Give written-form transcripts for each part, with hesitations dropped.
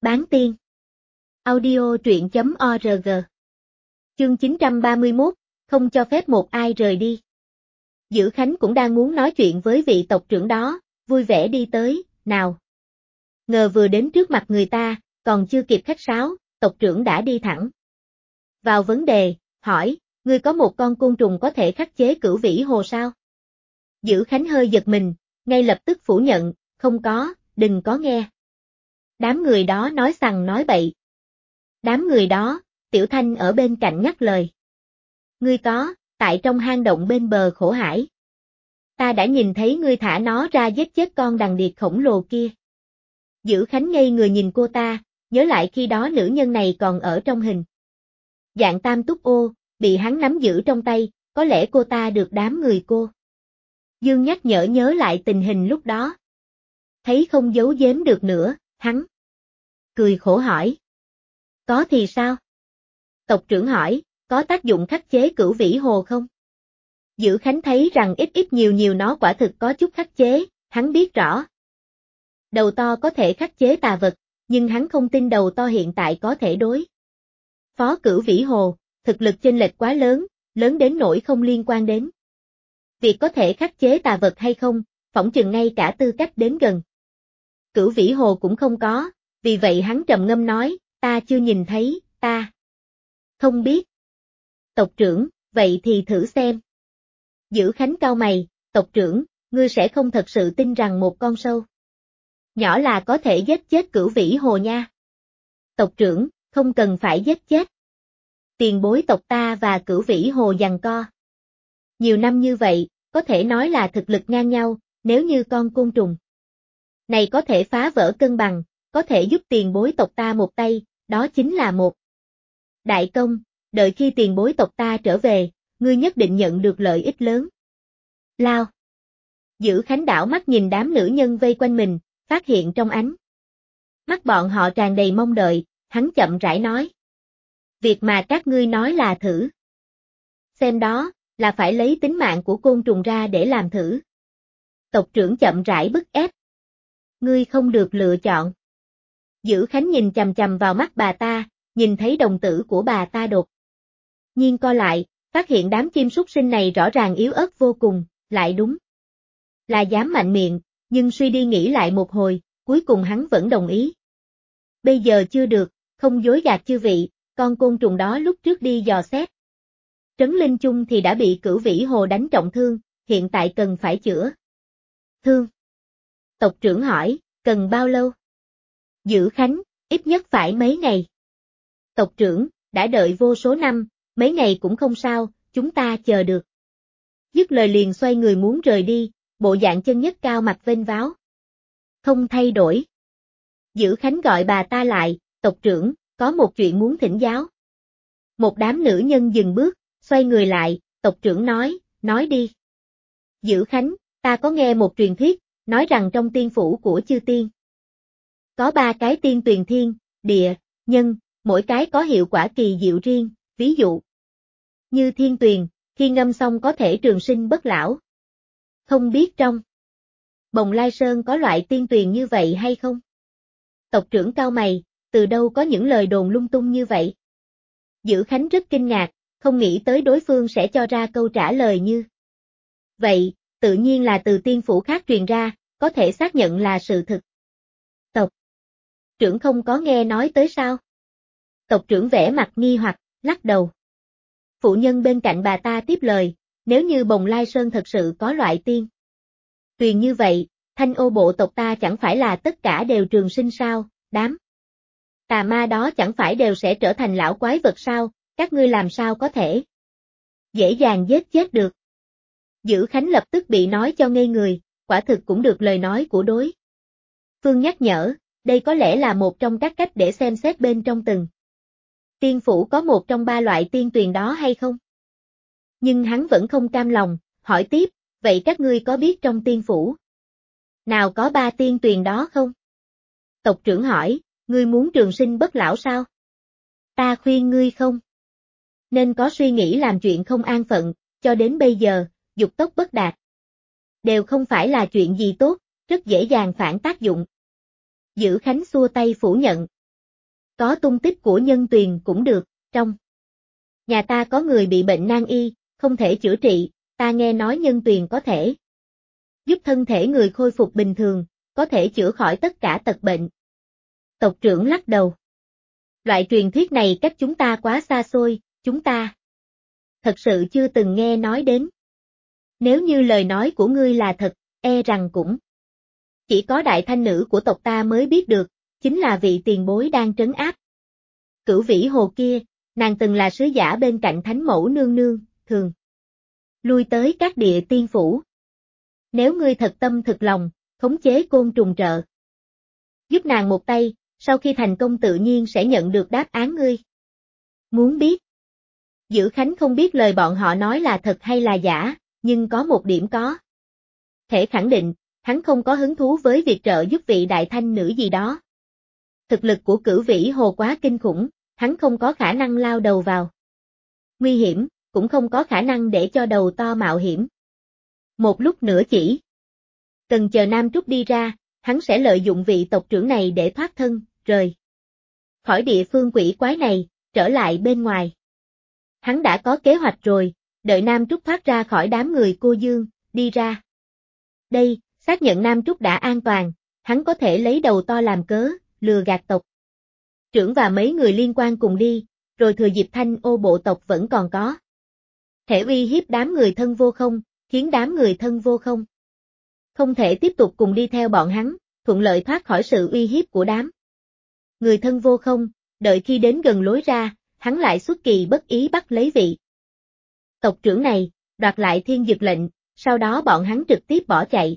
Bán tiên. Audio truyện.org. Chương 931, không cho phép một ai rời đi. Dữ Khánh cũng đang muốn nói chuyện với vị tộc trưởng đó, vui vẻ đi tới, nào. Ngờ vừa đến trước mặt người ta, còn chưa kịp khách sáo, tộc trưởng đã đi thẳng vào vấn đề, hỏi, ngươi có một con côn trùng có thể khắc chế cửu vĩ hồ sao? Dữ Khánh hơi giật mình, ngay lập tức phủ nhận, không có, đừng có nghe. Đám người đó nói xằng nói bậy. Đám người đó, Tiểu Thanh ở bên cạnh ngắt lời. Ngươi có, tại trong hang động bên bờ khổ hải. Ta đã nhìn thấy ngươi thả nó ra giết chết con đằng điệp khổng lồ kia. Dữ Khánh ngây người nhìn cô ta, nhớ lại khi đó nữ nhân này còn ở trong hình dạng tam túc ô, bị hắn nắm giữ trong tay, có lẽ cô ta được đám người cô Dương nhắc nhớ lại tình hình lúc đó. Thấy không giấu giếm được nữa, hắn cười khổ hỏi. Có thì sao? Tộc trưởng hỏi, có tác dụng khắc chế cửu vĩ hồ không? Dữ Khánh thấy rằng ít nhiều nó quả thực có chút khắc chế, hắn biết rõ. Đầu to có thể khắc chế tà vật, nhưng hắn không tin đầu to hiện tại có thể đối phó cửu vĩ hồ, thực lực chênh lệch quá lớn, lớn đến nỗi không liên quan đến việc có thể khắc chế tà vật hay không, phỏng chừng ngay cả tư cách đến gần cửu vĩ hồ cũng không có, vì vậy hắn trầm ngâm nói, ta chưa nhìn thấy, ta không biết. Tộc trưởng, vậy thì thử xem. Dữ Khánh cau mày, tộc trưởng, ngươi sẽ không thật sự tin rằng một con sâu nhỏ là có thể giết chết cửu vĩ hồ nha. Tộc trưởng, không cần phải giết chết. Tiền bối tộc ta và cửu vĩ hồ giằng co nhiều năm như vậy, có thể nói là thực lực ngang nhau, nếu như con côn trùng này có thể phá vỡ cân bằng, có thể giúp tiền bối tộc ta một tay, đó chính là một đại công, đợi khi tiền bối tộc ta trở về, ngươi nhất định nhận được lợi ích lớn. Lao. Dữ Khánh đảo mắt nhìn đám nữ nhân vây quanh mình, phát hiện trong ánh mắt bọn họ tràn đầy mong đợi, hắn chậm rãi nói. Việc mà các ngươi nói là thử xem đó, là phải lấy tính mạng của côn trùng ra để làm thử. Tộc trưởng chậm rãi bức ép. Ngươi không được lựa chọn. Dữ Khánh nhìn chằm chằm vào mắt bà ta, nhìn thấy đồng tử của bà ta đột nhiên co lại, phát hiện đám chim súc sinh này rõ ràng yếu ớt vô cùng, lại đúng là dám mạnh miệng, nhưng suy đi nghĩ lại một hồi, cuối cùng hắn vẫn đồng ý. Bây giờ chưa được, không dối gạt chư vị, con côn trùng đó lúc trước đi dò xét Trấn Linh Chung thì đã bị cửu vĩ hồ đánh trọng thương, hiện tại cần phải chữa thương. Tộc trưởng hỏi, cần bao lâu? Dữ Khánh, ít nhất phải mấy ngày. Tộc trưởng, đã đợi vô số năm, mấy ngày cũng không sao, chúng ta chờ được. Dứt lời liền xoay người muốn rời đi, bộ dạng chân nhất cao mặt vênh váo. Không thay đổi. Dữ Khánh gọi bà ta lại, tộc trưởng, có một chuyện muốn thỉnh giáo. Một đám nữ nhân dừng bước, xoay người lại, tộc trưởng nói đi. Dữ Khánh, ta có nghe một truyền thuyết, nói rằng trong tiên phủ của chư tiên có 3 cái tiên tuyền thiên, địa, nhân, mỗi cái có hiệu quả kỳ diệu riêng, ví dụ như thiên tuyền, khi ngâm xong có thể trường sinh bất lão. Không biết trong Bồng Lai Sơn có loại tiên tuyền như vậy hay không? Tộc trưởng cau mày, từ đâu có những lời đồn lung tung như vậy? Dữ Khánh rất kinh ngạc, không nghĩ tới đối phương sẽ cho ra câu trả lời như vậy, tự nhiên là từ tiên phủ khác truyền ra, có thể xác nhận là sự thực. Tộc trưởng không có nghe nói tới sao? Tộc trưởng vẻ mặt nghi hoặc, lắc đầu. Phụ nhân bên cạnh bà ta tiếp lời, nếu như Bồng Lai Sơn thật sự có loại tiên tuyền như vậy, Thanh Ô bộ tộc ta chẳng phải là tất cả đều trường sinh sao, đám tà ma đó chẳng phải đều sẽ trở thành lão quái vật sao, các ngươi làm sao có thể dễ dàng giết chết được. Dữ Khánh lập tức bị nói cho ngây người, quả thực cũng được lời nói của đối phương nhắc nhở, đây có lẽ là một trong các cách để xem xét bên trong từng tiên phủ có một trong 3 loại tiên tuyền đó hay không. Nhưng hắn vẫn không cam lòng, hỏi tiếp, vậy các ngươi có biết trong tiên phủ nào có 3 tiên tuyền đó không? Tộc trưởng hỏi, ngươi muốn trường sinh bất lão sao? Ta khuyên ngươi không nên có suy nghĩ làm chuyện không an phận, cho đến bây giờ, dục tốc bất đạt đều không phải là chuyện gì tốt, rất dễ dàng phản tác dụng. Dữ Khánh xua tay phủ nhận. Có tung tích của nhân tuyền cũng được, trong nhà ta có người bị bệnh nan y, không thể chữa trị, ta nghe nói nhân tuyền có thể giúp thân thể người khôi phục bình thường, có thể chữa khỏi tất cả tật bệnh. Tộc trưởng lắc đầu. Loại truyền thuyết này cách chúng ta quá xa xôi, chúng ta thật sự chưa từng nghe nói đến. Nếu như lời nói của ngươi là thật, e rằng cũng chỉ có đại thanh nữ của tộc ta mới biết được, chính là vị tiền bối đang trấn áp Cửu Vĩ Hồ kia, nàng từng là sứ giả bên cạnh Thánh Mẫu nương nương, thường lui tới các địa tiên phủ. Nếu ngươi thật tâm thực lòng, khống chế côn trùng trợ giúp nàng một tay, sau khi thành công tự nhiên sẽ nhận được đáp án ngươi muốn biết. Dữ Khánh không biết lời bọn họ nói là thật hay là giả, nhưng có một điểm có thể khẳng định, hắn không có hứng thú với việc trợ giúp vị đại thanh nữ gì đó. Thực lực của Cửu Vĩ Hồ quá kinh khủng, hắn không có khả năng lao đầu vào nguy hiểm, cũng không có khả năng để cho đầu to mạo hiểm. Một lúc nữa chỉ cần chờ Nam Trúc đi ra, hắn sẽ lợi dụng vị tộc trưởng này để thoát thân, rời khỏi địa phương quỷ quái này, trở lại bên ngoài. Hắn đã có kế hoạch rồi, đợi Nam Trúc thoát ra khỏi đám người cô Dương, đi ra đây, xác nhận Nam Trúc đã an toàn, hắn có thể lấy đầu to làm cớ, lừa gạt tộc trưởng và mấy người liên quan cùng đi, rồi thừa dịp Thanh Ô bộ tộc vẫn còn có thể uy hiếp đám người thân vô không, khiến đám người thân vô không thể tiếp tục cùng đi theo bọn hắn, thuận lợi thoát khỏi sự uy hiếp của đám người thân vô không, đợi khi đến gần lối ra, hắn lại xuất kỳ bất ý bắt lấy vị tộc trưởng này, đoạt lại thiên dực lệnh, sau đó bọn hắn trực tiếp bỏ chạy.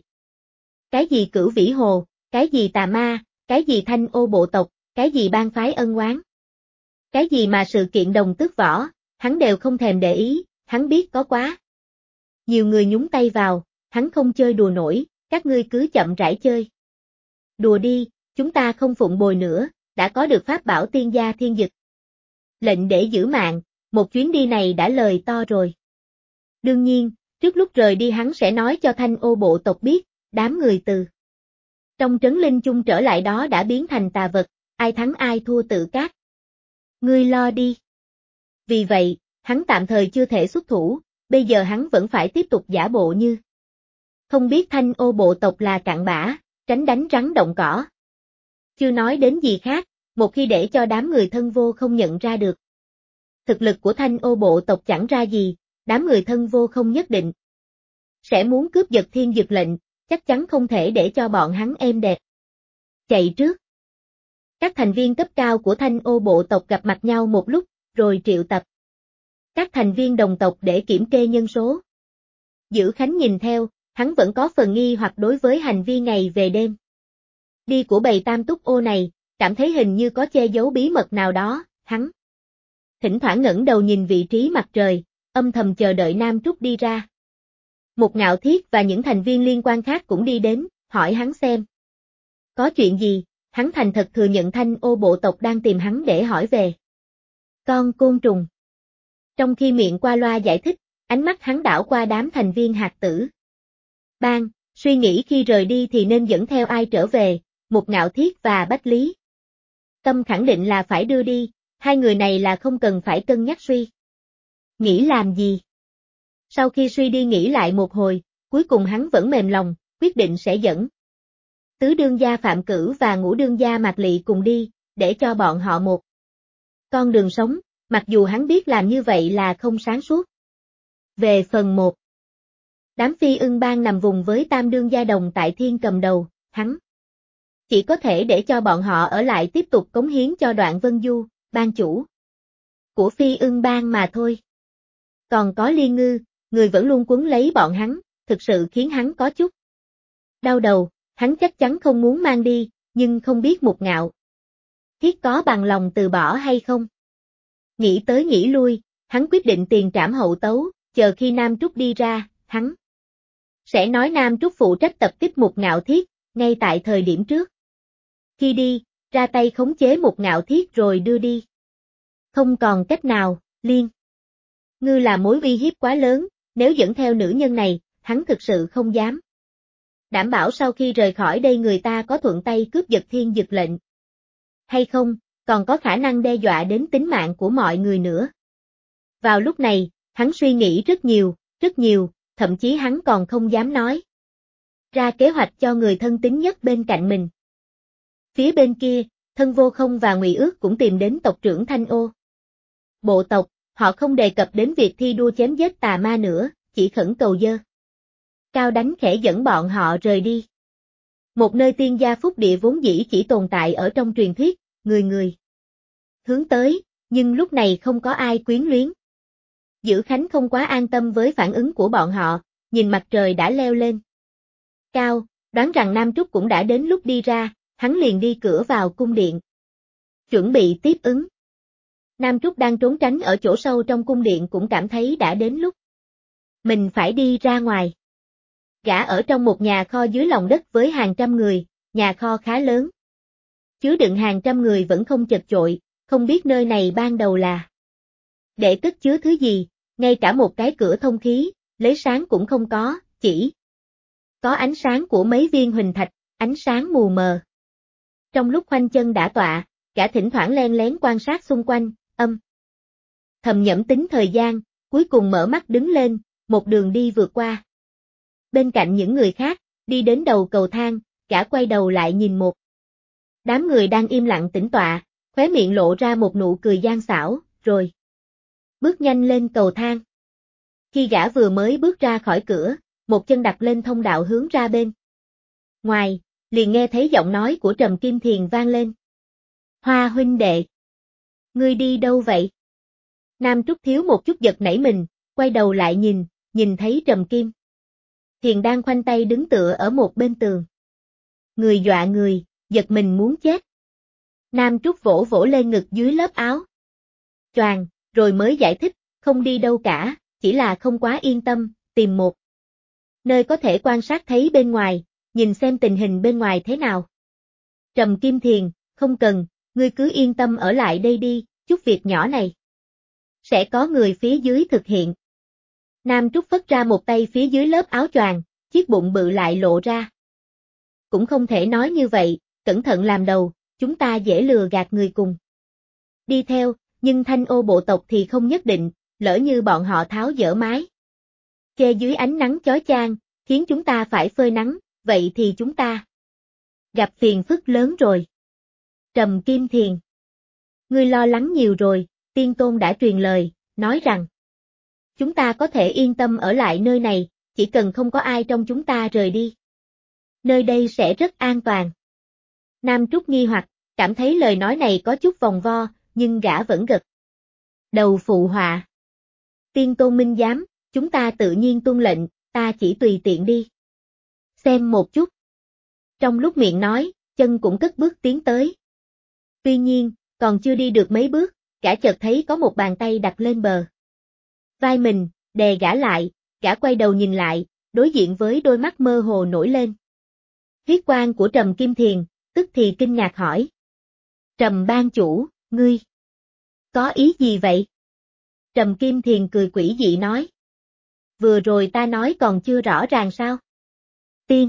Cái gì Cửu Vĩ Hồ, cái gì tà ma, cái gì Thanh Ô bộ tộc, cái gì bang phái ân oán, cái gì mà sự kiện đồng tước võ, hắn đều không thèm để ý, hắn biết có quá nhiều người nhúng tay vào, hắn không chơi đùa nổi, các ngươi cứ chậm rãi chơi đùa đi, chúng ta không phụng bồi nữa, đã có được pháp bảo tiên gia thiên dực lệnh để giữ mạng, một chuyến đi này đã lời to rồi. Đương nhiên, trước lúc rời đi hắn sẽ nói cho Thanh Ô bộ tộc biết, đám người từ trong trấn linh chung trở lại đó đã biến thành tà vật, ai thắng ai thua tự các ngươi lo đi. Vì vậy, hắn tạm thời chưa thể xuất thủ, bây giờ hắn vẫn phải tiếp tục giả bộ như không biết Thanh Ô bộ tộc là cặn bã, tránh đánh rắn động cỏ. Chưa nói đến gì khác, một khi để cho đám người thân vô không nhận ra được thực lực của Thanh Ô bộ tộc chẳng ra gì, đám người thân vô không nhất định sẽ muốn cướp giật thiên dực lệnh, chắc chắn không thể để cho bọn hắn êm đẹp chạy trước. Các thành viên cấp cao của Thanh Ô bộ tộc gặp mặt nhau một lúc, rồi triệu tập các thành viên đồng tộc để kiểm kê nhân số. Dữ Khánh nhìn theo, hắn vẫn có phần nghi hoặc đối với hành vi ngày về đêm đi của bầy Tam Túc Ô này, cảm thấy hình như có che giấu bí mật nào đó, hắn thỉnh thoảng ngẩng đầu nhìn vị trí mặt trời, âm thầm chờ đợi Nam Trúc đi ra. Một Ngạo Thiết và những thành viên liên quan khác cũng đi đến, hỏi hắn xem có chuyện gì, hắn thành thật thừa nhận Thanh Ô bộ tộc đang tìm hắn để hỏi về con côn trùng. Trong khi miệng qua loa giải thích, ánh mắt hắn đảo qua đám thành viên hạt tử bang, suy nghĩ khi rời đi thì nên dẫn theo ai trở về, Một Ngạo Thiết và Bách Lý Tâm khẳng định là phải đưa đi, hai người này là không cần phải cân nhắc suy nghĩ làm gì. Sau khi suy đi nghĩ lại một hồi, cuối cùng hắn vẫn mềm lòng, quyết định sẽ dẫn tứ đương gia Phạm Cử và ngũ đương gia Mạc Lị cùng đi, để cho bọn họ một con đường sống, mặc dù hắn biết làm như vậy là không sáng suốt. Về phần 1, đám Phi Ưng bang nằm vùng với Tam đương gia Đồng Tại Thiên cầm đầu, hắn chỉ có thể để cho bọn họ ở lại tiếp tục cống hiến cho Đoạn Vân Du, ban chủ của Phi Ưng bang mà thôi. Còn có Liên Ngư, người vẫn luôn quấn lấy bọn hắn, thực sự khiến hắn có chút đau đầu, hắn chắc chắn không muốn mang đi, nhưng không biết Một Ngạo Thiết có bằng lòng từ bỏ hay không. Nghĩ tới nghĩ lui, hắn quyết định tiền trảm hậu tấu, chờ khi Nam Trúc đi ra, hắn sẽ nói Nam Trúc phụ trách tập kích Một Ngạo Thiết, ngay tại thời điểm trước. Khi đi, ra tay khống chế Một Ngạo Thiết rồi đưa đi. Không còn cách nào, Liên Ngư là mối uy hiếp quá lớn, nếu dẫn theo nữ nhân này, hắn thực sự không dám đảm bảo sau khi rời khỏi đây người ta có thuận tay cướp giật thiên dực lệnh hay không, còn có khả năng đe dọa đến tính mạng của mọi người nữa. Vào lúc này, hắn suy nghĩ rất nhiều, thậm chí hắn còn không dám nói ra kế hoạch cho người thân tín nhất bên cạnh mình. Phía bên kia, Thân Vô Không và Ngụy Ước cũng tìm đến tộc trưởng Thanh Ô. Bộ tộc, họ không đề cập đến việc thi đua chém giết tà ma nữa, chỉ khẩn cầu Dơ Cao Đánh Khẽ dẫn bọn họ rời đi. Một nơi tiên gia phúc địa vốn dĩ chỉ tồn tại ở trong truyền thuyết, người hướng tới, nhưng lúc này không có ai quyến luyến. Dữ Khánh không quá an tâm với phản ứng của bọn họ, nhìn mặt trời đã leo lên cao, đoán rằng Nam Trúc cũng đã đến lúc đi ra, hắn liền đi cửa vào cung điện. Chuẩn bị tiếp ứng. Nam Trúc đang trốn tránh ở chỗ sâu trong cung điện cũng cảm thấy đã đến lúc mình phải đi ra ngoài. Gã ở trong một nhà kho dưới lòng đất với hàng trăm người, nhà kho khá lớn. Chứa đựng hàng trăm người vẫn không chật chội, không biết nơi này ban đầu là để cất chứa thứ gì, ngay cả một cái cửa thông khí, lấy sáng cũng không có, chỉ có ánh sáng của mấy viên huỳnh thạch, ánh sáng mù mờ. Trong lúc khoanh chân đả tọa, gã thỉnh thoảng len lén quan sát xung quanh, thầm nhẩm tính thời gian, cuối cùng mở mắt đứng lên, một đường đi vượt qua. Bên cạnh những người khác, đi đến đầu cầu thang, gã quay đầu lại nhìn một đám người đang im lặng tĩnh tọa, khóe miệng lộ ra một nụ cười gian xảo, rồi bước nhanh lên cầu thang. Khi gã vừa mới bước ra khỏi cửa, một chân đặt lên thông đạo hướng ra bên ngoài, liền nghe thấy giọng nói của Trầm Kim Thiền vang lên. Hoa huynh đệ, ngươi đi đâu vậy? Nam Trúc thiếu một chút giật nảy mình, quay đầu lại nhìn thấy Trầm Kim Thiền đang khoanh tay đứng tựa ở một bên tường. Người dọa người, giật mình muốn chết. Nam Trúc vỗ vỗ lên ngực dưới lớp áo choàng, rồi mới giải thích, không đi đâu cả, chỉ là không quá yên tâm, tìm một nơi có thể quan sát thấy bên ngoài, nhìn xem tình hình bên ngoài thế nào. Trầm Kim Thiền, không cần, ngươi cứ yên tâm ở lại đây đi, chút việc nhỏ này sẽ có người phía dưới thực hiện. Nam Trúc phất ra một tay phía dưới lớp áo choàng, chiếc bụng bự lại lộ ra. Cũng không thể nói như vậy, cẩn thận làm đầu, chúng ta dễ lừa gạt người cùng đi theo, nhưng Thanh Ô bộ tộc thì không nhất định, lỡ như bọn họ tháo dỡ mái che dưới ánh nắng chói chang, khiến chúng ta phải phơi nắng, vậy thì chúng ta gặp phiền phức lớn rồi. Trầm Kim Thiền, ngươi lo lắng nhiều rồi, Tiên Tôn đã truyền lời, nói rằng chúng ta có thể yên tâm ở lại nơi này, chỉ cần không có ai trong chúng ta rời đi. Nơi đây sẽ rất an toàn. Nam Trúc nghi hoặc, cảm thấy lời nói này có chút vòng vo, nhưng gã vẫn gật đầu phụ họa. Tiên Tôn minh giám, chúng ta tự nhiên tuân lệnh, ta chỉ tùy tiện đi xem một chút. Trong lúc miệng nói, chân cũng cất bước tiến tới. Tuy nhiên, còn chưa đi được mấy bước, gã chợt thấy có một bàn tay đặt lên bờ vai mình, đè gã lại, gã quay đầu nhìn lại, đối diện với đôi mắt mơ hồ nổi lên huyết quang của Trầm Kim Thiền, tức thì kinh ngạc hỏi. Trầm ban chủ, ngươi có ý gì vậy? Trầm Kim Thiền cười quỷ dị nói. Vừa rồi ta nói còn chưa rõ ràng sao? Tiên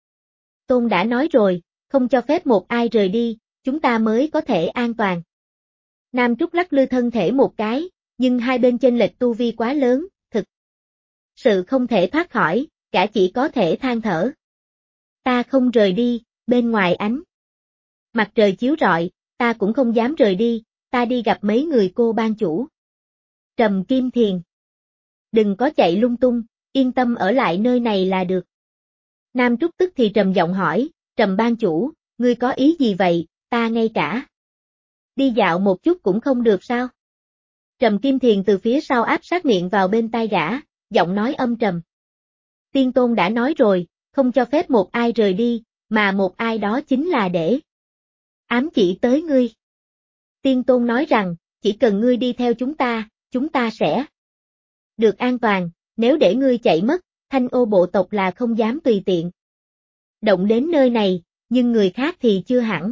Tôn đã nói rồi, không cho phép một ai rời đi, chúng ta mới có thể an toàn. Nam Trúc lắc lư thân thể một cái, nhưng hai bên chênh lệch tu vi quá lớn, thực sự không thể thoát khỏi, cả chỉ có thể than thở. Ta không rời đi, bên ngoài ánh mặt trời chiếu rọi, ta cũng không dám rời đi, ta đi gặp mấy người cô ban chủ. Trầm Kim Thiền, đừng có chạy lung tung, yên tâm ở lại nơi này là được. Nam Trúc tức thì trầm giọng hỏi, Trầm ban chủ, ngươi có ý gì vậy, ta ngay cả đi dạo một chút cũng không được sao? Trầm Kim Thiền từ phía sau áp sát miệng vào bên tai gã, giọng nói âm trầm. Tiên Tôn đã nói rồi, không cho phép một ai rời đi, mà một ai đó chính là để ám chỉ tới ngươi. Tiên Tôn nói rằng, chỉ cần ngươi đi theo chúng ta sẽ được an toàn, nếu để ngươi chạy mất, Thanh Ô bộ tộc là không dám tùy tiện động đến nơi này, nhưng người khác thì chưa hẳn.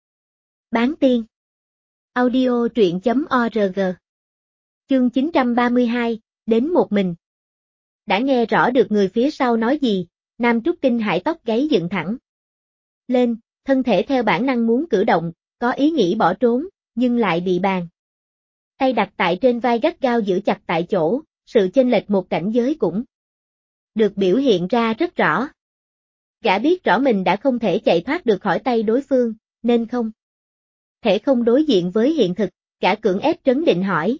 Bán tiên. Audio truyện.org. Chương 932, đến một mình. Đã nghe rõ được người phía sau nói gì, Nam Trúc kinh hãi tóc gáy dựng thẳng lên, thân thể theo bản năng muốn cử động, có ý nghĩ bỏ trốn, nhưng lại bị bàn tay đặt tại trên vai gắt gao giữ chặt tại chỗ, sự chênh lệch một cảnh giới cũng được biểu hiện ra rất rõ. Gã biết rõ mình đã không thể chạy thoát được khỏi tay đối phương, nên không thể không đối diện với hiện thực, gã cưỡng ép trấn định hỏi,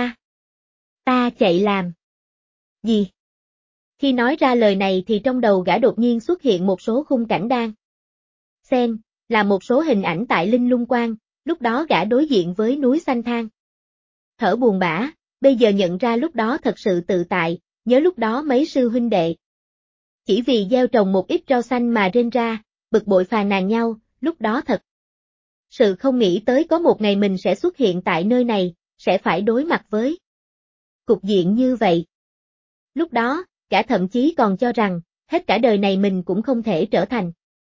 ta chạy làm gì? Khi nói ra lời này thì trong đầu gã đột nhiên xuất hiện một số khung cảnh đang xen, là một số hình ảnh tại Linh Lung Quan, lúc đó gã đối diện với núi xanh thang. Thở buồn bã, bây giờ nhận ra lúc đó thật sự tự tại, nhớ lúc đó mấy sư huynh đệ. Chỉ vì gieo trồng một ít rau xanh mà rên ra, bực bội phàn nàn nhau, lúc đó thật sự không nghĩ tới có một ngày mình sẽ xuất hiện tại nơi này, sẽ phải đối mặt với cục diện như vậy. Lúc đó, gã thậm chí còn cho rằng, hết cả đời này mình cũng không thể trở thành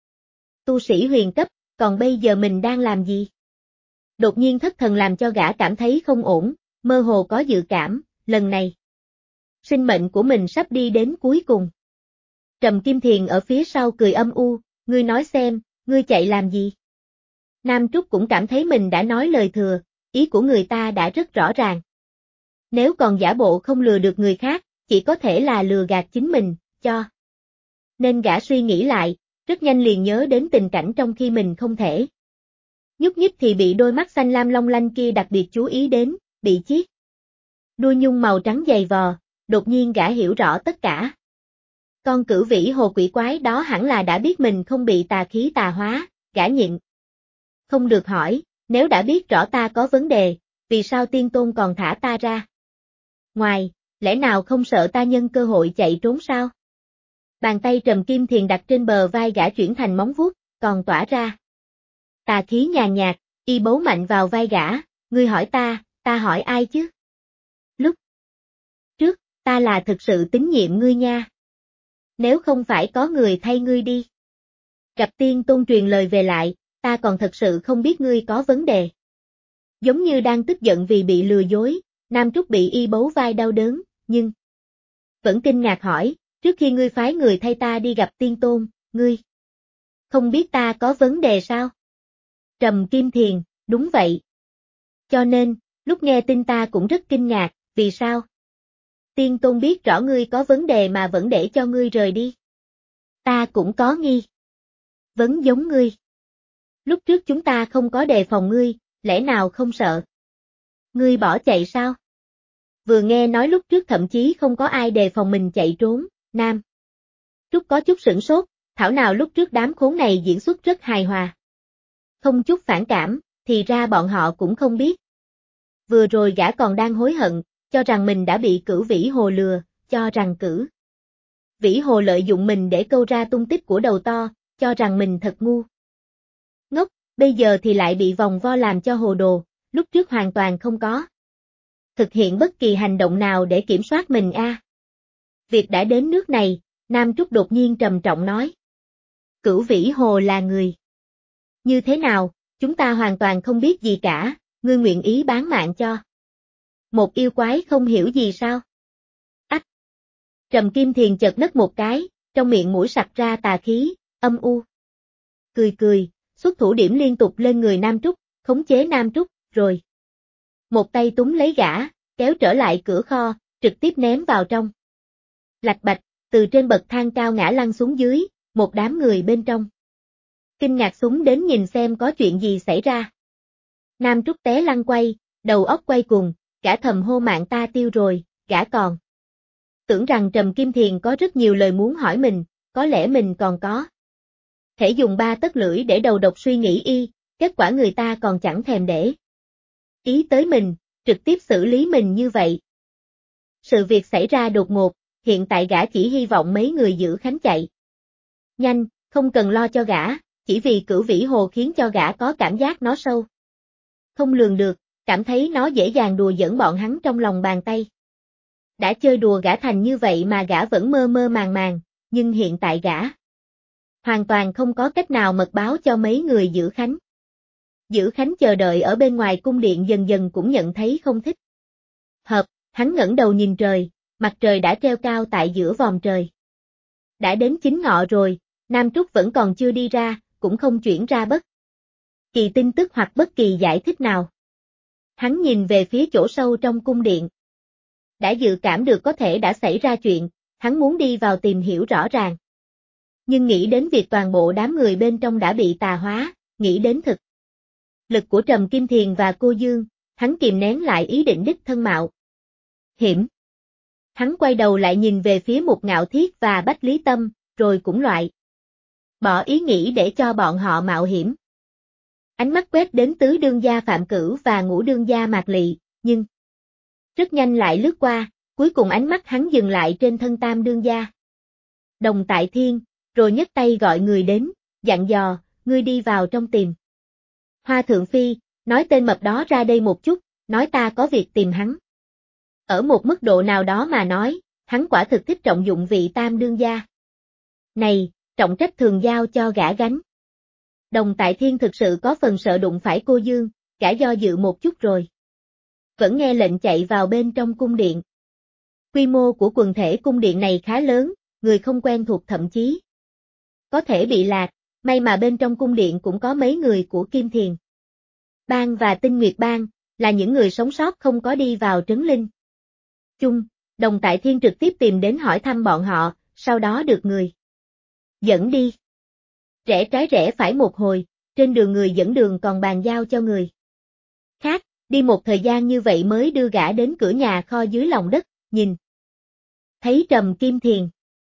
tu sĩ huyền cấp, còn bây giờ mình đang làm gì? Đột nhiên thất thần làm cho gã cảm thấy không ổn, mơ hồ có dự cảm, lần này sinh mệnh của mình sắp đi đến cuối cùng. Trầm Kim Thiền ở phía sau cười âm u, ngươi nói xem, ngươi chạy làm gì? Nam Trúc cũng cảm thấy mình đã nói lời thừa, ý của người ta đã rất rõ ràng. Nếu còn giả bộ không lừa được người khác, chỉ có thể là lừa gạt chính mình, cho. Nên gã suy nghĩ lại, rất nhanh liền nhớ đến tình cảnh trong khi mình không thể nhúc nhích thì bị đôi mắt xanh lam long lanh kia đặc biệt chú ý đến, bị chiếc đuôi nhung màu trắng dày vò, đột nhiên gã hiểu rõ tất cả. Con cửu vĩ hồ quỷ quái đó hẳn là đã biết mình không bị tà khí tà hóa, gã nhịn không được hỏi, nếu đã biết rõ ta có vấn đề, vì sao tiên tôn còn thả ta ra? Ngoài, lẽ nào không sợ ta nhân cơ hội chạy trốn sao? Bàn tay Trầm Kim Thiền đặt trên bờ vai gã chuyển thành móng vuốt, còn tỏa ra tà khí nhàn nhạt, y bấu mạnh vào vai gã, ngươi hỏi ta hỏi ai chứ? Lúc trước, ta là thực sự tín nhiệm ngươi nha. Nếu không phải có người thay ngươi đi. Gặp tiên tôn truyền lời về lại, ta còn thật sự không biết ngươi có vấn đề. Giống như đang tức giận vì bị lừa dối, Nam Trúc bị y bấu vai đau đớn, nhưng vẫn kinh ngạc hỏi, trước khi ngươi phái người thay ta đi gặp tiên tôn, ngươi không biết ta có vấn đề sao? Trầm Kim Thiền, đúng vậy. Cho nên, lúc nghe tin ta cũng rất kinh ngạc, vì sao? Tiên tôn biết rõ ngươi có vấn đề mà vẫn để cho ngươi rời đi. Ta cũng có nghi vấn giống ngươi. Lúc trước chúng ta không có đề phòng ngươi, lẽ nào không sợ? Ngươi bỏ chạy sao? Vừa nghe nói lúc trước thậm chí không có ai đề phòng mình chạy trốn, Nam Trúc có chút sửng sốt, thảo nào lúc trước đám khốn này diễn xuất rất hài hòa. Không chút phản cảm, thì ra bọn họ cũng không biết. Vừa rồi gã còn đang hối hận, cho rằng mình đã bị Cửu Vĩ Hồ lừa, cho rằng Cửu Vĩ Hồ lợi dụng mình để câu ra tung tích của đầu to, cho rằng mình thật ngu ngốc, bây giờ thì lại bị vòng vo làm cho hồ đồ, lúc trước hoàn toàn không có thực hiện bất kỳ hành động nào để kiểm soát mình a. Việc đã đến nước này, Nam Trúc đột nhiên trầm trọng nói. Cửu Vĩ Hồ là người như thế nào, chúng ta hoàn toàn không biết gì cả, ngươi nguyện ý bán mạng cho một yêu quái không hiểu gì sao? Ách! Trầm Kim Thiền chợt nấc một cái, trong miệng mũi sặc ra tà khí, âm u. Cười, xuất thủ điểm liên tục lên người Nam Trúc, khống chế Nam Trúc, rồi một tay túm lấy gã, kéo trở lại cửa kho, trực tiếp ném vào trong. Lạch bạch, từ trên bậc thang cao ngã lăn xuống dưới, một đám người bên trong kinh ngạc súng đến nhìn xem có chuyện gì xảy ra. Nam Trúc té lăn quay, đầu óc quay cuồng, gã thầm hô mạng ta tiêu rồi, gã còn tưởng rằng Trầm Kim Thiền có rất nhiều lời muốn hỏi mình, có lẽ mình còn có thể dùng ba tấc lưỡi để đầu độc suy nghĩ y, kết quả người ta còn chẳng thèm để ý tới mình, trực tiếp xử lý mình như vậy. Sự việc xảy ra đột ngột, hiện tại gã chỉ hy vọng mấy người giữ Khánh chạy nhanh, không cần lo cho gã, chỉ vì Cửu Vĩ Hồ khiến cho gã có cảm giác nó sâu không lường được, cảm thấy nó dễ dàng đùa giỡn bọn hắn trong lòng bàn tay. Đã chơi đùa gã thành như vậy mà gã vẫn mơ mơ màng, nhưng hiện tại gã hoàn toàn không có cách nào mật báo cho mấy người giữ Khánh. Giữ Khánh chờ đợi ở bên ngoài cung điện dần dần cũng nhận thấy không thích hợp, hắn ngẩng đầu nhìn trời, mặt trời đã treo cao tại giữa vòm trời. Đã đến chính ngọ rồi, Nam Trúc vẫn còn chưa đi ra, cũng không chuyển ra bất kỳ tin tức hoặc bất kỳ giải thích nào. Hắn nhìn về phía chỗ sâu trong cung điện. Đã dự cảm được có thể đã xảy ra chuyện, hắn muốn đi vào tìm hiểu rõ ràng. Nhưng nghĩ đến việc toàn bộ đám người bên trong đã bị tà hóa, nghĩ đến thực lực của Trầm Kim Thiền và cô Dương, hắn kìm nén lại ý định đích thân mạo hiểm. Hắn quay đầu lại nhìn về phía Mục Ngạo Thiết và Bách Lý Tâm, rồi cũng loại bỏ ý nghĩ để cho bọn họ mạo hiểm. Ánh mắt quét đến tứ đương gia Phạm Cửu và ngũ đương gia Mạc Lị, nhưng rất nhanh lại lướt qua, cuối cùng ánh mắt hắn dừng lại trên thân tam đương gia Đồng Tại Thiên, rồi nhấc tay gọi người đến, dặn dò, ngươi đi vào trong tìm Hoa Thượng Phi, nói tên mập đó ra đây một chút, nói ta có việc tìm hắn. Ở một mức độ nào đó mà nói, hắn quả thực thích trọng dụng vị tam đương gia này, trọng trách thường giao cho gã gánh. Đồng Tại Thiên thực sự có phần sợ đụng phải cô Dương, gã do dự một chút rồi vẫn nghe lệnh chạy vào bên trong cung điện. Quy mô của quần thể cung điện này khá lớn, người không quen thuộc thậm chí có thể bị lạc, may mà bên trong cung điện cũng có mấy người của Kim Thiền Bang và Tinh Nguyệt Bang, là những người sống sót không có đi vào trấn linh chung. Đồng Tại Thiên trực tiếp tìm đến hỏi thăm bọn họ, sau đó được người dẫn đi. Rẽ trái rẽ phải một hồi, trên đường người dẫn đường còn bàn giao cho người khác, đi một thời gian như vậy mới đưa gã đến cửa nhà kho dưới lòng đất, nhìn thấy Trầm Kim Thiền.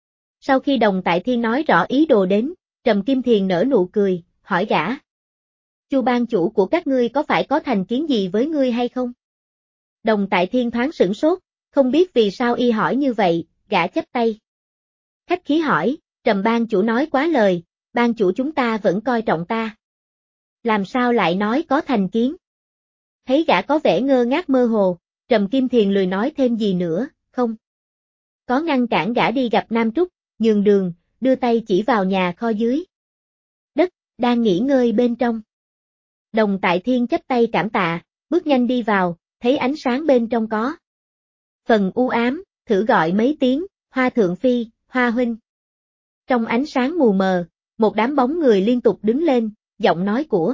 Sau khi Đồng Tại Thiên nói rõ ý đồ đến, Trầm Kim Thiền nở nụ cười, hỏi gã: Chu ban chủ của các ngươi có phải có thành kiến gì với ngươi hay không? Đồng Tại Thiên thoáng sửng sốt, không biết vì sao y hỏi như vậy, gã chắp tay khách khí hỏi, Trầm ban chủ nói quá lời, ban chủ chúng ta vẫn coi trọng ta. Làm sao lại nói có thành kiến? Thấy gã có vẻ ngơ ngác mơ hồ, Trầm Kim Thiền lười nói thêm gì nữa, không có ngăn cản gã đi gặp Nam Trúc, nhường đường, đưa tay chỉ vào nhà kho dưới đất, đang nghỉ ngơi bên trong. Đồng Tại Thiên chắp tay cảm tạ, bước nhanh đi vào, thấy ánh sáng bên trong có phần u ám, thử gọi mấy tiếng, Hoa Thượng Phi, Hoa Huynh. Trong ánh sáng mù mờ, một đám bóng người liên tục đứng lên, giọng nói của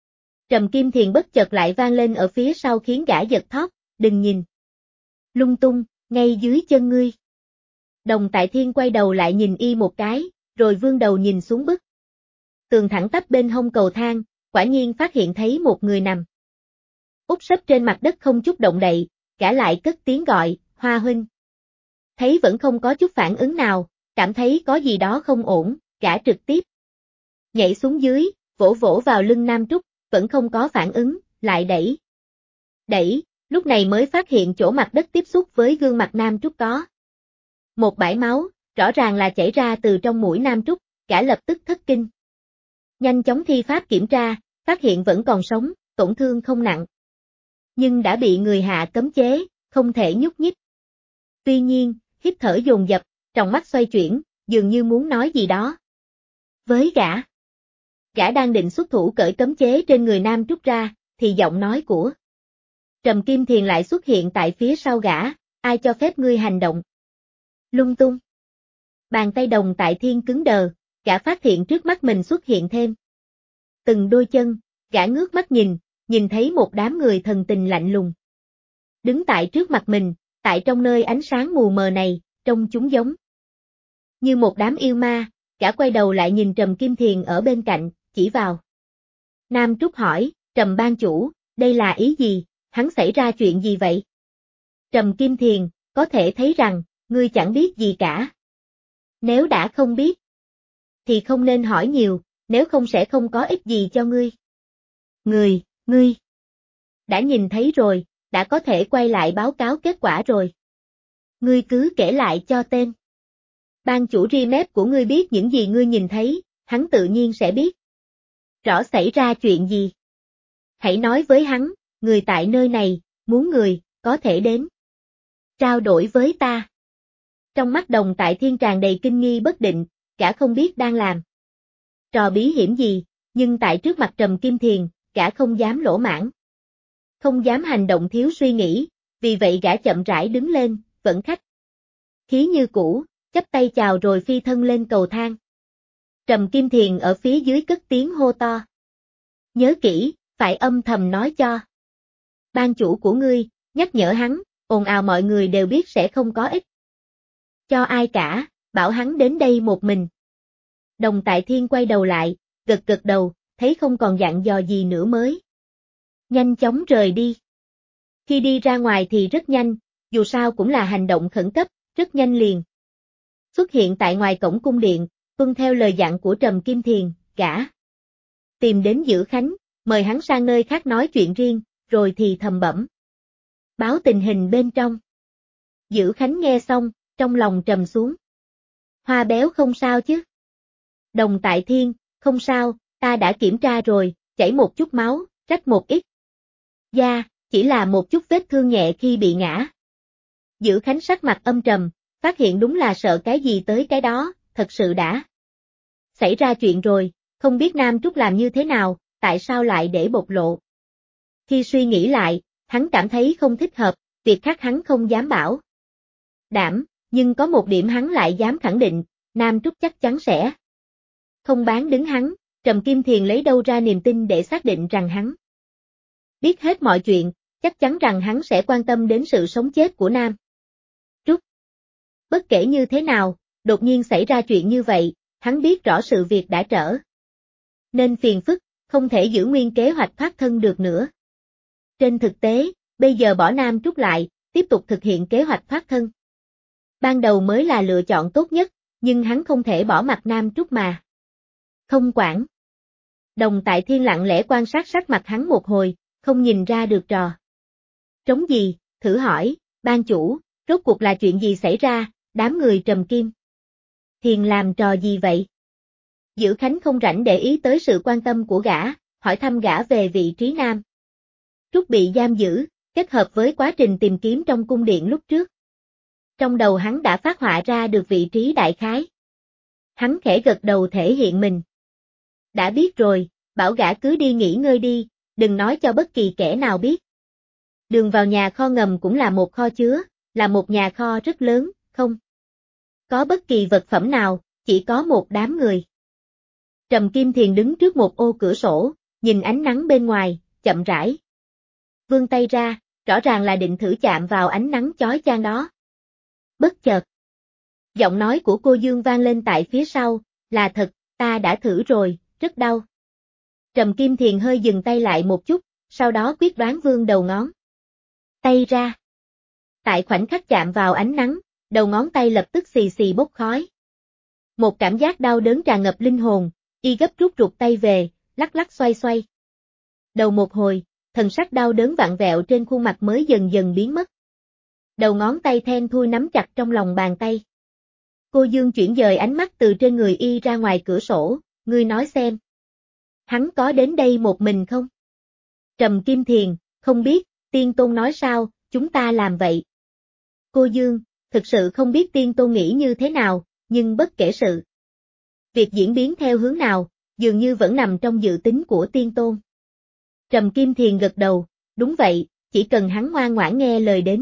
Trầm Kim Thiền bất chợt lại vang lên ở phía sau khiến gã giật thót, đừng nhìn lung tung, ngay dưới chân ngươi. Đồng Tại Thiên quay đầu lại nhìn y một cái, rồi vươn đầu nhìn xuống bức tường thẳng tắp bên hông cầu thang, quả nhiên phát hiện thấy một người nằm úp sấp trên mặt đất không chút động đậy, gã lại cất tiếng gọi, Hoa Huynh. Thấy vẫn không có chút phản ứng nào, cảm thấy có gì đó không ổn, gã trực tiếp nhảy xuống dưới, vỗ vỗ vào lưng Nam Trúc, vẫn không có phản ứng, lại đẩy, lúc này mới phát hiện chỗ mặt đất tiếp xúc với gương mặt Nam Trúc có một bãi máu, rõ ràng là chảy ra từ trong mũi Nam Trúc, gã lập tức thất kinh. Nhanh chóng thi pháp kiểm tra, phát hiện vẫn còn sống, tổn thương không nặng. Nhưng đã bị người hạ cấm chế, không thể nhúc nhích. Tuy nhiên, hít thở dồn dập, trong mắt xoay chuyển, dường như muốn nói gì đó với gã. Gã đang định xuất thủ cởi cấm chế trên người Nam Trúc ra, thì giọng nói của Trầm Kim Thiền lại xuất hiện tại phía sau gã, ai cho phép ngươi hành động lung tung. Bàn tay Đồng Tại Thiên cứng đờ, gã phát hiện trước mắt mình xuất hiện thêm từng đôi chân, gã ngước mắt nhìn thấy một đám người thần tình lạnh lùng đứng tại trước mặt mình, tại trong nơi ánh sáng mù mờ này, trông chúng giống như một đám yêu ma. Gã quay đầu lại nhìn Trầm Kim Thiền ở bên cạnh, chỉ vào Nam Trúc hỏi, Trầm ban chủ, đây là ý gì, hắn xảy ra chuyện gì vậy? Trầm Kim Thiền, có thể thấy rằng, ngươi chẳng biết gì cả. Nếu đã không biết, thì không nên hỏi nhiều, nếu không sẽ không có ích gì cho ngươi. Ngươi đã nhìn thấy rồi, đã có thể quay lại báo cáo kết quả rồi. Ngươi cứ kể lại cho tên ban chủ Remep của ngươi biết những gì ngươi nhìn thấy, hắn tự nhiên sẽ biết rõ xảy ra chuyện gì. Hãy nói với hắn, người tại nơi này, muốn người, có thể đến trao đổi với ta. Trong mắt Đồng Tại Thiên tràn đầy kinh nghi bất định, gã không biết đang làm trò bí hiểm gì, nhưng tại trước mặt Trầm Kim Thiền, gã không dám lỗ mãng, không dám hành động thiếu suy nghĩ, vì vậy gã chậm rãi đứng lên, vẫn khách khí như cũ, chắp tay chào rồi phi thân lên cầu thang. Trầm Kim Thiền ở phía dưới cất tiếng hô to. Nhớ kỹ, phải âm thầm nói cho ban chủ của ngươi, nhắc nhở hắn, ồn ào mọi người đều biết sẽ không có ích. Cho ai cả, bảo hắn đến đây một mình. Đồng Tại Thiên quay đầu lại, gật gật đầu, thấy không còn dặn dò gì nữa mới nhanh chóng rời đi. Khi đi ra ngoài thì rất nhanh, dù sao cũng là hành động khẩn cấp, rất nhanh liền. Xuất hiện tại ngoài cổng cung điện, tuân theo lời dặn của Trầm Kim Thiền, gã tìm đến Dữ Khánh, mời hắn sang nơi khác nói chuyện riêng, rồi thì thầm bẩm báo tình hình bên trong. Dữ Khánh nghe xong, trong lòng trầm xuống. Hoa béo không sao chứ? Đồng Tại Thiên, không sao, ta đã kiểm tra rồi, chảy một chút máu, rách một ít da, chỉ là một chút vết thương nhẹ khi bị ngã. Dữ Khánh sắc mặt âm trầm, phát hiện đúng là sợ cái gì tới cái đó, thật sự đã xảy ra chuyện rồi, không biết Nam Trúc làm như thế nào, tại sao lại để bộc lộ. Khi suy nghĩ lại, hắn cảm thấy không thích hợp, việc khác hắn không dám bảo đảm, nhưng có một điểm hắn lại dám khẳng định, Nam Trúc chắc chắn sẽ không bán đứng hắn. Trầm Kim Thiền lấy đâu ra niềm tin để xác định rằng hắn biết hết mọi chuyện, chắc chắn rằng hắn sẽ quan tâm đến sự sống chết của Nam Trúc. Bất kể như thế nào, đột nhiên xảy ra chuyện như vậy, hắn biết rõ sự việc đã trở nên phiền phức, không thể giữ nguyên kế hoạch thoát thân được nữa. Trên thực tế, bây giờ bỏ Nam Trúc lại, tiếp tục thực hiện kế hoạch thoát thân ban đầu mới là lựa chọn tốt nhất, nhưng hắn không thể bỏ mặc Nam Trúc mà không quản. Đồng Tại Thiên lặng lẽ quan sát sắc mặt hắn một hồi, không nhìn ra được trò trống gì, thử hỏi, ban chủ, rốt cuộc là chuyện gì xảy ra, đám người Trầm Kim Thiền làm trò gì vậy? Dữ Khánh không rảnh để ý tới sự quan tâm của gã, hỏi thăm gã về vị trí Nam Trúc bị giam giữ, kết hợp với quá trình tìm kiếm trong cung điện lúc trước. Trong đầu hắn đã phát họa ra được vị trí đại khái. Hắn khẽ gật đầu thể hiện mình đã biết rồi, bảo gã cứ đi nghỉ ngơi đi, đừng nói cho bất kỳ kẻ nào biết. Đường vào nhà kho ngầm cũng là một kho chứa, là một nhà kho rất lớn, không có bất kỳ vật phẩm nào, chỉ có một đám người. Trầm Kim Thiền đứng trước một ô cửa sổ, nhìn ánh nắng bên ngoài, chậm rãi vươn tay ra, rõ ràng là định thử chạm vào ánh nắng chói chang đó. Bất chợt, giọng nói của cô Dương vang lên tại phía sau, là thật, ta đã thử rồi, rất đau. Trầm Kim Thiền hơi dừng tay lại một chút, sau đó quyết đoán vươn đầu ngón tay ra. Tại khoảnh khắc chạm vào ánh nắng, đầu ngón tay lập tức xì xì bốc khói. Một cảm giác đau đớn tràn ngập linh hồn, y gấp rút rụt tay về, lắc lắc xoay xoay. Đầu một hồi, thần sắc đau đớn vặn vẹo trên khuôn mặt mới dần dần biến mất. Đầu ngón tay then thui nắm chặt trong lòng bàn tay. Cô Dương chuyển dời ánh mắt từ trên người y ra ngoài cửa sổ, ngươi nói xem. Hắn có đến đây một mình không? Trầm Kim Thiền, không biết, Tiên Tôn nói sao, chúng ta làm vậy. Cô Dương, thực sự không biết Tiên Tôn nghĩ như thế nào, nhưng bất kể sự việc diễn biến theo hướng nào, dường như vẫn nằm trong dự tính của Tiên Tôn. Trầm Kim Thiền gật đầu, đúng vậy, chỉ cần hắn ngoan ngoãn nghe lời đến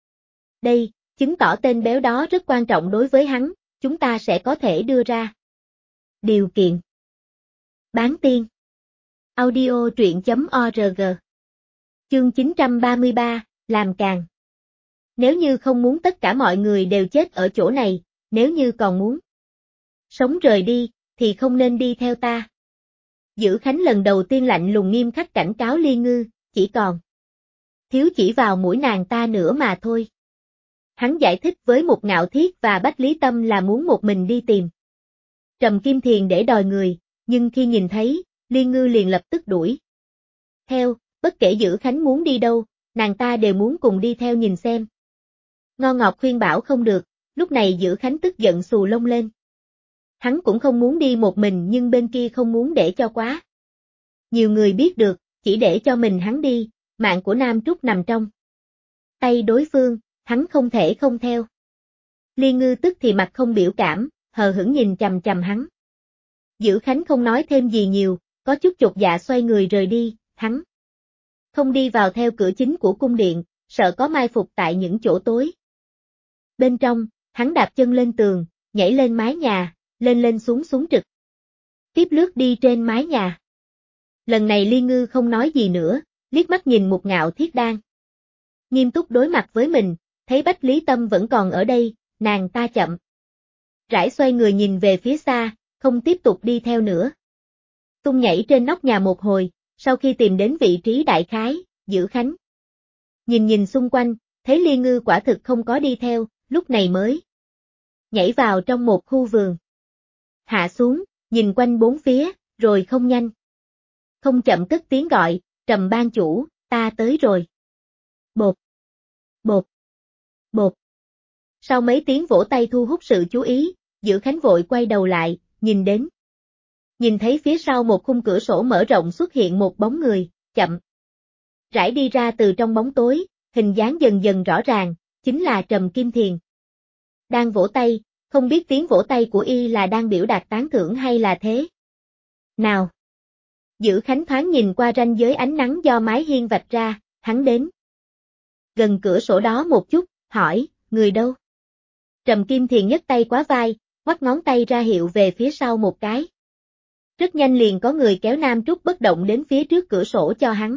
đây, chứng tỏ tên béo đó rất quan trọng đối với hắn, chúng ta sẽ có thể đưa ra điều kiện. Bán tiên. Audio truyện.org. Chương 933, làm càng. Nếu như không muốn tất cả mọi người đều chết ở chỗ này, nếu như còn muốn sống rời đi, thì không nên đi theo ta. Dữ Khánh lần đầu tiên lạnh lùng nghiêm khắc cảnh cáo Liên Ngư, chỉ còn thiếu chỉ vào mũi nàng ta nữa mà thôi. Hắn giải thích với Mục Ngạo Thiết và Bách Lý Tâm là muốn một mình đi tìm Trầm Kim Thiền để đòi người, nhưng khi nhìn thấy, Liên Ngư liền lập tức đuổi theo, bất kể Dữ Khánh muốn đi đâu, nàng ta đều muốn cùng đi theo nhìn xem. Ngo Ngọc khuyên bảo không được, lúc này Dữ Khánh tức giận xù lông lên. Hắn cũng không muốn đi một mình nhưng bên kia không muốn để cho quá nhiều người biết được, chỉ để cho mình hắn đi, mạng của Nam Trúc nằm trong tay đối phương, hắn không thể không theo. Liên Ngư tức thì mặt không biểu cảm, hờ hững nhìn chằm chằm hắn. Dữ Khánh không nói thêm gì nhiều, có chút chột dạ xoay người rời đi, hắn không đi vào theo cửa chính của cung điện, sợ có mai phục tại những chỗ tối. Bên trong, hắn đạp chân lên tường, nhảy lên mái nhà, lên lên xuống xuống trực tiếp lướt đi trên mái nhà. Lần này Liên Ngư không nói gì nữa, liếc mắt nhìn Mục Ngạo Thiết đang nghiêm túc đối mặt với mình, thấy Bách Lý Tâm vẫn còn ở đây, nàng ta chậm rãi xoay người nhìn về phía xa, không tiếp tục đi theo nữa. Tung nhảy trên nóc nhà một hồi, sau khi tìm đến vị trí đại khái, Dữ Khánh nhìn xung quanh, thấy Liên Ngư quả thực không có đi theo, lúc này mới nhảy vào trong một khu vườn. Hạ xuống, nhìn quanh bốn phía, rồi không nhanh không chậm cất tiếng gọi, Trầm ban chủ, ta tới rồi. Bột, bột, bột. Sau mấy tiếng vỗ tay thu hút sự chú ý, Dữ Khánh vội quay đầu lại, nhìn thấy phía sau một khung cửa sổ mở rộng xuất hiện một bóng người, chậm rãi đi ra từ trong bóng tối, hình dáng dần dần rõ ràng, chính là Trầm Kim Thiền. Đang vỗ tay, không biết tiếng vỗ tay của y là đang biểu đạt tán thưởng hay là thế nào. Dữ Khánh thoáng nhìn qua ranh giới ánh nắng do mái hiên vạch ra, hắn đến gần cửa sổ đó một chút, hỏi, người đâu? Trầm Kim Thiền nhấc tay quá vai, ngoắc ngón tay ra hiệu về phía sau một cái. Rất nhanh liền có người kéo Nam Trúc bất động đến phía trước cửa sổ cho hắn.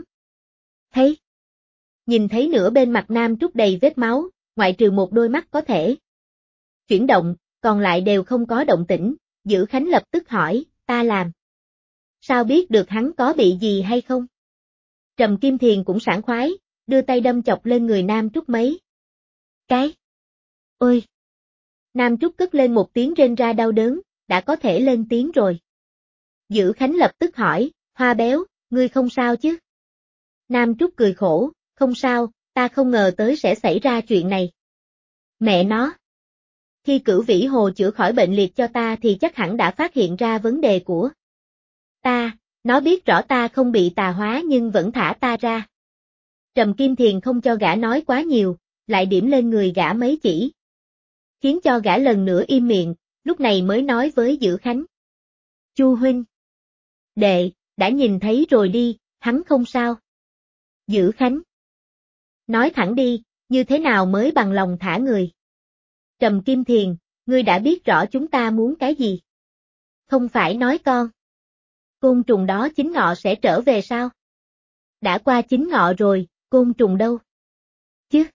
Nhìn thấy nửa bên mặt Nam Trúc đầy vết máu, ngoại trừ một đôi mắt có thể chuyển động, còn lại đều không có động tĩnh, Dữ Khánh lập tức hỏi, ta làm sao biết được hắn có bị gì hay không? Trầm Kim Thiền cũng sảng khoái, đưa tay đâm chọc lên người Nam Trúc mấy cái. Ôi! Nam Trúc cất lên một tiếng rên ra đau đớn, đã có thể lên tiếng rồi. Dữ Khánh lập tức hỏi, Hoa béo, ngươi không sao chứ? Nam Trúc cười khổ, không sao, ta không ngờ tới sẽ xảy ra chuyện này. Mẹ nó! Khi Cửu Vĩ Hồ chữa khỏi bệnh liệt cho ta thì chắc hẳn đã phát hiện ra vấn đề của ta, nó biết rõ ta không bị tà hóa nhưng vẫn thả ta ra. Trầm Kim Thiền không cho gã nói quá nhiều, lại điểm lên người gã mấy chỉ, khiến cho gã lần nữa im miệng, lúc này mới nói với Dữ Khánh. Chu huynh đệ, đã nhìn thấy rồi đi, hắn không sao. Dữ Khánh nói thẳng đi, như thế nào mới bằng lòng thả người? Trầm Kim Thiền, ngươi đã biết rõ chúng ta muốn cái gì? Không phải nói con côn trùng đó chính ngọ sẽ trở về sao? Đã qua chính ngọ rồi, côn trùng đâu? Chứ?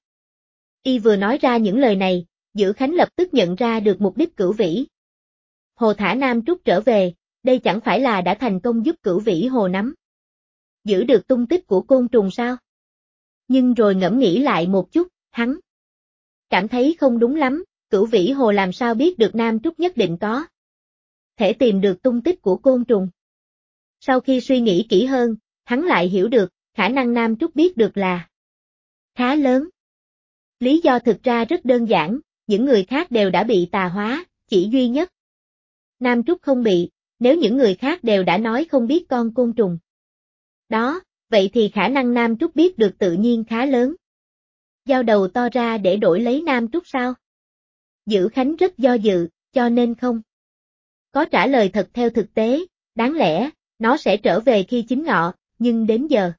Y vừa nói ra những lời này, Dữ Khánh lập tức nhận ra được mục đích Cửu Vĩ Hồ thả Nam Trúc trở về, đây chẳng phải là đã thành công giúp Cửu Vĩ Hồ nắm giữ được tung tích của côn trùng sao? Nhưng rồi ngẫm nghĩ lại một chút, hắn cảm thấy không đúng lắm, Cửu Vĩ Hồ làm sao biết được Nam Trúc nhất định có thể tìm được tung tích của côn trùng. Sau khi suy nghĩ kỹ hơn, hắn lại hiểu được, khả năng Nam Trúc biết được là khá lớn. Lý do thực ra rất đơn giản, những người khác đều đã bị tà hóa, chỉ duy nhất Nam Trúc không bị, nếu những người khác đều đã nói không biết con côn trùng đó, vậy thì khả năng Nam Trúc biết được tự nhiên khá lớn. Giao đầu to ra để đổi lấy Nam Trúc sao? Dữ Khánh rất do dự, cho nên không có trả lời thật theo thực tế, đáng lẽ nó sẽ trở về khi chính ngọ, nhưng đến giờ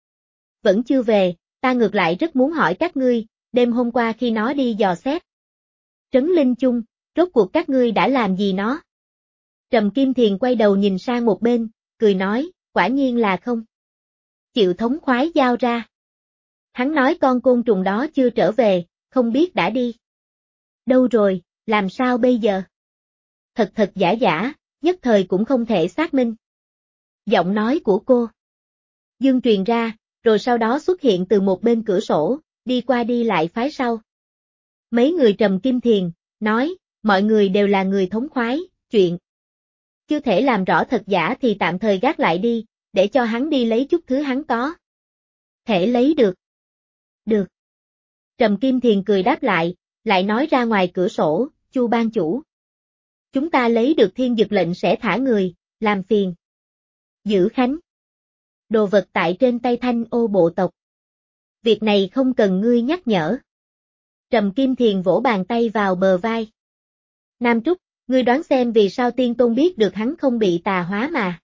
vẫn chưa về, ta ngược lại rất muốn hỏi các ngươi, đêm hôm qua khi nó đi dò xét Trấn Linh Chung, rốt cuộc các ngươi đã làm gì nó? Trầm Kim Thiền quay đầu nhìn sang một bên, cười nói, quả nhiên là không chịu thống khoái giao ra. Hắn nói con côn trùng đó chưa trở về, không biết đã đi đâu rồi, làm sao bây giờ? Thật giả giả, nhất thời cũng không thể xác minh. Giọng nói của cô Dương truyền ra, rồi sau đó xuất hiện từ một bên cửa sổ, đi qua đi lại phái sau. Mấy người Trầm Kim Thiền, nói, mọi người đều là người thống khoái, chuyện chưa thể làm rõ thật giả thì tạm thời gác lại đi, để cho hắn đi lấy chút thứ hắn có thể lấy được. Được. Trầm Kim Thiền cười đáp lại nói ra ngoài cửa sổ, Chu ban chủ. Chúng ta lấy được thiên dực lệnh sẽ thả người, làm phiền. Dữ Khánh. Đồ vật tại trên tay Thanh Ô bộ tộc. Việc này không cần ngươi nhắc nhở. Trầm Kim Thiền vỗ bàn tay vào bờ vai. Nam Trúc, ngươi đoán xem vì sao Tiên Tôn biết được hắn không bị tà hóa mà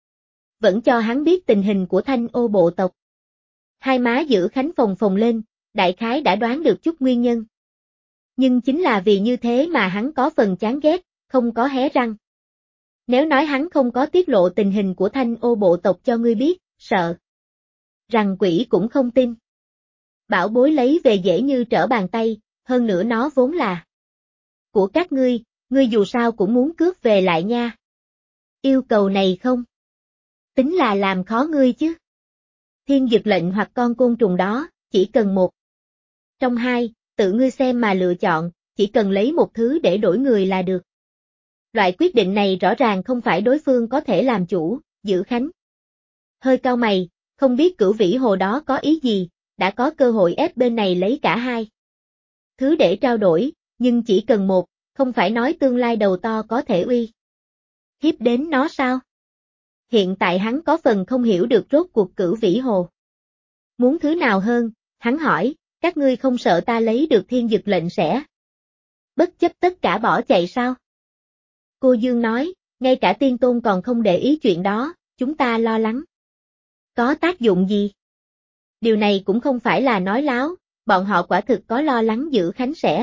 vẫn cho hắn biết tình hình của Thanh Ô bộ tộc. Hai má Dữ Khánh phồng phồng lên, đại khái đã đoán được chút nguyên nhân. Nhưng chính là vì như thế mà hắn có phần chán ghét, không có hé răng. Nếu nói hắn không có tiết lộ tình hình của Thanh Ô bộ tộc cho ngươi biết, sợ Rằng quỷ cũng không tin. Bảo bối lấy về dễ như trở bàn tay, hơn nữa nó vốn là của các ngươi dù sao cũng muốn cướp về lại nha. Yêu cầu này không tính là làm khó ngươi chứ. Thiên dực lệnh hoặc con côn trùng đó, chỉ cần một trong hai, tự ngươi xem mà lựa chọn, chỉ cần lấy một thứ để đổi người là được. Loại quyết định này rõ ràng không phải đối phương có thể làm chủ, Dữ Khánh hơi cau mày, không biết Cửu Vĩ Hồ đó có ý gì, đã có cơ hội ép bên này lấy cả hai thứ để trao đổi, nhưng chỉ cần một, không phải nói tương lai đầu to có thể uy hiếp đến nó sao? Hiện tại hắn có phần không hiểu được rốt cuộc Cửu Vĩ Hồ muốn thứ nào hơn, hắn hỏi, các ngươi không sợ ta lấy được thiên dực lệnh sẽ bất chấp tất cả bỏ chạy sao? Cô Dương nói, ngay cả tiên tôn còn không để ý chuyện đó, chúng ta lo lắng. Có tác dụng gì? Điều này cũng không phải là nói láo, bọn họ quả thực có lo lắng Dữ Khánh sẽ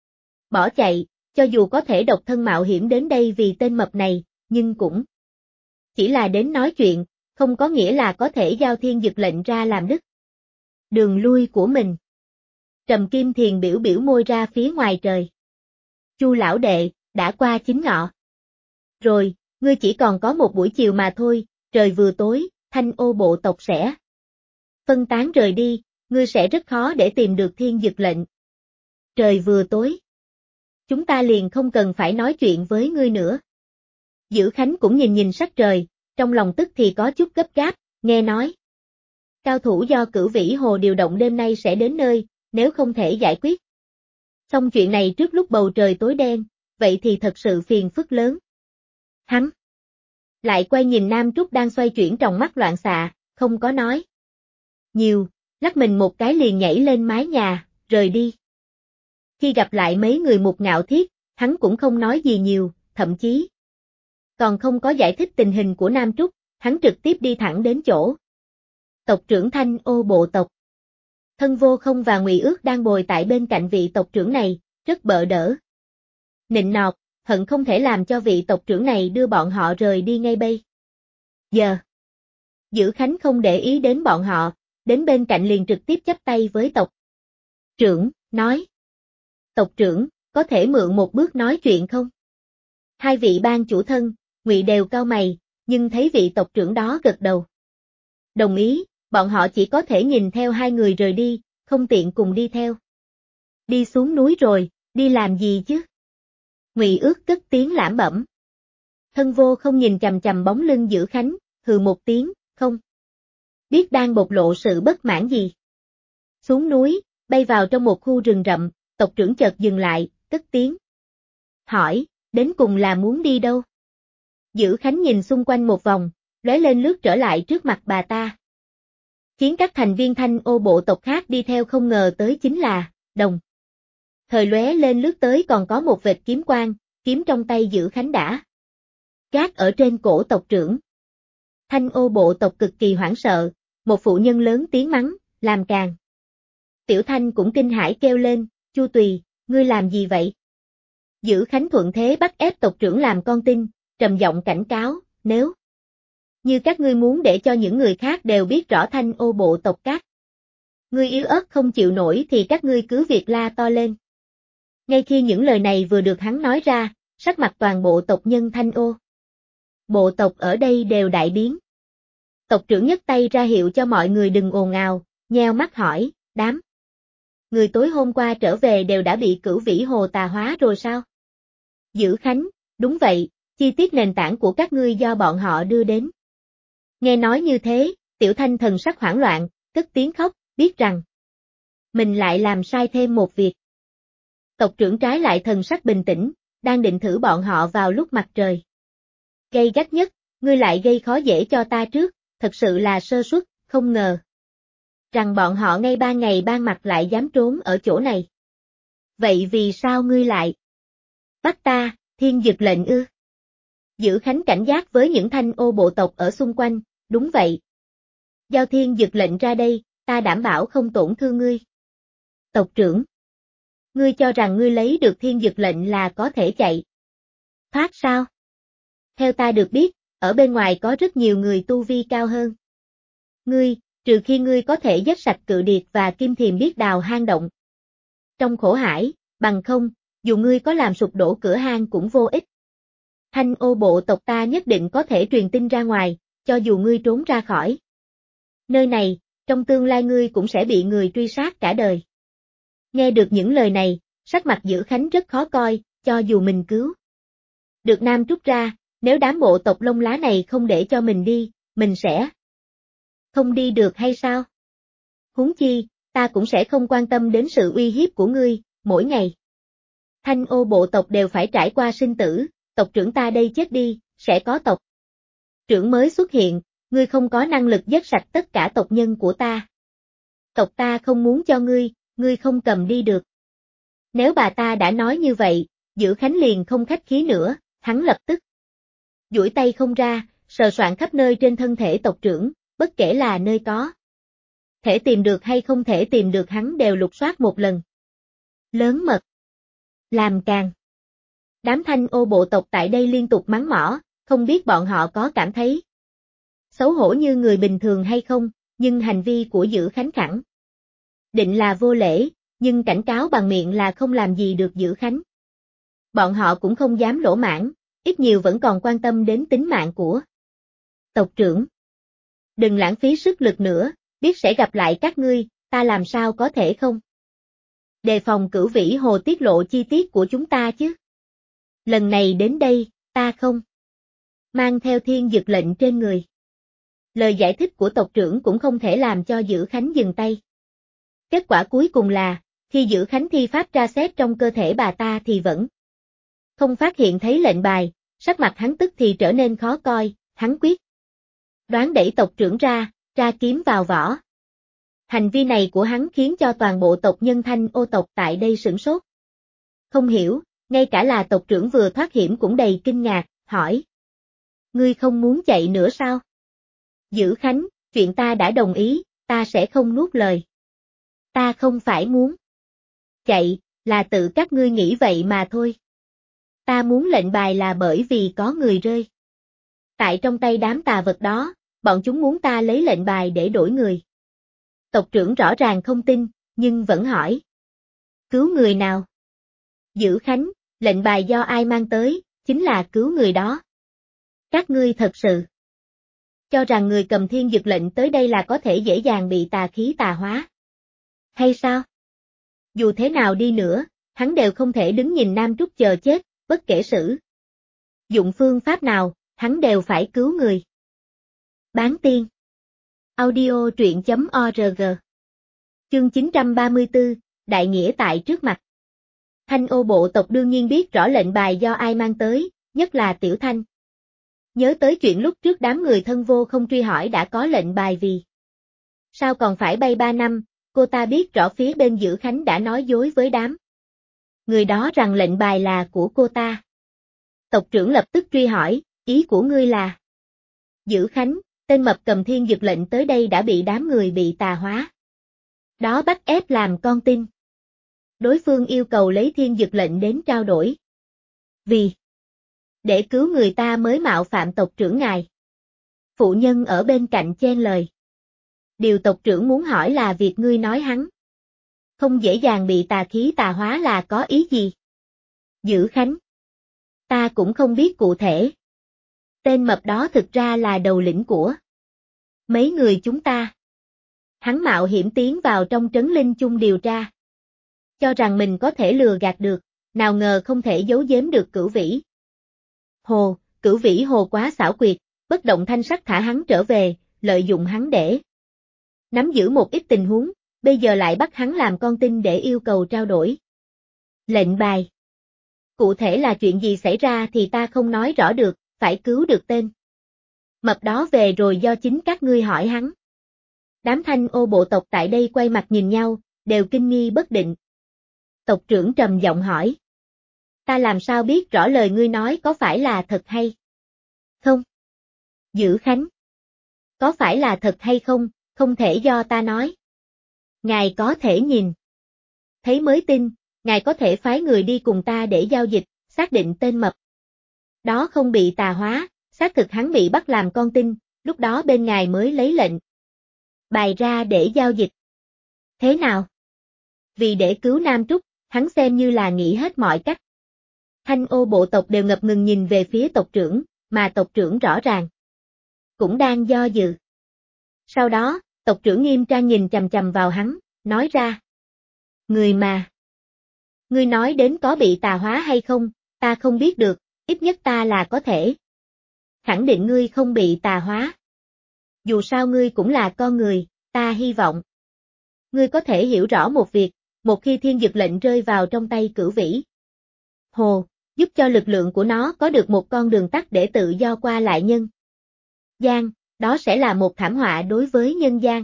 bỏ chạy, cho dù có thể độc thân mạo hiểm đến đây vì tên mập này, nhưng cũng chỉ là đến nói chuyện, không có nghĩa là có thể giao thiên dực lệnh ra làm đứt đường lui của mình. Trầm Kim Thiền biểu biểu môi ra phía ngoài trời. Chu lão đệ, đã qua chính ngọ. Rồi, ngươi chỉ còn có một buổi chiều mà thôi, trời vừa tối, Thanh Ô bộ tộc sẽ phân tán rời đi, ngươi sẽ rất khó để tìm được thiên dực lệnh. Trời vừa tối. Chúng ta liền không cần phải nói chuyện với ngươi nữa. Dữ Khánh cũng nhìn nhìn sắc trời, trong lòng tức thì có chút gấp gáp, nghe nói. Cao thủ do Cửu Vĩ Hồ điều động đêm nay sẽ đến nơi, nếu không thể giải quyết xong chuyện này trước lúc bầu trời tối đen, vậy thì thật sự phiền phức lớn. Hắn lại quay nhìn Nam Trúc đang xoay chuyển trong mắt loạn xạ, không có nói nhiều, lắc mình một cái liền nhảy lên mái nhà, rời đi. Khi gặp lại mấy người Mục Ngạo Thiết, hắn cũng không nói gì nhiều, thậm chí còn không có giải thích tình hình của Nam Trúc, hắn trực tiếp đi thẳng đến chỗ tộc trưởng Thanh Ô bộ tộc. Thân Vô Không và Ngụy Ước đang bồi tại bên cạnh vị tộc trưởng này, rất bợ đỡ. Nịnh nọt, hận không thể làm cho vị tộc trưởng này đưa bọn họ rời đi ngay bây giờ. Dữ Khánh không để ý đến bọn họ, đến bên cạnh liền trực tiếp chắp tay với tộc trưởng, nói. Tộc trưởng, có thể mượn một bước nói chuyện không? Hai vị ban chủ thân, Ngụy đều cau mày, nhưng thấy vị tộc trưởng đó gật đầu. Đồng ý, bọn họ chỉ có thể nhìn theo hai người rời đi, không tiện cùng đi theo. Đi xuống núi rồi, đi làm gì chứ? Ngụy Ước cất tiếng lẩm bẩm. Thân Vô Không nhìn chằm chằm bóng lưng Dữ Khánh, hừ một tiếng, không biết đang bộc lộ sự bất mãn gì. Xuống núi, bay vào trong một khu rừng rậm, tộc trưởng chợt dừng lại, cất tiếng. Hỏi, đến cùng là muốn đi đâu? Dữ Khánh nhìn xung quanh một vòng, lóe lên lướt trở lại trước mặt bà ta. Khiến các thành viên Thanh Ô bộ tộc khác đi theo không ngờ tới chính là, đồng. Thời lóe lên lướt tới còn có một vệt kiếm quang, kiếm trong tay Dữ Khánh đã gác ở trên cổ tộc trưởng. Thanh Ô bộ tộc cực kỳ hoảng sợ, một phụ nhân lớn tiếng mắng, làm càn. Tiểu Thanh cũng kinh hãi kêu lên, Chu Tùy, ngươi làm gì vậy? Dữ Khánh thuận thế bắt ép tộc trưởng làm con tin, trầm giọng cảnh cáo, nếu như các ngươi muốn để cho những người khác đều biết rõ Thanh Ô bộ tộc các ngươi yếu ớt không chịu nổi thì các ngươi cứ việc la to lên. Ngay khi những lời này vừa được hắn nói ra, sắc mặt toàn bộ tộc nhân Thanh Ô bộ tộc ở đây đều đại biến. Tộc trưởng nhấc tay ra hiệu cho mọi người đừng ồn ào, nheo mắt hỏi, đám người tối hôm qua trở về đều đã bị Cửu Vĩ Hồ tà hóa rồi sao? Dữ Khánh, đúng vậy, chi tiết nền tảng của các ngươi do bọn họ đưa đến. Nghe nói như thế, Tiểu Thanh thần sắc hoảng loạn, cất tiếng khóc, biết rằng mình lại làm sai thêm một việc. Tộc trưởng trái lại thần sắc bình tĩnh, đang định thử bọn họ vào lúc mặt trời gay gắt nhất, ngươi lại gây khó dễ cho ta trước, thật sự là sơ suất, không ngờ rằng bọn họ ngay ban ngày ban mặt lại dám trốn ở chỗ này. Vậy vì sao ngươi lại bắt ta, thiên dực lệnh ư? Dữ Khánh cảnh giác với những Thanh Ô bộ tộc ở xung quanh, đúng vậy. Giao thiên dực lệnh ra đây, ta đảm bảo không tổn thương ngươi. Tộc trưởng, ngươi cho rằng ngươi lấy được thiên dực lệnh là có thể chạy thoát sao? Theo ta được biết, ở bên ngoài có rất nhiều người tu vi cao hơn ngươi, trừ khi ngươi có thể giết sạch cự điệt và kim thiềm biết đào hang động trong khổ hải, bằng không, dù ngươi có làm sụp đổ cửa hang cũng vô ích. Thanh ô bộ tộc ta nhất định có thể truyền tin ra ngoài, cho dù ngươi trốn ra khỏi nơi này, trong tương lai ngươi cũng sẽ bị người truy sát cả đời. Nghe được những lời này, sắc mặt Dữ Khánh rất khó coi, cho dù mình cứu được Nam Trúc ra, nếu đám bộ tộc lông lá này không để cho mình đi, mình sẽ không đi được hay sao? Huống chi, ta cũng sẽ không quan tâm đến sự uy hiếp của ngươi, mỗi ngày. Thanh ô bộ tộc đều phải trải qua sinh tử, tộc trưởng ta đây chết đi, sẽ có tộc trưởng mới xuất hiện, ngươi không có năng lực giết sạch tất cả tộc nhân của ta. Tộc ta không muốn cho ngươi không cầm đi được. Nếu bà ta đã nói như vậy, Dữ Khánh liền không khách khí nữa, hắn lập tức duỗi tay không ra, sờ soạn khắp nơi trên thân thể tộc trưởng, bất kể là nơi có thể tìm được hay không thể tìm được hắn đều lục soát một lần. Lớn mật. Làm càng. Đám thanh ô bộ tộc tại đây liên tục mắng mỏ, không biết bọn họ có cảm thấy xấu hổ như người bình thường hay không, nhưng hành vi của Dữ Khánh khẳng định là vô lễ, nhưng cảnh cáo bằng miệng là không làm gì được Dữ Khánh. Bọn họ cũng không dám lỗ mãng, ít nhiều vẫn còn quan tâm đến tính mạng của tộc trưởng. Đừng lãng phí sức lực nữa, biết sẽ gặp lại các ngươi, ta làm sao có thể không đề phòng Cửu Vĩ Hồ tiết lộ chi tiết của chúng ta chứ. Lần này đến đây, ta không mang theo thiên dực lệnh trên người. Lời giải thích của tộc trưởng cũng không thể làm cho Dữ Khánh dừng tay. Kết quả cuối cùng là, khi Dữ Khánh thi pháp tra xét trong cơ thể bà ta thì vẫn không phát hiện thấy lệnh bài, sắc mặt hắn tức thì trở nên khó coi, hắn quyết đoán đẩy tộc trưởng ra, tra kiếm vào vỏ. Hành vi này của hắn khiến cho toàn bộ tộc nhân Thanh ô tộc tại đây sửng sốt. Không hiểu, ngay cả là tộc trưởng vừa thoát hiểm cũng đầy kinh ngạc, hỏi. Ngươi không muốn chạy nữa sao? Dữ Khánh, chuyện ta đã đồng ý, ta sẽ không nuốt lời. Ta không phải muốn chạy, là tự các ngươi nghĩ vậy mà thôi. Ta muốn lệnh bài là bởi vì có người rơi tại trong tay đám tà vật đó, bọn chúng muốn ta lấy lệnh bài để đổi người. Tộc trưởng rõ ràng không tin, nhưng vẫn hỏi. Cứu người nào? Dữ Khánh, lệnh bài do ai mang tới, chính là cứu người đó. Các ngươi thật sự cho rằng người cầm thiên dực lệnh tới đây là có thể dễ dàng bị tà khí tà hóa. Hay sao? Dù thế nào đi nữa, hắn đều không thể đứng nhìn Nam Trúc chờ chết, bất kể sử dụng phương pháp nào, hắn đều phải cứu người. Bán tiên. Audio truyện.org. Chương 934, Đại nghĩa tại trước mặt. Thanh ô bộ tộc đương nhiên biết rõ lệnh bài do ai mang tới, nhất là Tiểu Thanh. Nhớ tới chuyện lúc trước đám người thân vô không truy hỏi đã có lệnh bài vì sao còn phải bay 3 năm, cô ta biết rõ phía bên Dữ Khánh đã nói dối với đám người đó rằng lệnh bài là của cô ta. Tộc trưởng lập tức truy hỏi, ý của ngươi là? Dữ Khánh, tên mập cầm thiên dực lệnh tới đây đã bị đám người bị tà hóa đó bắt ép làm con tin. Đối phương yêu cầu lấy thiên dực lệnh đến trao đổi. Vì để cứu người ta mới mạo phạm tộc trưởng ngài. Phụ nhân ở bên cạnh chen lời. Điều tộc trưởng muốn hỏi là việc ngươi nói hắn không dễ dàng bị tà khí tà hóa là có ý gì? Dữ Khánh, ta cũng không biết cụ thể. Tên mập đó thực ra là đầu lĩnh của mấy người chúng ta. Hắn mạo hiểm tiến vào trong trấn linh chung điều tra. Cho rằng mình có thể lừa gạt được, nào ngờ không thể giấu giếm được Cửu Vĩ Hồ. Cửu Vĩ Hồ quá xảo quyệt, bất động thanh sắc thả hắn trở về, lợi dụng hắn để nắm giữ một ít tình huống, bây giờ lại bắt hắn làm con tin để yêu cầu trao đổi lệnh bài. Cụ thể là chuyện gì xảy ra thì ta không nói rõ được, phải cứu được tên mập đó về rồi do chính các ngươi hỏi hắn. Đám thanh ô bộ tộc tại đây quay mặt nhìn nhau, đều kinh nghi bất định. Tộc trưởng trầm giọng hỏi. Ta làm sao biết rõ lời ngươi nói có phải là thật hay không? Dữ Khánh, có phải là thật hay không, không thể do ta nói. Ngài có thể nhìn thấy mới tin, ngài có thể phái người đi cùng ta để giao dịch, xác định tên mập đó không bị tà hóa, xác thực hắn bị bắt làm con tin, lúc đó bên ngài mới lấy lệnh bày ra để giao dịch. Thế nào? Vì để cứu Nam Trúc, hắn xem như là nghĩ hết mọi cách. Thanh ô bộ tộc đều ngập ngừng nhìn về phía tộc trưởng, mà tộc trưởng rõ ràng cũng đang do dự. Sau đó, tộc trưởng nghiêm trang nhìn chằm chằm vào hắn, nói ra. Người mà. Ngươi nói đến có bị tà hóa hay không, ta không biết được, ít nhất ta là có thể. Khẳng định ngươi không bị tà hóa. Dù sao ngươi cũng là con người, ta hy vọng. Ngươi có thể hiểu rõ một việc, một khi thiên dực lệnh rơi vào trong tay Cửu Vĩ Hồ, giúp cho lực lượng của nó có được một con đường tắt để tự do qua lại nhân gian, đó sẽ là một thảm họa đối với nhân gian.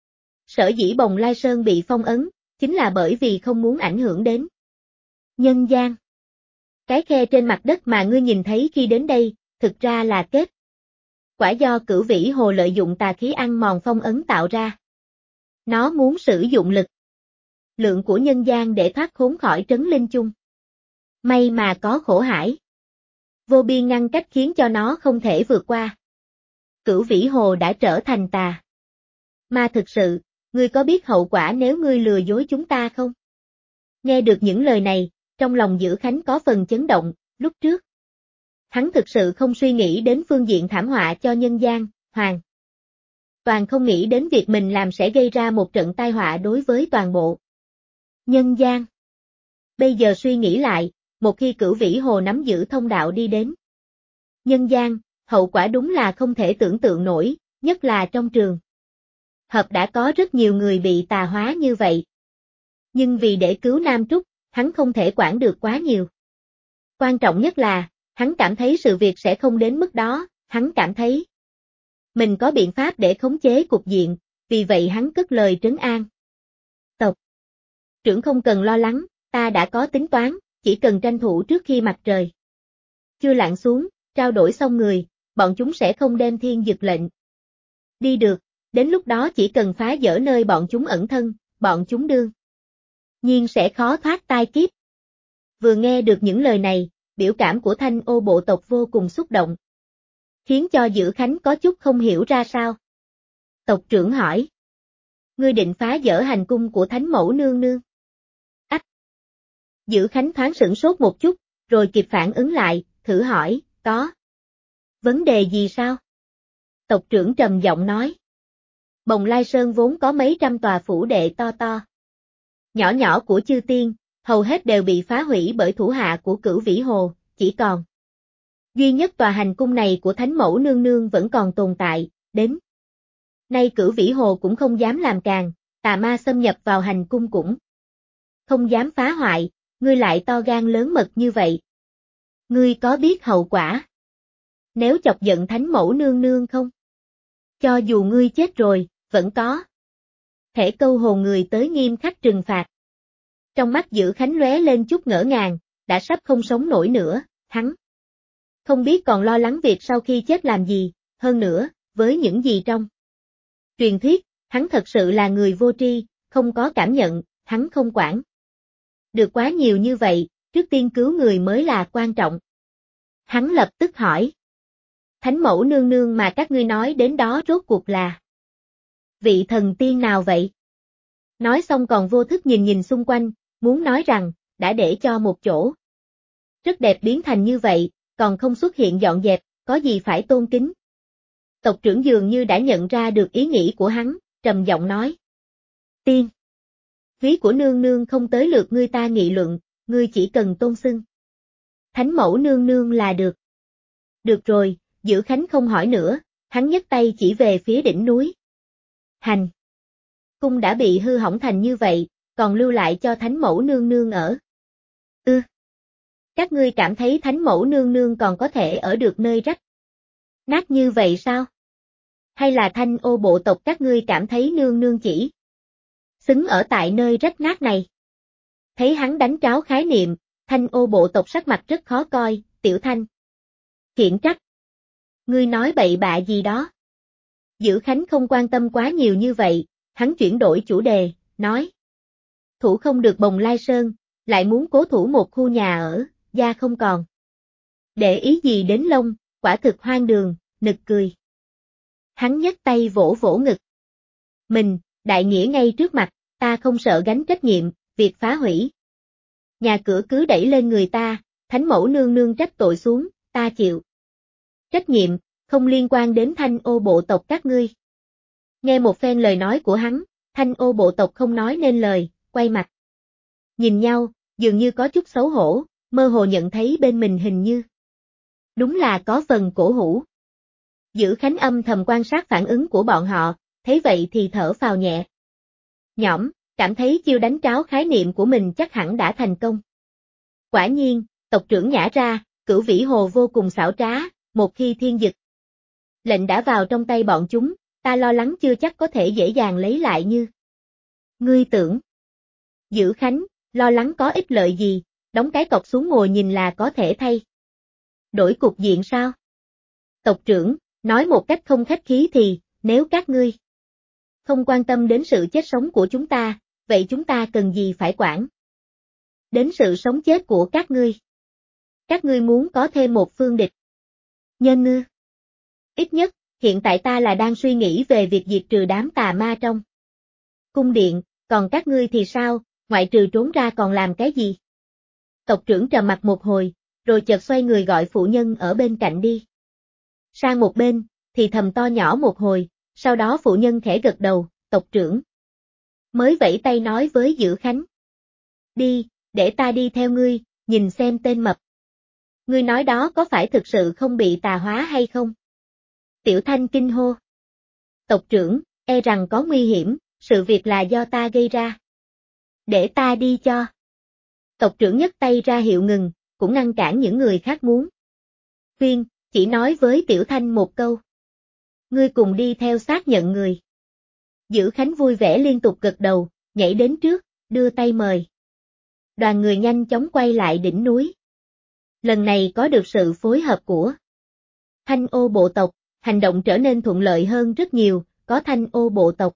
Sở dĩ Bồng Lai Sơn bị phong ấn, chính là bởi vì không muốn ảnh hưởng đến nhân gian. Cái khe trên mặt đất mà ngươi nhìn thấy khi đến đây, thực ra là kết quả do Cửu Vĩ Hồ lợi dụng tà khí ăn mòn phong ấn tạo ra. Nó muốn sử dụng lực lượng của nhân gian để thoát khốn khỏi trấn linh chung. May mà có khổ hải vô biên ngăn cách khiến cho nó không thể vượt qua. Cửu Vĩ Hồ đã trở thành tà ma thực sự, ngươi có biết hậu quả nếu ngươi lừa dối chúng ta không? Nghe được những lời này, trong lòng Dữ Khánh có phần chấn động, lúc trước. Hắn thực sự không suy nghĩ đến phương diện thảm họa cho nhân gian, hoàn toàn không nghĩ đến việc mình làm sẽ gây ra một trận tai họa đối với toàn bộ nhân gian. Bây giờ suy nghĩ lại, một khi Cửu Vĩ Hồ nắm giữ thông đạo đi đến nhân gian, hậu quả đúng là không thể tưởng tượng nổi, nhất là trong trường hợp đã có rất nhiều người bị tà hóa như vậy. Nhưng vì để cứu Nam Trúc, hắn không thể quản được quá nhiều. Quan trọng nhất là, hắn cảm thấy sự việc sẽ không đến mức đó, hắn cảm thấy mình có biện pháp để khống chế cục diện, vì vậy hắn cất lời trấn an. Tộc trưởng không cần lo lắng, ta đã có tính toán, chỉ cần tranh thủ trước khi mặt trời chưa lặn xuống, trao đổi xong người, bọn chúng sẽ không đem thiên dực lệnh đi được, đến lúc đó chỉ cần phá vỡ nơi bọn chúng ẩn thân, bọn chúng đương nhiên sẽ khó thoát tai kiếp. Vừa nghe được những lời này, biểu cảm của Thanh ô bộ tộc vô cùng xúc động, khiến cho Dữ Khánh có chút không hiểu ra sao. Tộc trưởng hỏi. Ngươi định phá vỡ hành cung của Thánh Mẫu Nương Nương? Ách! Dữ Khánh thoáng sửng sốt một chút, rồi kịp phản ứng lại, thử hỏi, có vấn đề gì sao? Tộc trưởng trầm giọng nói. Bồng Lai Sơn vốn có mấy trăm tòa phủ đệ to to, nhỏ nhỏ của chư tiên, hầu hết đều bị phá hủy bởi thủ hạ của Cửu Vĩ Hồ, chỉ còn duy nhất tòa hành cung này của Thánh Mẫu Nương Nương vẫn còn tồn tại, đến nay Cửu Vĩ Hồ cũng không dám làm càng, tà ma xâm nhập vào hành cung cũng không dám phá hoại, ngươi lại to gan lớn mật như vậy. Ngươi có biết hậu quả nếu chọc giận Thánh Mẫu Nương Nương không? Cho dù ngươi chết rồi, vẫn có thể câu hồn người tới nghiêm khắc trừng phạt. Trong mắt Dữ Khánh lóe lên chút ngỡ ngàng, đã sắp không sống nổi nữa, hắn không biết còn lo lắng việc sau khi chết làm gì, hơn nữa, với những gì trong truyền thuyết, hắn thật sự là người vô tri, không có cảm nhận, hắn không quản được quá nhiều như vậy, trước tiên cứu người mới là quan trọng. Hắn lập tức hỏi. Thánh Mẫu Nương Nương mà các ngươi nói đến đó rốt cuộc là vị thần tiên nào vậy? Nói xong còn vô thức nhìn nhìn xung quanh, muốn nói rằng, đã để cho một chỗ rất đẹp biến thành như vậy, còn không xuất hiện dọn dẹp, có gì phải tôn kính. Tộc trưởng dường như đã nhận ra được ý nghĩ của hắn, trầm giọng nói. Tiên! Ví của nương nương không tới lượt ngươi ta nghị luận, ngươi chỉ cần tôn xưng Thánh Mẫu Nương Nương là được. Được rồi, Dữ Khánh không hỏi nữa, hắn nhấc tay chỉ về phía đỉnh núi. Hành! Cung đã bị hư hỏng thành như vậy, còn lưu lại cho Thánh Mẫu Nương Nương ở. Các ngươi cảm thấy Thánh Mẫu Nương Nương còn có thể ở được nơi rách nát như vậy sao? Hay là Thanh ô bộ tộc các ngươi cảm thấy Nương Nương chỉ xứng ở tại nơi rách nát này? Thấy hắn đánh tráo khái niệm, Thanh ô bộ tộc sắc mặt rất khó coi, Tiểu Thanh khiển trách. Ngươi nói bậy bạ gì đó? Dữ Khánh không quan tâm quá nhiều như vậy, hắn chuyển đổi chủ đề, nói. Thủ không được Bồng Lai Sơn, lại muốn cố thủ một khu nhà ở, da không còn để ý gì đến lông, quả thực hoang đường, nực cười. Hắn nhấc tay vỗ vỗ ngực. Mình, đại nghĩa ngay trước mặt, ta không sợ gánh trách nhiệm, việc phá hủy. Nhà cửa cứ đẩy lên người ta, thánh mẫu nương nương trách tội xuống, ta chịu. Trách nhiệm, không liên quan đến Thanh Ô bộ tộc các ngươi. Nghe một phen lời nói của hắn, Thanh Ô bộ tộc không nói nên lời, quay mặt. Nhìn nhau, dường như có chút xấu hổ, mơ hồ nhận thấy bên mình hình như. Đúng là có phần cổ hủ. Giữ Khánh âm thầm quan sát phản ứng của bọn họ, thấy vậy thì thở phào nhẹ. Nhõm, cảm thấy chiêu đánh tráo khái niệm của mình chắc hẳn đã thành công. Quả nhiên, tộc trưởng nhả ra, Cửu Vĩ Hồ vô cùng xảo trá, một khi thiên dực. Lệnh đã vào trong tay bọn chúng, ta lo lắng chưa chắc có thể dễ dàng lấy lại như. Ngươi tưởng. Giữ Khánh, lo lắng có ích lợi gì, đóng cái cọc xuống ngồi nhìn là có thể thay. Đổi cục diện sao? Tộc trưởng, nói một cách không khách khí thì, nếu các ngươi không quan tâm đến sự chết sống của chúng ta, vậy chúng ta cần gì phải quản? Đến sự sống chết của các ngươi. Các ngươi muốn có thêm một phương địch. Nhân ngư. Ít nhất, hiện tại ta là đang suy nghĩ về việc diệt trừ đám tà ma trong cung điện, còn các ngươi thì sao, ngoại trừ trốn ra còn làm cái gì? Tộc trưởng trầm mặt một hồi, rồi chợt xoay người gọi phụ nhân ở bên cạnh đi. Sang một bên, thì thầm to nhỏ một hồi, sau đó phụ nhân khẽ gật đầu, tộc trưởng. Mới vẫy tay nói với Dữ Khánh. Đi, để ta đi theo ngươi, nhìn xem tên mập. Ngươi nói đó có phải thực sự không bị tà hóa hay không? Tiểu Thanh kinh hô. Tộc trưởng, e rằng có nguy hiểm, sự việc là do ta gây ra. Để ta đi cho. Tộc trưởng nhấc tay ra hiệu ngừng, cũng ngăn cản những người khác muốn. Khuyên, chỉ nói với Tiểu Thanh một câu. Ngươi cùng đi theo xác nhận người. Dữ Khánh vui vẻ liên tục gật đầu, nhảy đến trước, đưa tay mời. Đoàn người nhanh chóng quay lại đỉnh núi. Lần này có được sự phối hợp của Thanh Ô bộ tộc, hành động trở nên thuận lợi hơn rất nhiều, có Thanh Ô bộ tộc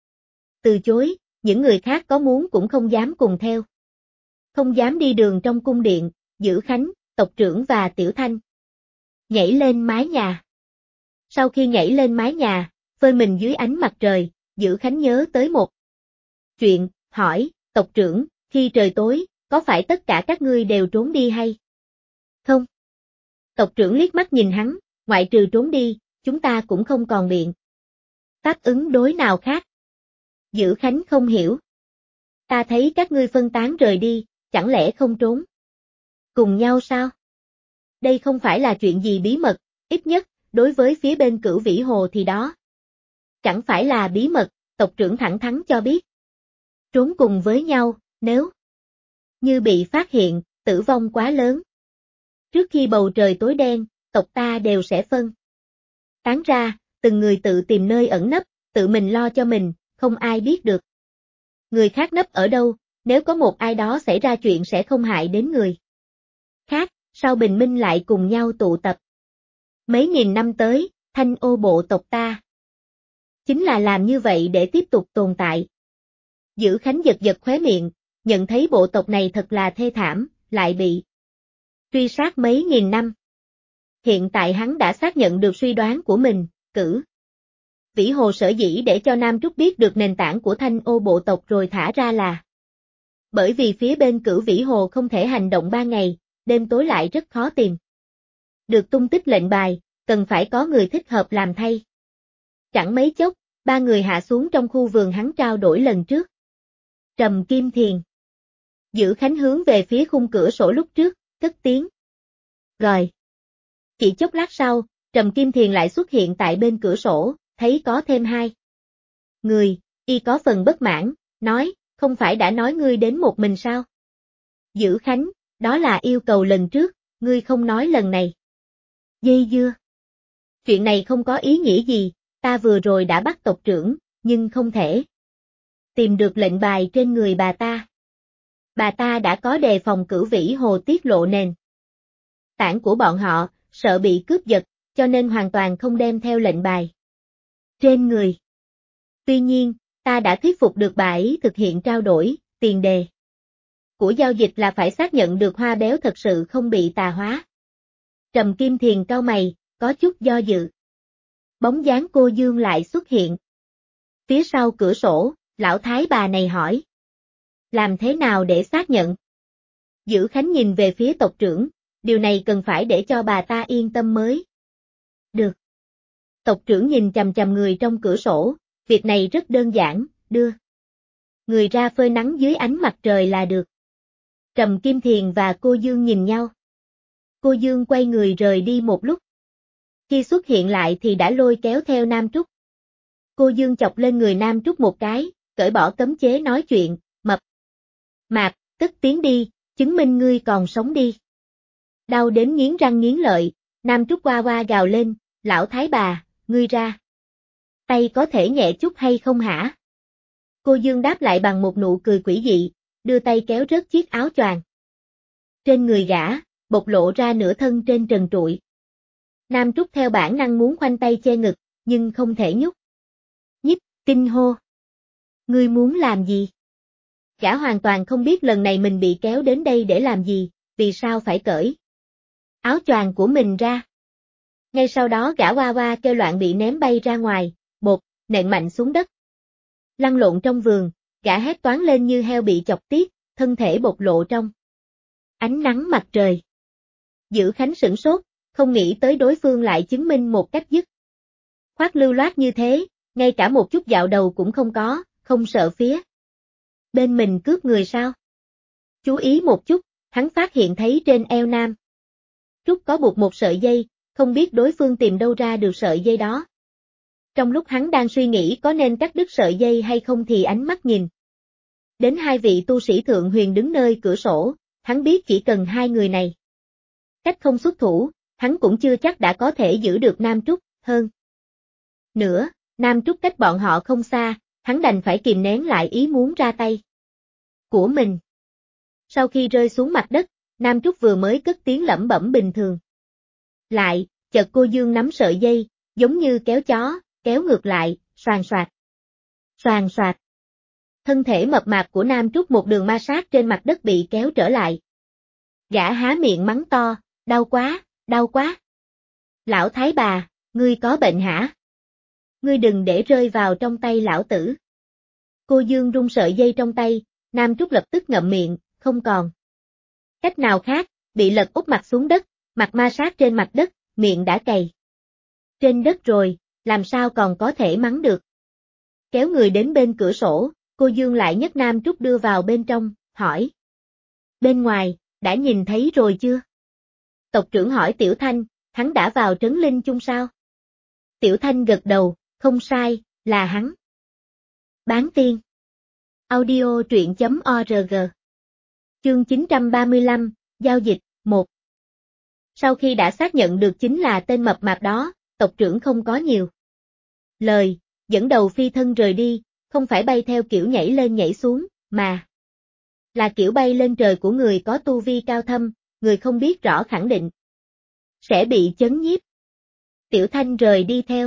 từ chối, những người khác có muốn cũng không dám cùng theo. Không dám đi đường trong cung điện, Dữ Khánh, tộc trưởng và Tiểu Thanh nhảy lên mái nhà. Sau khi nhảy lên mái nhà, phơi mình dưới ánh mặt trời, Dữ Khánh nhớ tới một chuyện, hỏi, tộc trưởng, khi trời tối, có phải tất cả các ngươi đều trốn đi hay không? Tộc trưởng liếc mắt nhìn hắn, ngoại trừ trốn đi, chúng ta cũng không còn biện pháp ứng đối nào khác. Dữ Khánh không hiểu. Ta thấy các ngươi phân tán rời đi, chẳng lẽ không trốn cùng nhau sao? Đây không phải là chuyện gì bí mật, ít nhất, đối với phía bên Cửu Vĩ Hồ thì đó. Chẳng phải là bí mật, tộc trưởng thẳng thắn cho biết. Trốn cùng với nhau, nếu như bị phát hiện, tử vong quá lớn. Trước khi bầu trời tối đen, tộc ta đều sẽ phân tán ra, từng người tự tìm nơi ẩn nấp, tự mình lo cho mình, không ai biết được. Người khác nấp ở đâu, nếu có một ai đó xảy ra chuyện sẽ không hại đến người khác, sau bình minh lại cùng nhau tụ tập. Mấy nghìn năm tới, Thanh Ô bộ tộc ta chính là làm như vậy để tiếp tục tồn tại. Dữ Khánh giật giật khóe miệng, nhận thấy bộ tộc này thật là thê thảm, lại bị truy sát mấy nghìn năm. Hiện tại hắn đã xác nhận được suy đoán của mình, Cửu Vĩ Hồ sở dĩ để cho Nam Trúc biết được nền tảng của Thanh Ô bộ tộc rồi thả ra là bởi vì phía bên Cửu Vĩ Hồ không thể hành động ban ngày, đêm tối lại rất khó tìm được tung tích lệnh bài, cần phải có người thích hợp làm thay. Chẳng mấy chốc, ba người hạ xuống trong khu vườn hắn trao đổi lần trước. Trầm Kim Thiền. Dữ Khánh hướng về phía khung cửa sổ lúc trước, cất tiếng. Rồi. Chỉ chốc lát sau, Trầm Kim Thiền lại xuất hiện tại bên cửa sổ, thấy có thêm hai người, y có phần bất mãn, nói, không phải đã nói ngươi đến một mình sao? Dữ Khánh, đó là yêu cầu lần trước, ngươi không nói lần này. Dây dưa. Chuyện này không có ý nghĩa gì, ta vừa rồi đã bắt tộc trưởng, nhưng không thể tìm được lệnh bài trên người bà ta. Bà ta đã có đề phòng Cửu Vĩ Hồ tiết lộ nền tảng của bọn họ, sợ bị cướp giật, cho nên hoàn toàn không đem theo lệnh bài trên người. Tuy nhiên, ta đã thuyết phục được bà ấy thực hiện trao đổi, tiền đề của giao dịch là phải xác nhận được Hoa Béo thật sự không bị tà hóa. Trầm Kim Thiền cau mày, có chút do dự. Bóng dáng cô Dương lại xuất hiện. Phía sau cửa sổ, lão thái bà này hỏi. Làm thế nào để xác nhận? Dữ Khánh nhìn về phía tộc trưởng, điều này cần phải để cho bà ta yên tâm mới. Được. Tộc trưởng nhìn chằm chằm người trong cửa sổ, việc này rất đơn giản, đưa người ra phơi nắng dưới ánh mặt trời là được. Trầm Kim Thiền và cô Dương nhìn nhau. Cô Dương quay người rời đi một lúc. Khi xuất hiện lại thì đã lôi kéo theo Nam Trúc. Cô Dương chọc lên người Nam Trúc một cái, cởi bỏ cấm chế nói chuyện, mập mạp, tức tiếng đi, chứng minh ngươi còn sống đi. Đau đến nghiến răng nghiến lợi, Nam Trúc qua qua gào lên, lão thái bà, ngươi ra. Tay có thể nhẹ chút hay không hả? Cô Dương đáp lại bằng một nụ cười quỷ dị, đưa tay kéo rớt chiếc áo choàng. Trên người gã, bộc lộ ra nửa thân trên trần trụi. Nam Trúc theo bản năng muốn khoanh tay che ngực, nhưng không thể nhúc nhích, kinh hô. Ngươi muốn làm gì? Gã hoàn toàn không biết lần này mình bị kéo đến đây để làm gì, vì sao phải cởi áo choàng của mình ra. Ngay sau đó gã Hoa Hoa kêu loạn bị ném bay ra ngoài, bột, nện mạnh xuống đất. Lăn lộn trong vườn, gã hét toáng lên như heo bị chọc tiết, thân thể bộc lộ trong ánh nắng mặt trời. Dữ Khánh sửng sốt, không nghĩ tới đối phương lại chứng minh một cách dứt khoát lưu loát như thế, ngay cả một chút dạo đầu cũng không có, không sợ phía bên mình cướp người sao? Chú ý một chút, hắn phát hiện thấy trên eo Nam Trúc có buộc một sợi dây, không biết đối phương tìm đâu ra được sợi dây đó. Trong lúc hắn đang suy nghĩ có nên cắt đứt sợi dây hay không thì ánh mắt nhìn đến hai vị tu sĩ thượng huyền đứng nơi cửa sổ, hắn biết chỉ cần hai người này cách không xuất thủ, hắn cũng chưa chắc đã có thể giữ được Nam Trúc, hơn nữa, Nam Trúc cách bọn họ không xa, hắn đành phải kìm nén lại ý muốn ra tay của mình. Sau khi rơi xuống mặt đất, Nam Trúc vừa mới cất tiếng lẩm bẩm bình thường. Lại, chợt cô Dương nắm sợi dây, giống như kéo chó, kéo ngược lại, xoàn xoạt. Xoàn xoạt. Thân thể mập mạp của Nam Trúc một đường ma sát trên mặt đất bị kéo trở lại. Gã há miệng mắng to, đau quá, đau quá. Lão thái bà, ngươi có bệnh hả? Ngươi đừng để rơi vào trong tay lão tử. Cô Dương rung sợi dây trong tay, Nam Trúc lập tức ngậm miệng, không còn cách nào khác, bị lật úp mặt xuống đất, mặt ma sát trên mặt đất, miệng đã cày trên đất rồi, làm sao còn có thể mắng được. Kéo người đến bên cửa sổ, cô Dương lại nhấc Nam Trúc đưa vào bên trong, hỏi. Bên ngoài, đã nhìn thấy rồi chưa? Tộc trưởng hỏi Tiểu Thanh, hắn đã vào trấn linh chung sao? Tiểu Thanh gật đầu, không sai, là hắn. Bán tiên. Audio truyện.org. Chương 935, Giao dịch, 1. Sau khi đã xác nhận được chính là tên mập mạp đó, tộc trưởng không có nhiều lời, dẫn đầu phi thân rời đi, không phải bay theo kiểu nhảy lên nhảy xuống, mà là kiểu bay lên trời của người có tu vi cao thâm, người không biết rõ khẳng định sẽ bị chấn nhiếp. Tiểu Thanh rời đi theo.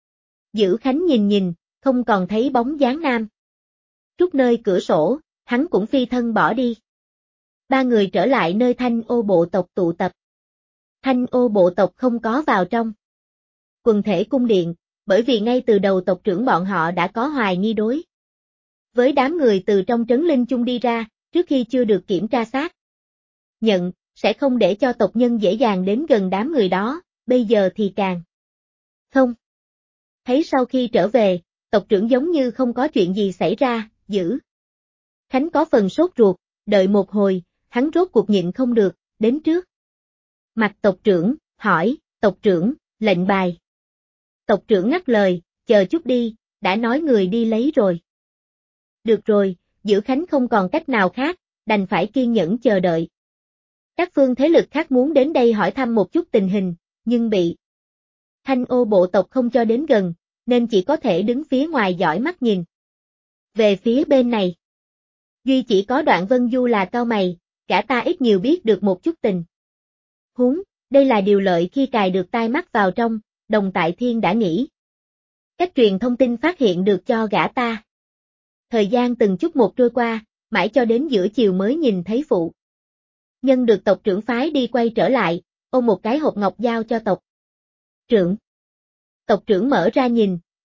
Dữ Khánh nhìn nhìn, không còn thấy bóng dáng Nam Trúc nơi cửa sổ, hắn cũng phi thân bỏ đi. Ba người trở lại nơi Thanh Ô bộ tộc tụ tập. Thanh Ô bộ tộc không có vào trong quần thể cung điện, bởi vì ngay từ đầu tộc trưởng bọn họ đã có hoài nghi đối với đám người từ trong trấn linh chung đi ra, trước khi chưa được kiểm tra xác nhận, sẽ không để cho tộc nhân dễ dàng đến gần đám người đó, bây giờ thì càng không. Thấy sau khi trở về, tộc trưởng giống như không có chuyện gì xảy ra, Dữ Khánh có phần sốt ruột, đợi một hồi, hắn rốt cuộc nhịn không được, đến trước mặt tộc trưởng, hỏi, tộc trưởng, lệnh bài. Tộc trưởng ngắt lời, chờ chút đi, đã nói người đi lấy rồi. Được rồi, Dữ Khánh không còn cách nào khác, đành phải kiên nhẫn chờ đợi. Các phương thế lực khác muốn đến đây hỏi thăm một chút tình hình, nhưng bị Thanh Ô bộ tộc không cho đến gần, nên chỉ có thể đứng phía ngoài dõi mắt nhìn. Về phía bên này, duy chỉ có Đoạn Vân Du là cao mày, cả ta ít nhiều biết được một chút tình huống, đây là điều lợi khi cài được tai mắt vào trong, Đồng Tại Thiên đã nghĩ cách truyền thông tin phát hiện được cho gã ta. Thời gian từng chút một trôi qua, mãi cho đến giữa chiều mới nhìn thấy phụ nhân được tộc trưởng phái đi quay trở lại, ôm một cái hộp ngọc giao cho tộc trưởng. Tộc trưởng mở ra nhìn,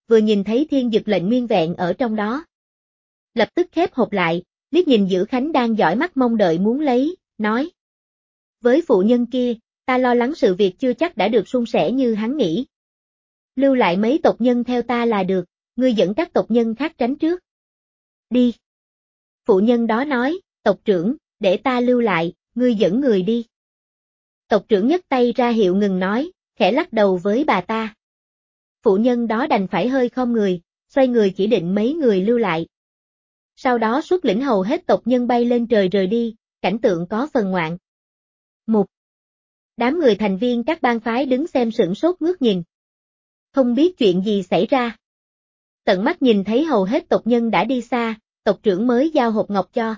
vừa nhìn thấy thiên dực lệnh nguyên vẹn ở trong đó. Lập tức khép hộp lại, liếc nhìn Dữ Khánh đang dõi mắt mong đợi muốn lấy, nói. Với phụ nhân kia, ta lo lắng sự việc chưa chắc đã được suôn sẻ như hắn nghĩ. Lưu lại mấy tộc nhân theo ta là được, ngươi dẫn các tộc nhân khác tránh trước. Đi. Phụ nhân đó nói, tộc trưởng, để ta lưu lại, ngươi dẫn người đi. Tộc trưởng nhấc tay ra hiệu ngừng nói, khẽ lắc đầu với bà ta. Phụ nhân đó đành phải hơi khom người, xoay người chỉ định mấy người lưu lại. Sau đó xuất lĩnh hầu hết tộc nhân bay lên trời rời đi, cảnh tượng có phần ngoạn. Một. Đám người thành viên các bang phái đứng xem sửng sốt ngước nhìn. Không biết chuyện gì xảy ra. Tận mắt nhìn thấy hầu hết tộc nhân đã đi xa, tộc trưởng mới giao hộp ngọc cho.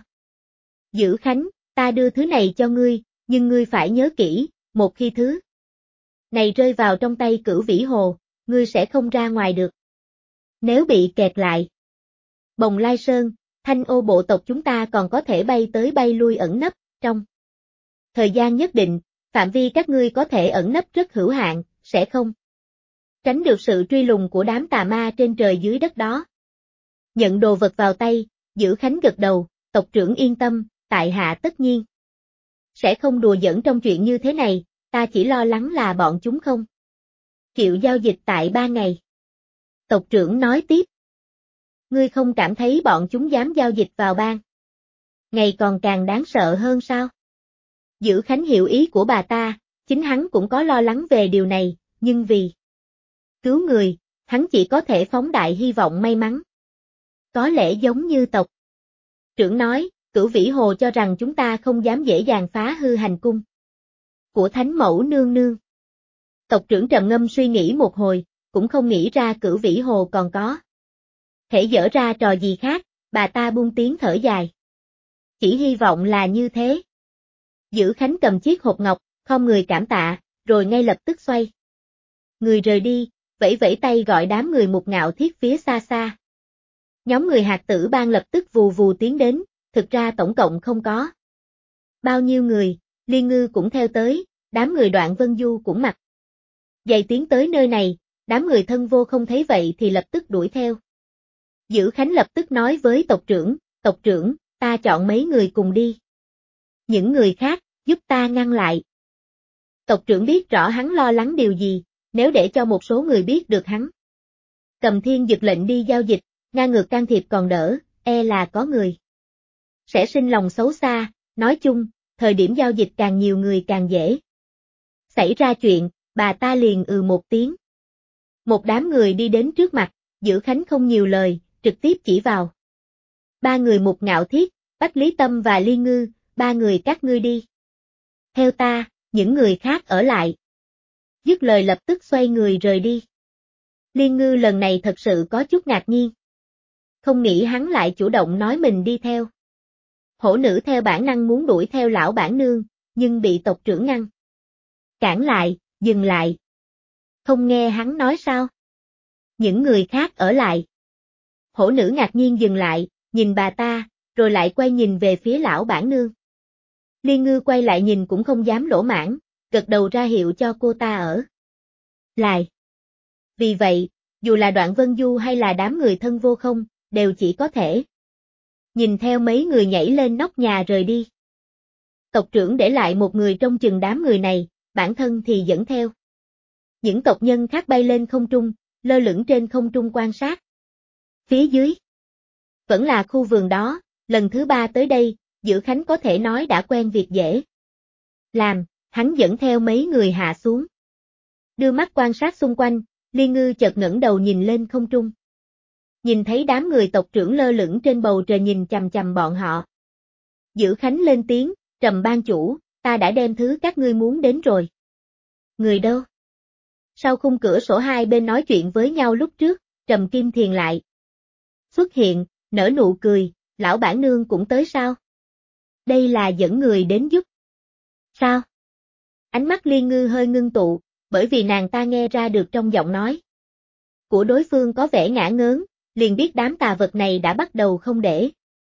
Dữ Khánh, ta đưa thứ này cho ngươi, nhưng ngươi phải nhớ kỹ, một khi thứ này rơi vào trong tay Cửu Vĩ Hồ, ngươi sẽ không ra ngoài được. Nếu bị kẹt lại, Bồng Lai Sơn, Thanh Ô bộ tộc chúng ta còn có thể bay tới bay lui ẩn nấp, trong thời gian nhất định, phạm vi các ngươi có thể ẩn nấp rất hữu hạn, sẽ không tránh được sự truy lùng của đám tà ma trên trời dưới đất đó. Nhận đồ vật vào tay, Dữ Khánh gật đầu, tộc trưởng yên tâm, tại hạ tất nhiên sẽ không đùa giỡn trong chuyện như thế này, ta chỉ lo lắng là bọn chúng không chịu giao dịch tại 3 ngày. Tộc trưởng nói tiếp. Ngươi không cảm thấy bọn chúng dám giao dịch vào ban ngày còn càng đáng sợ hơn sao? Dữ Khánh hiểu ý của bà ta, chính hắn cũng có lo lắng về điều này, nhưng vì cứu người, hắn chỉ có thể phóng đại hy vọng may mắn. Có lẽ giống như tộc trưởng nói, Cửu Vĩ Hồ cho rằng chúng ta không dám dễ dàng phá hư hành cung của Thánh Mẫu nương nương. Tộc trưởng trầm ngâm suy nghĩ một hồi, cũng không nghĩ ra Cửu Vĩ Hồ còn có thể dở ra trò gì khác, bà ta buông tiếng thở dài. Chỉ hy vọng là như thế. Dữ Khánh cầm chiếc hộp ngọc, khom người cảm tạ, rồi ngay lập tức xoay người rời đi, vẫy vẫy tay gọi đám người Mục Ngạo Thiết phía xa xa. Nhóm người Hạt Tử Bang lập tức vù vù tiến đến, thực ra tổng cộng không có bao nhiêu người, Liên Ngư cũng theo tới, đám người Đoạn Vân Du cũng mặc giày tiến tới nơi này, đám người Thân Vô không thấy vậy thì lập tức đuổi theo. Dữ Khánh lập tức nói với tộc trưởng, ta chọn mấy người cùng đi. Những người khác, giúp ta ngăn lại. Tộc trưởng biết rõ hắn lo lắng điều gì, nếu để cho một số người biết được hắn cầm thiên dực lệnh đi giao dịch, ngang ngược can thiệp còn đỡ, e là có người sẽ sinh lòng xấu xa, nói chung, thời điểm giao dịch càng nhiều người càng dễ xảy ra chuyện, bà ta liền một tiếng. Một đám người đi đến trước mặt, Dữ Khánh không nhiều lời, trực tiếp chỉ vào. 3 người Mục Ngạo Thiết, Bách Lý Tâm và Liên Ngư, 3 người các ngươi đi. Theo ta, những người khác ở lại. Dứt lời lập tức xoay người rời đi. Liên Ngư lần này thật sự có chút ngạc nhiên. Không nghĩ hắn lại chủ động nói mình đi theo. Hổ nữ theo bản năng muốn đuổi theo lão bản nương, nhưng bị tộc trưởng ngăn cản lại, dừng lại. Không nghe hắn nói sao? Những người khác ở lại. Hổ nữ ngạc nhiên dừng lại, nhìn bà ta, rồi lại quay nhìn về phía lão bản nương. Liên Ngư quay lại nhìn cũng không dám lỗ mãn, gật đầu ra hiệu cho cô ta ở lại. Vì vậy, dù là Đoạn Vân Du hay là đám người Thân Vô không, đều chỉ có thể nhìn theo mấy người nhảy lên nóc nhà rời đi. Tộc trưởng để lại một người trong chừng đám người này, bản thân thì dẫn theo. Những tộc nhân khác bay lên không trung, lơ lửng trên không trung quan sát. Phía dưới vẫn là khu vườn đó, lần thứ 3 tới đây, Dữ Khánh có thể nói đã quen việc dễ làm, hắn dẫn theo mấy người hạ xuống. Đưa mắt quan sát xung quanh, Liên Ngư chợt ngẩng đầu nhìn lên không trung. Nhìn thấy đám người tộc trưởng lơ lửng trên bầu trời nhìn chằm chằm bọn họ. Dữ Khánh lên tiếng, Trầm ban chủ, ta đã đem thứ các ngươi muốn đến rồi. Người đâu? Sau khung cửa sổ hai bên nói chuyện với nhau lúc trước, Trầm Kim Thiền lại xuất hiện, nở nụ cười, lão bản nương cũng tới sao? Đây là dẫn người đến giúp. Sao? Ánh mắt Liên Ngư hơi ngưng tụ, bởi vì nàng ta nghe ra được trong giọng nói của đối phương có vẻ ngả ngớn, liền biết đám tà vật này đã bắt đầu không để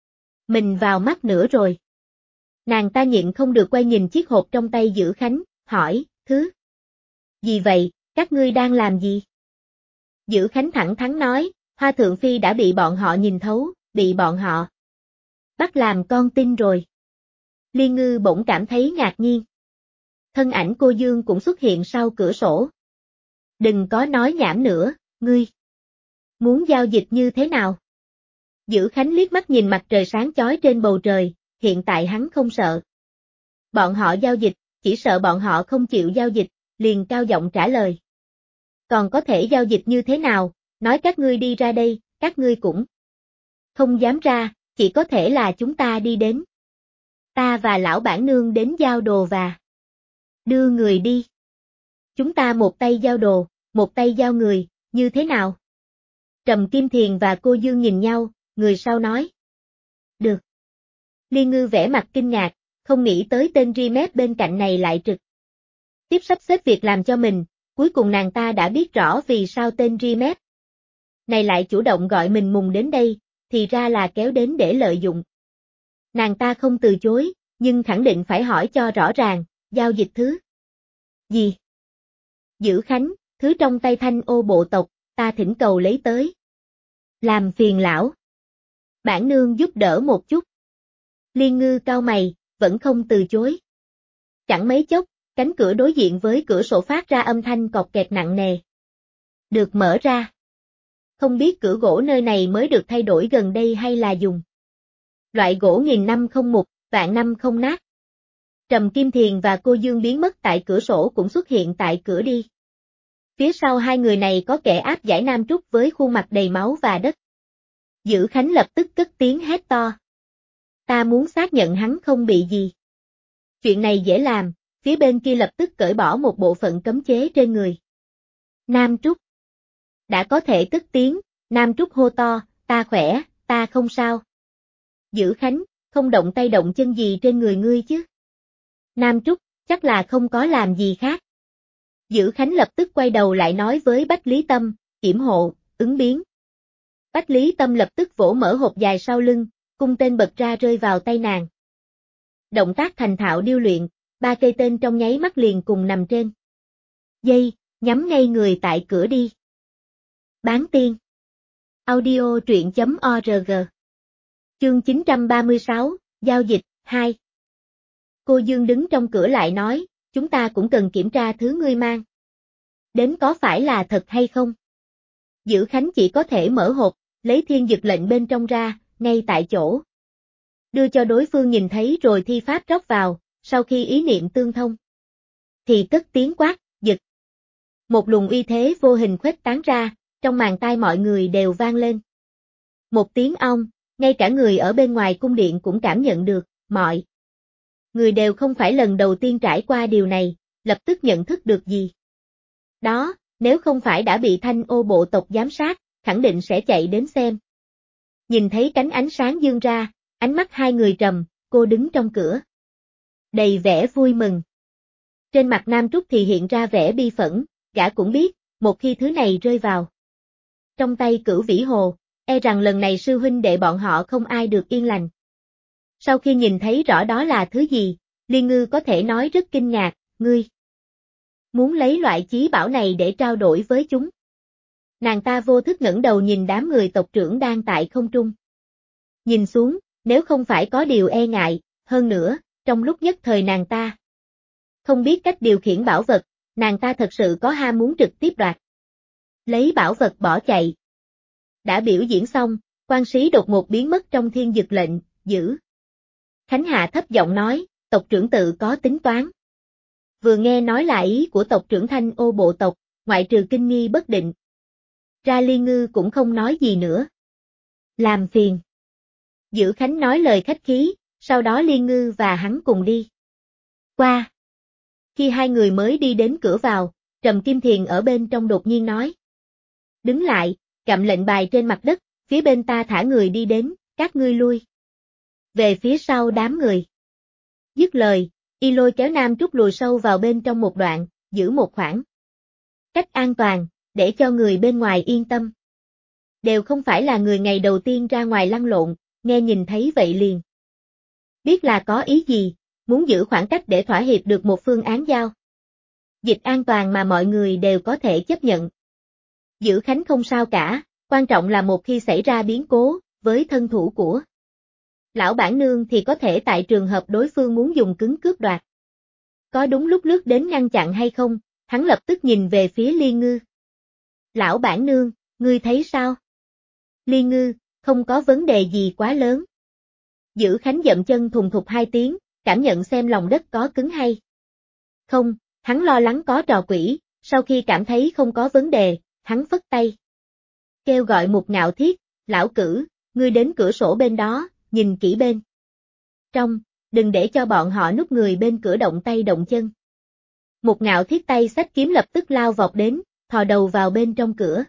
mình vào mắt nữa rồi. Nàng ta nhịn không được quay nhìn chiếc hộp trong tay Dữ Khánh, hỏi, thứ gì vậy, các ngươi đang làm gì? Dữ Khánh thẳng thắn nói, Hoa Thượng Phi đã bị bọn họ nhìn thấu, bị bọn họ bắt làm con tin rồi. Liên Ngư bỗng cảm thấy ngạc nhiên. Thân ảnh cô Dương cũng xuất hiện sau cửa sổ. Đừng có nói nhảm nữa, ngươi muốn giao dịch như thế nào? Dữ Khánh liếc mắt nhìn mặt trời sáng chói trên bầu trời, hiện tại hắn không sợ. Bọn họ giao dịch, chỉ sợ bọn họ không chịu giao dịch, liền cao giọng trả lời. Còn có thể giao dịch như thế nào, nói các ngươi đi ra đây, các ngươi cũng không dám ra, chỉ có thể là chúng ta đi đến. Ta và lão bản nương đến giao đồ và đưa người đi. Chúng ta một tay giao đồ, một tay giao người, như thế nào? Trầm Kim Thiền và cô Dương nhìn nhau, người sau nói. Được. Liên Ngư vẻ mặt kinh ngạc, không nghĩ tới tên Rimet bên cạnh này lại trực tiếp sắp xếp việc làm cho mình, cuối cùng nàng ta đã biết rõ vì sao tên Rimet này lại chủ động gọi mình mùng đến đây, thì ra là kéo đến để lợi dụng. Nàng ta không từ chối, nhưng khẳng định phải hỏi cho rõ ràng, giao dịch thứ gì? Dữ Khánh, thứ trong tay Thanh Ô bộ tộc, ta thỉnh cầu lấy tới. Làm phiền lão. Bản nương giúp đỡ một chút. Liên Ngư cau mày, vẫn không từ chối. Chẳng mấy chốc, cánh cửa đối diện với cửa sổ phát ra âm thanh cọt kẹt nặng nề. Được mở ra. Không biết cửa gỗ nơi này mới được thay đổi gần đây hay là dùng loại gỗ nghìn năm không mục, vạn năm không nát. Trầm Kim Thiền và cô Dương biến mất tại cửa sổ cũng xuất hiện tại cửa đi. Phía sau hai người này có kẻ áp giải Nam Trúc với khuôn mặt đầy máu và đất. Dữ Khánh lập tức cất tiếng hét to. Ta muốn xác nhận hắn không bị gì. Chuyện này dễ làm, phía bên kia lập tức cởi bỏ một bộ phận cấm chế trên người. Nam Trúc. Đã có thể cất tiếng, Nam Trúc hô to, ta khỏe, ta không sao. Dữ Khánh, không động tay động chân gì trên người ngươi chứ. Nam Trúc, chắc là không có làm gì khác. Dữ Khánh lập tức quay đầu lại nói với Bách Lý Tâm, yểm hộ, ứng biến. Bách Lý Tâm lập tức vỗ mở hộp dài sau lưng, cung tên bật ra rơi vào tay nàng. Động tác thành thạo điêu luyện, 3 cây tên trong nháy mắt liền cùng nằm trên dây, nhắm ngay người tại cửa đi. Bán tiên. Audio truyện.org. Chương 936, Giao dịch, 2. Cô Dương đứng trong cửa lại nói, chúng ta cũng cần kiểm tra thứ ngươi mang đến có phải là thật hay không. Dữ Khánh chỉ có thể mở hộp, lấy thiên dực lệnh bên trong ra, ngay tại chỗ. Đưa cho đối phương nhìn thấy rồi thi pháp rót vào, sau khi ý niệm tương thông. Thì cất tiếng quát, giật. Một luồng uy thế vô hình khuếch tán ra, trong màng tai mọi người đều vang lên. Một tiếng ong, ngay cả người ở bên ngoài cung điện cũng cảm nhận được, mọi người đều không phải lần đầu tiên trải qua điều này, lập tức nhận thức được gì. Đó, nếu không phải đã bị Thanh Ô bộ tộc giám sát, khẳng định sẽ chạy đến xem. Nhìn thấy cánh ánh sáng dương ra, ánh mắt hai người trầm, cô đứng trong cửa. Đầy vẻ vui mừng. Trên mặt Nam Trúc thì hiện ra vẻ bi phẫn, gã cũng biết, một khi thứ này rơi vào trong tay Cửu Vĩ Hồ, e rằng lần này sư huynh đệ bọn họ không ai được yên lành. Sau khi nhìn thấy rõ đó là thứ gì, Liên Ngư có thể nói rất kinh ngạc, ngươi muốn lấy loại chí bảo này để trao đổi với chúng. Nàng ta vô thức ngẩng đầu nhìn đám người tộc trưởng đang tại không trung. Nhìn xuống, nếu không phải có điều e ngại, hơn nữa, trong lúc nhất thời nàng ta không biết cách điều khiển bảo vật, nàng ta thật sự có ham muốn trực tiếp đoạt. Lấy bảo vật bỏ chạy. Đã biểu diễn xong, quan sĩ đột ngột biến mất trong thiên dực lệnh, Dữ Khánh hạ thấp giọng nói, tộc trưởng tự có tính toán. Vừa nghe nói là ý của tộc trưởng Thanh Ô bộ tộc, ngoại trừ kinh nghi bất định. Ra Liên Ngư cũng không nói gì nữa. Làm phiền. Dữ Khánh nói lời khách khí, sau đó Liên Ngư và hắn cùng đi qua. Khi hai người mới đi đến cửa vào, Trầm Kim Thiền ở bên trong đột nhiên nói. Đứng lại, gặm lệnh bài trên mặt đất, phía bên ta thả người đi đến, các ngươi lui. Về phía sau đám người. Dứt lời, y lôi kéo Nam Trúc lùi sâu vào bên trong một đoạn, giữ một khoảng cách an toàn, để cho người bên ngoài yên tâm. Đều không phải là người ngày đầu tiên ra ngoài lăn lộn, nghe nhìn thấy vậy liền biết là có ý gì, muốn giữ khoảng cách để thỏa hiệp được một phương án giao dịch an toàn mà mọi người đều có thể chấp nhận. Giữ Khánh không sao cả, quan trọng là một khi xảy ra biến cố, với thân thủ của lão bản nương thì có thể tại trường hợp đối phương muốn dùng cứng cướp đoạt. Có đúng lúc lướt đến ngăn chặn hay không, hắn lập tức nhìn về phía Liên Ngư. Lão bản nương, ngươi thấy sao? Liên Ngư, không có vấn đề gì quá lớn. Giữ Khánh dậm chân thùng thục 2 tiếng, cảm nhận xem lòng đất có cứng hay không, hắn lo lắng có trò quỷ, sau khi cảm thấy không có vấn đề, hắn phất tay. Kêu gọi Mục Ngạo Thiết, lão cử, ngươi đến cửa sổ bên đó, nhìn kỹ bên trong, đừng để cho bọn họ núp người bên cửa động tay động chân. Mục Ngạo Thiết tay xách kiếm lập tức lao vọt đến, thò đầu vào bên trong cửa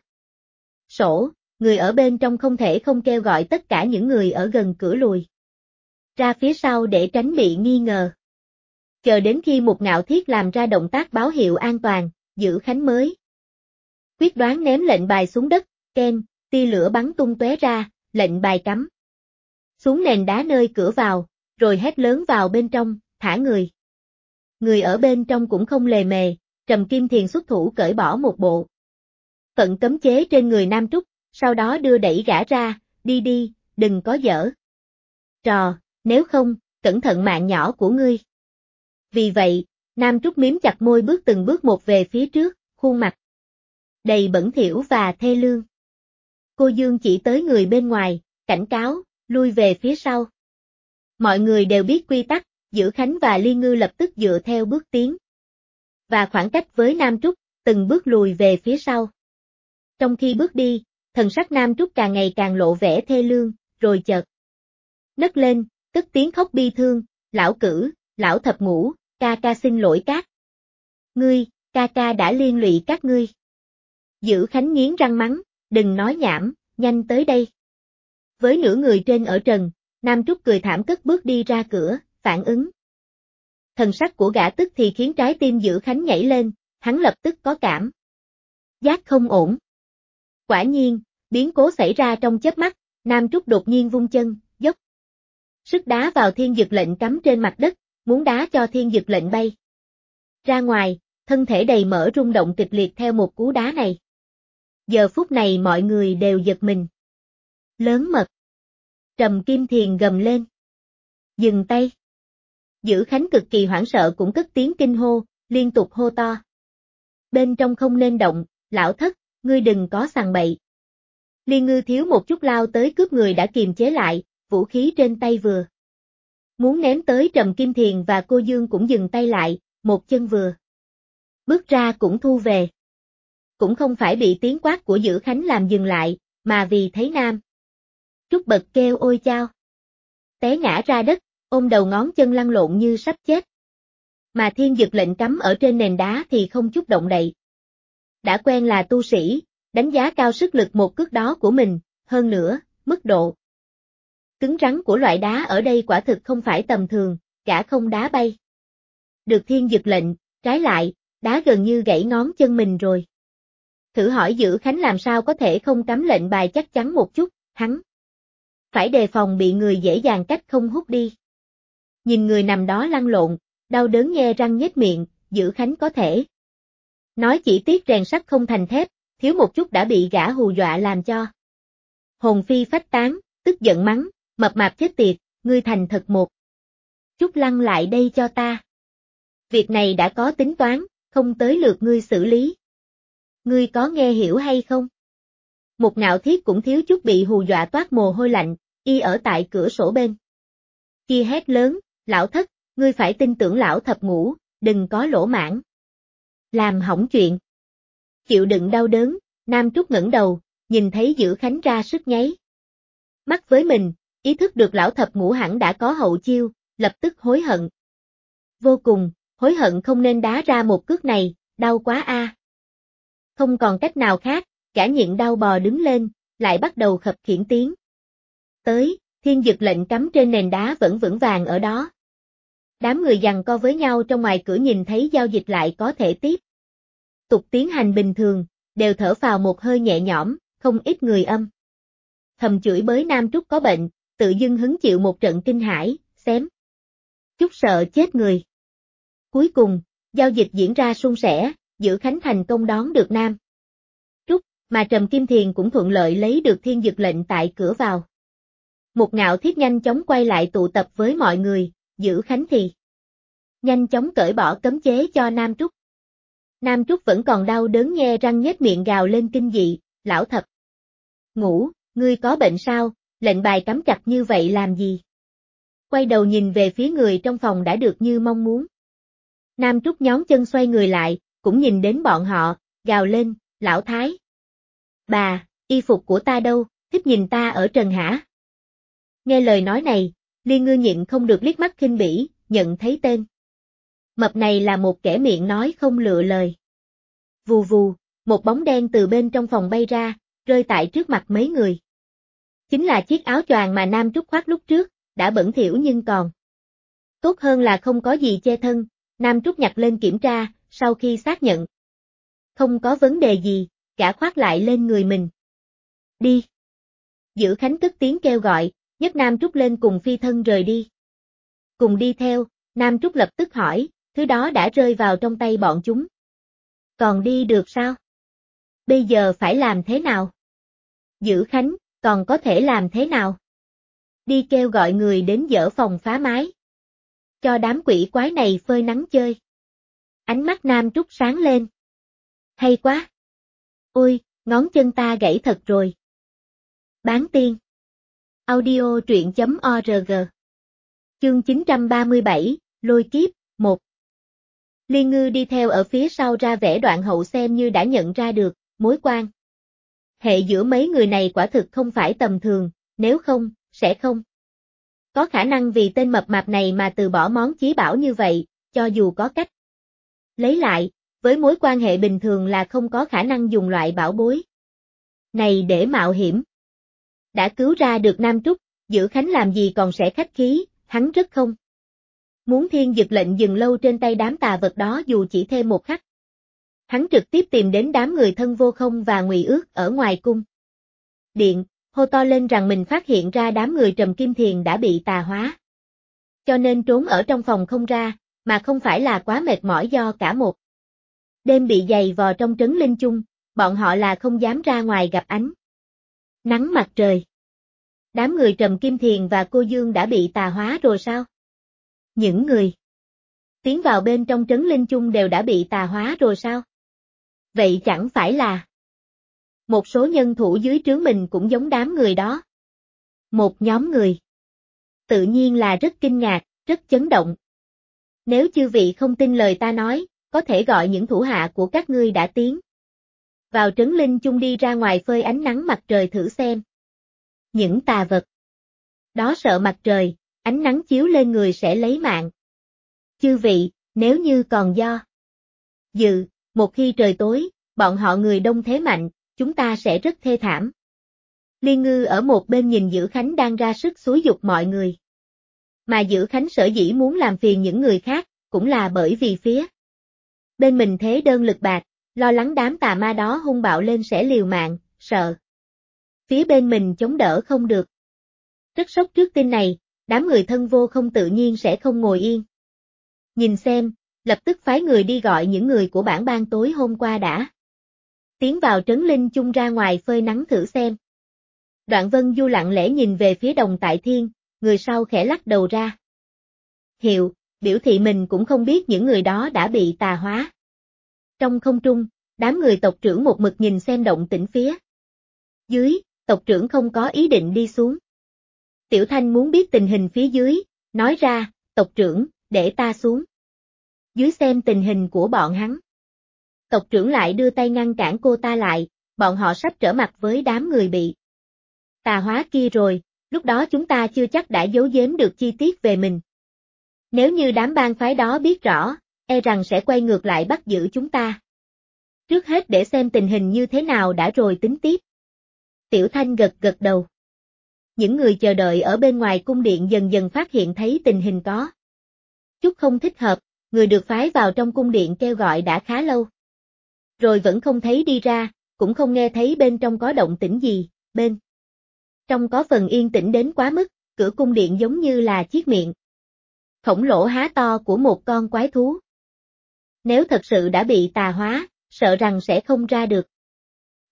sổ, người ở bên trong không thể không kêu gọi tất cả những người ở gần cửa lùi ra phía sau để tránh bị nghi ngờ. Chờ đến khi Mục Ngạo Thiết làm ra động tác báo hiệu an toàn, Giữ Khánh mới quyết đoán ném lệnh bài xuống đất, keng, tia lửa bắn tung tóe ra, lệnh bài cắm xuống nền đá nơi cửa vào, rồi hét lớn vào bên trong, thả người. Người ở bên trong cũng không lề mề, Trầm Kim Thiền xuất thủ cởi bỏ một bộ phận cấm chế trên người Nam Trúc, sau đó đưa đẩy gã ra, đi đi, đừng có giở trò, nếu không, cẩn thận mạng nhỏ của ngươi. Vì vậy, Nam Trúc miếm chặt môi bước từng bước một về phía trước, khuôn mặt đầy bẩn thỉu và thê lương. Cô Dương chỉ tới người bên ngoài, cảnh cáo, lui về phía sau. Mọi người đều biết quy tắc, Giữ Khánh và Liên Ngư lập tức dựa theo bước tiến và khoảng cách với Nam Trúc, từng bước lùi về phía sau. Trong khi bước đi, thần sắc Nam Trúc càng ngày càng lộ vẻ thê lương, rồi chợt nấc lên, cất tiếng khóc bi thương, lão cử, lão thập ngũ, ca ca xin lỗi các ngươi, ca ca đã liên lụy các ngươi. Giữ Khánh nghiến răng mắng, đừng nói nhảm, nhanh tới đây. Với nửa người trên ở trần, Nam Trúc cười thảm cất bước đi ra cửa, phản ứng. Thần sắc của gã tức thì khiến trái tim Giữ Khánh nhảy lên, hắn lập tức có cảm giác không ổn. Quả nhiên, biến cố xảy ra trong chớp mắt, Nam Trúc đột nhiên vung chân, dốc sức đá vào thiên dực lệnh cắm trên mặt đất, muốn đá cho thiên dực lệnh bay ra ngoài, thân thể đầy mỡ rung động kịch liệt theo một cú đá này. Giờ phút này mọi người đều giật mình. Lớn mật. Trầm Kim Thiền gầm lên. Dừng tay. Giữ Khánh cực kỳ hoảng sợ cũng cất tiếng kinh hô, liên tục hô to. Bên trong không nên động, lão thất, ngươi đừng có sằng bậy. Liên Ngư thiếu một chút lao tới cướp người đã kiềm chế lại, vũ khí trên tay vừa muốn ném tới Trầm Kim Thiền và cô Dương cũng dừng tay lại, một chân vừa bước ra cũng thu về. Cũng không phải bị tiếng quát của Giữ Khánh làm dừng lại, mà vì thấy Nam Trúc bật kêu ôi chao. Té ngã ra đất, ôm đầu ngón chân lăn lộn như sắp chết. Mà thiên dực lệnh cắm ở trên nền đá thì không chút động đậy. Đã quen là tu sĩ, đánh giá cao sức lực một cước đó của mình, hơn nữa, mức độ cứng rắn của loại đá ở đây quả thực không phải tầm thường, cả không đá bay được thiên dực lệnh, trái lại, đá gần như gãy ngón chân mình rồi. Thử hỏi Giữ Khánh làm sao có thể không cắm lệnh bài chắc chắn một chút, hắn phải đề phòng bị người dễ dàng cách không hút đi. Nhìn người nằm đó lăn lộn, đau đớn nhe răng nhếch miệng, Giữ Khánh có thể nói chỉ tiếc rèn sắt không thành thép, thiếu một chút đã bị gã hù dọa làm cho hồn phi phách tán, tức giận mắng, mập mạp chết tiệt, ngươi thành thật một chút lăn lại đây cho ta. Việc này đã có tính toán, không tới lượt ngươi xử lý. Ngươi có nghe hiểu hay không? Mục Ngạo Thiết cũng thiếu chút bị hù dọa toát mồ hôi lạnh, y ở tại cửa sổ bên kia hét lớn, lão thất, ngươi phải tin tưởng lão thập ngũ, đừng có lỗ mãng làm hỏng chuyện. Chịu đựng đau đớn, Nam Trúc ngẩng đầu, nhìn thấy Giữ Khánh ra sức nháy mắt với mình, ý thức được lão thập ngũ hẳn đã có hậu chiêu, lập tức hối hận. Vô cùng, hối hận không nên đá ra một cước này, đau quá a. Không còn cách nào khác, gã nhịn đau bò đứng lên, lại bắt đầu khập khiễng tiếng. Tới, thiên dực lệnh cắm trên nền đá vẫn vững vàng ở đó. Đám người giằng co với nhau trong ngoài cửa nhìn thấy giao dịch lại có thể tiếp tục tiến hành bình thường, đều thở phào một hơi nhẹ nhõm, không ít người âm thầm chửi bới Nam Trúc có bệnh, tự dưng hứng chịu một trận kinh hãi, xém chút sợ chết người. Cuối cùng, giao dịch diễn ra suôn sẻ, Giữ Khánh thành công đón được Nam Trúc, mà Trầm Kim Thiền cũng thuận lợi lấy được thiên dực lệnh tại cửa vào. Một Ngạo Thiết nhanh chóng quay lại tụ tập với mọi người, Giữ Khánh thì nhanh chóng cởi bỏ cấm chế cho Nam Trúc. Nam Trúc vẫn còn đau đớn nhe răng nhếch miệng gào lên kinh dị, lão thập. Ngũ, ngươi có bệnh sao, lệnh bài cắm chặt như vậy làm gì? Quay đầu nhìn về phía người trong phòng đã được như mong muốn. Nam Trúc nhón chân xoay người lại, cũng nhìn đến bọn họ, gào lên, lão thái. Bà, y phục của ta đâu, thích nhìn ta ở trần hả? Nghe lời nói này, Liên Ngư nhịn không được liếc mắt khinh bỉ, nhận thấy tên mập này là một kẻ miệng nói không lựa lời. Vù vù, một bóng đen từ bên trong phòng bay ra, rơi tại trước mặt mấy người. Chính là chiếc áo choàng mà Nam Trúc khoác lúc trước, đã bẩn thỉu nhưng còn tốt hơn là không có gì che thân. Nam Trúc nhặt lên kiểm tra, sau khi xác nhận không có vấn đề gì, gã khoác lại lên người mình. Đi. Giữ Khánh cất tiếng kêu gọi, nhấc Nam Trúc lên cùng phi thân rời đi. Cùng đi theo, Nam Trúc lập tức hỏi, thứ đó đã rơi vào trong tay bọn chúng. Còn đi được sao? Bây giờ phải làm thế nào? Giữ Khánh, còn có thể làm thế nào? Đi kêu gọi người đến dỡ phòng phá mái. Cho đám quỷ quái này phơi nắng chơi. Ánh mắt Nam Trúc sáng lên. Hay quá! Ôi, ngón chân ta gãy thật rồi. Bán tiên. Audio truyện.org. Chương 937, Lôi kiếp, 1. Liên Ngư đi theo ở phía sau ra vẻ đoạn hậu xem như đã nhận ra được mối quan hệ giữa mấy người này quả thực không phải tầm thường, nếu không, sẽ không có khả năng vì tên mập mạp này mà từ bỏ món chí bảo như vậy, cho dù có cách lấy lại, với mối quan hệ bình thường là không có khả năng dùng loại bảo bối này để mạo hiểm. Đã cứu ra được Nam Trúc, Giữ Khánh làm gì còn sẽ khách khí, hắn rất không muốn thiên dực lệnh dừng lâu trên tay đám tà vật đó dù chỉ thêm một khắc. Hắn trực tiếp tìm đến đám người thân Vô Không và Ngụy Ước ở ngoài cung điện, hô to lên rằng mình phát hiện ra đám người Trầm Kim Thiền đã bị tà hóa. Cho nên trốn ở trong phòng không ra, mà không phải là quá mệt mỏi do cả một đêm bị giày vò trong trấn linh chung, bọn họ là không dám ra ngoài gặp ánh nắng mặt trời. Đám người Trầm Kim Thiền và cô Dương đã bị tà hóa rồi sao? Những người tiến vào bên trong trấn linh chung đều đã bị tà hóa rồi sao? Vậy chẳng phải là một số nhân thủ dưới trướng mình cũng giống đám người đó. Một nhóm người. Tự nhiên là rất kinh ngạc, rất chấn động. Nếu chư vị không tin lời ta nói, có thể gọi những thủ hạ của các ngươi đã tiến vào trấn linh chung đi ra ngoài phơi ánh nắng mặt trời thử xem. Những tà vật đó sợ mặt trời, ánh nắng chiếu lên người sẽ lấy mạng. Chư vị, nếu như còn do dự, một khi trời tối, bọn họ người đông thế mạnh, chúng ta sẽ rất thê thảm. Liên Ngư ở một bên nhìn Giữ Khánh đang ra sức xúi giục mọi người. Mà Giữ Khánh sở dĩ muốn làm phiền những người khác, cũng là bởi vì phía bên mình thế đơn lực bạc, lo lắng đám tà ma đó hung bạo lên sẽ liều mạng, sợ phía bên mình chống đỡ không được. Rất sốc trước tin này, đám người thân Vô Không tự nhiên sẽ không ngồi yên. Nhìn xem, lập tức phái người đi gọi những người của bản ban tối hôm qua đã tiến vào trấn linh chung ra ngoài phơi nắng thử xem. Đoạn Vân Du lặng lẽ nhìn về phía Đồng Tại Thiên, người sau khẽ lắc đầu ra. Hiệu, biểu thị mình cũng không biết những người đó đã bị tà hóa. Trong không trung, đám người tộc trưởng một mực nhìn xem động tĩnh phía dưới, tộc trưởng không có ý định đi xuống. Tiểu Thanh muốn biết tình hình phía dưới, nói ra, tộc trưởng, để ta xuống dưới xem tình hình của bọn hắn. Tộc trưởng lại đưa tay ngăn cản cô ta lại, bọn họ sắp trở mặt với đám người bị tà hóa kia rồi, lúc đó chúng ta chưa chắc đã giấu giếm được chi tiết về mình. Nếu như đám bang phái đó biết rõ, e rằng sẽ quay ngược lại bắt giữ chúng ta. Trước hết để xem tình hình như thế nào đã rồi tính tiếp. Tiểu Thanh gật gật đầu. Những người chờ đợi ở bên ngoài cung điện dần dần phát hiện thấy tình hình có chút không thích hợp, người được phái vào trong cung điện kêu gọi đã khá lâu. Rồi vẫn không thấy đi ra, cũng không nghe thấy bên trong có động tĩnh gì, bên trong có phần yên tĩnh đến quá mức, cửa cung điện giống như là chiếc miệng khổng lồ há to của một con quái thú. Nếu thật sự đã bị tà hóa, sợ rằng sẽ không ra được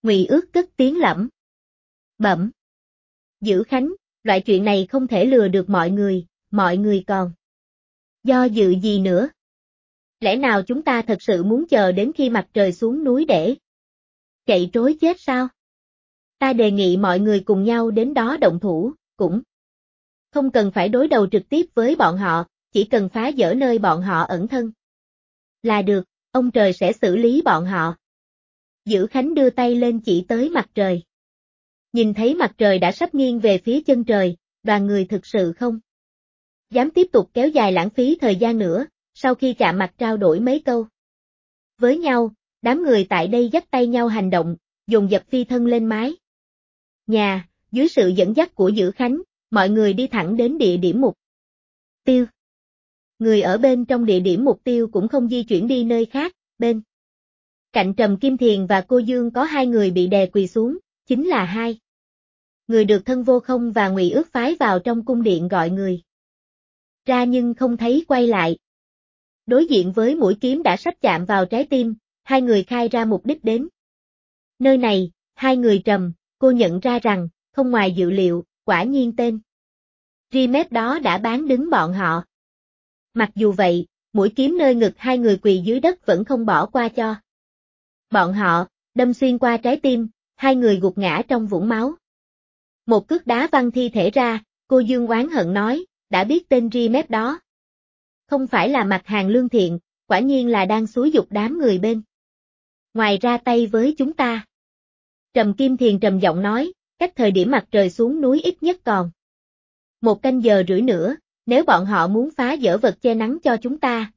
Ngụy Ước cất tiếng lẩm bẩm. Dữ Khánh, loại chuyện này không thể lừa được mọi người còn do dự gì nữa? Lẽ nào chúng ta thật sự muốn chờ đến khi mặt trời xuống núi để chạy trối chết sao? Ta đề nghị mọi người cùng nhau đến đó động thủ, cũng không cần phải đối đầu trực tiếp với bọn họ, chỉ cần phá vỡ nơi bọn họ ẩn thân là được, ông trời sẽ xử lý bọn họ. Dữ Khánh đưa tay lên chỉ tới mặt trời. Nhìn thấy mặt trời đã sắp nghiêng về phía chân trời, đoàn người thực sự không dám tiếp tục kéo dài lãng phí thời gian nữa, sau khi chạm mặt trao đổi mấy câu với nhau, đám người tại đây dắt tay nhau hành động, dồn dập phi thân lên mái nhà, dưới sự dẫn dắt của Dữ Khánh, mọi người đi thẳng đến địa điểm mục tiêu. Người ở bên trong địa điểm mục tiêu cũng không di chuyển đi nơi khác, bên cạnh Trầm Kim Thiền và cô Dương có hai người bị đè quỳ xuống, chính là hai người được Thân Vô Không và Ngụy Ước phái vào trong cung điện gọi người ra nhưng không thấy quay lại. Đối diện với mũi kiếm đã sắp chạm vào trái tim, hai người khai ra mục đích đến nơi này, hai người Trầm, cô nhận ra rằng, không ngoài dự liệu, quả nhiên tên Rimet đó đã bán đứng bọn họ. Mặc dù vậy, mũi kiếm nơi ngực hai người quỳ dưới đất vẫn không bỏ qua cho bọn họ, đâm xuyên qua trái tim, hai người gục ngã trong vũng máu. Một cước đá văng thi thể ra, cô Dương oán hận nói, đã biết tên Rimet đó không phải là mặt hàng lương thiện, quả nhiên là đang xúi giục đám người bên ngoài ra tay với chúng ta. Trầm Kim Thiền trầm giọng nói, cách thời điểm mặt trời xuống núi ít nhất còn 1 canh giờ rưỡi nữa, nếu bọn họ muốn phá vỡ vật che nắng cho chúng ta,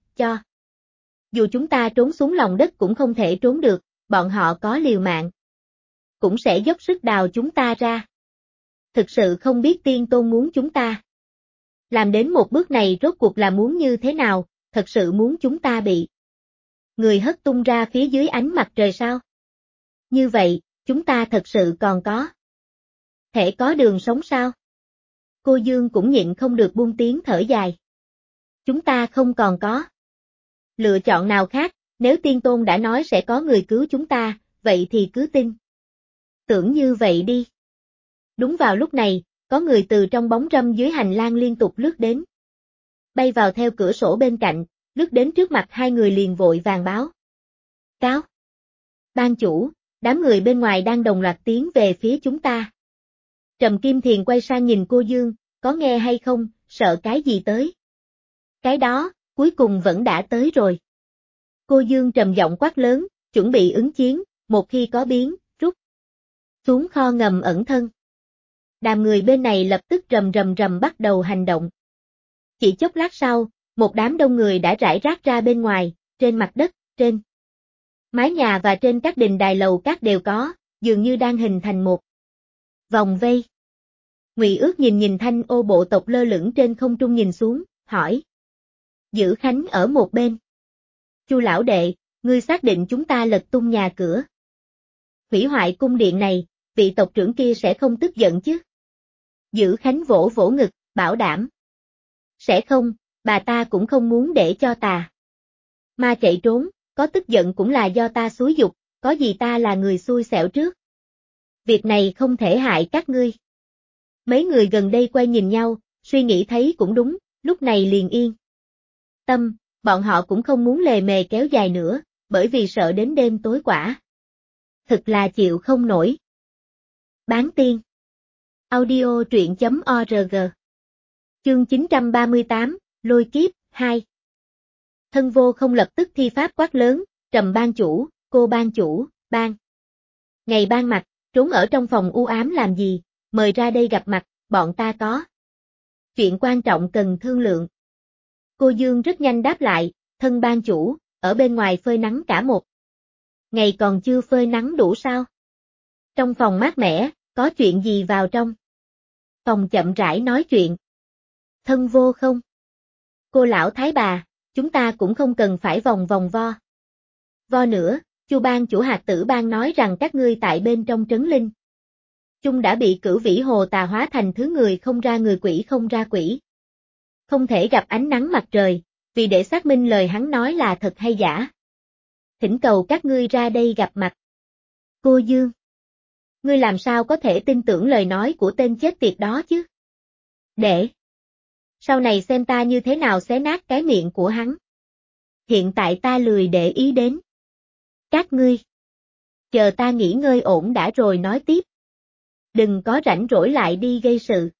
dù chúng ta trốn xuống lòng đất cũng không thể trốn được, bọn họ có liều mạng cũng sẽ dốc sức đào chúng ta ra. Thực sự không biết Tiên Tôn muốn chúng ta làm đến một bước này rốt cuộc là muốn như thế nào, thật sự muốn chúng ta bị người hất tung ra phía dưới ánh mặt trời sao? Như vậy, chúng ta thật sự còn có thể có đường sống sao? Cô Dương cũng nhịn không được buông tiếng thở dài. Chúng ta không còn có lựa chọn nào khác, nếu Tiên Tôn đã nói sẽ có người cứu chúng ta, vậy thì cứ tin tưởng như vậy đi. Đúng vào lúc này, có người từ trong bóng râm dưới hành lang liên tục lướt đến. Bay vào theo cửa sổ bên cạnh, lướt đến trước mặt hai người liền vội vàng báo cáo. Ban chủ, đám người bên ngoài đang đồng loạt tiến về phía chúng ta. Trầm Kim Thiền quay sang nhìn cô Dương, có nghe hay không, sợ cái gì tới? Cái đó, cuối cùng vẫn đã tới rồi. Cô Dương trầm giọng quát lớn, chuẩn bị ứng chiến, một khi có biến, rút xuống kho ngầm ẩn thân. Đám người bên này lập tức rầm rầm rầm bắt đầu hành động. Chỉ chốc lát sau, một đám đông người đã rải rác ra bên ngoài, trên mặt đất, trên mái nhà và trên các đình đài lầu các đều có, dường như đang hình thành một vòng vây. Ngụy Ước nhìn thanh ô bộ tộc lơ lửng trên không trung nhìn xuống, hỏi. Dữ Khánh ở một bên. Chu lão đệ, ngươi xác định chúng ta lật tung nhà cửa, hủy hoại cung điện này, vị tộc trưởng kia sẽ không tức giận chứ? Dữ Khánh vỗ vỗ ngực, bảo đảm. Sẽ không, bà ta cũng không muốn để cho tà ma chạy trốn, có tức giận cũng là do ta xúi giục, có gì ta là người xui xẻo trước. Việc này không thể hại các ngươi. Mấy người gần đây quay nhìn nhau, suy nghĩ thấy cũng đúng, lúc này liền yên tâm, bọn họ cũng không muốn lề mề kéo dài nữa, bởi vì sợ đến đêm tối quả. Thực là chịu không nổi. Bán tiên. Audio truyện.org. Chương 938, Lôi Kiếp, 2. Thân Vô Không lập tức thi pháp quát lớn, Trầm ban chủ, cô ban chủ, ban. Ngày ban mặt, trốn ở trong phòng u ám làm gì, mời ra đây gặp mặt, bọn ta có chuyện quan trọng cần thương lượng. Cô Dương rất nhanh đáp lại, thân ban chủ, ở bên ngoài phơi nắng cả một ngày còn chưa phơi nắng đủ sao? Trong phòng mát mẻ, có chuyện gì vào trong phòng chậm rãi nói chuyện. Thân Vô Không. Cô lão thái bà, chúng ta cũng không cần phải vòng vòng vo nữa, Chu ban chủ hạt tử ban nói rằng các ngươi tại bên trong trấn linh chung đã bị Cửu Vĩ Hồ tà hóa thành thứ người không ra người quỷ không ra quỷ. Không thể gặp ánh nắng mặt trời, vì để xác minh lời hắn nói là thật hay giả. Thỉnh cầu các ngươi ra đây gặp mặt. Cô Dương. Ngươi làm sao có thể tin tưởng lời nói của tên chết tiệt đó chứ? Để sau này xem ta như thế nào xé nát cái miệng của hắn. Hiện tại ta lười để ý đến các ngươi. Chờ ta nghỉ ngơi ổn đã rồi nói tiếp. Đừng có rảnh rỗi lại đi gây sự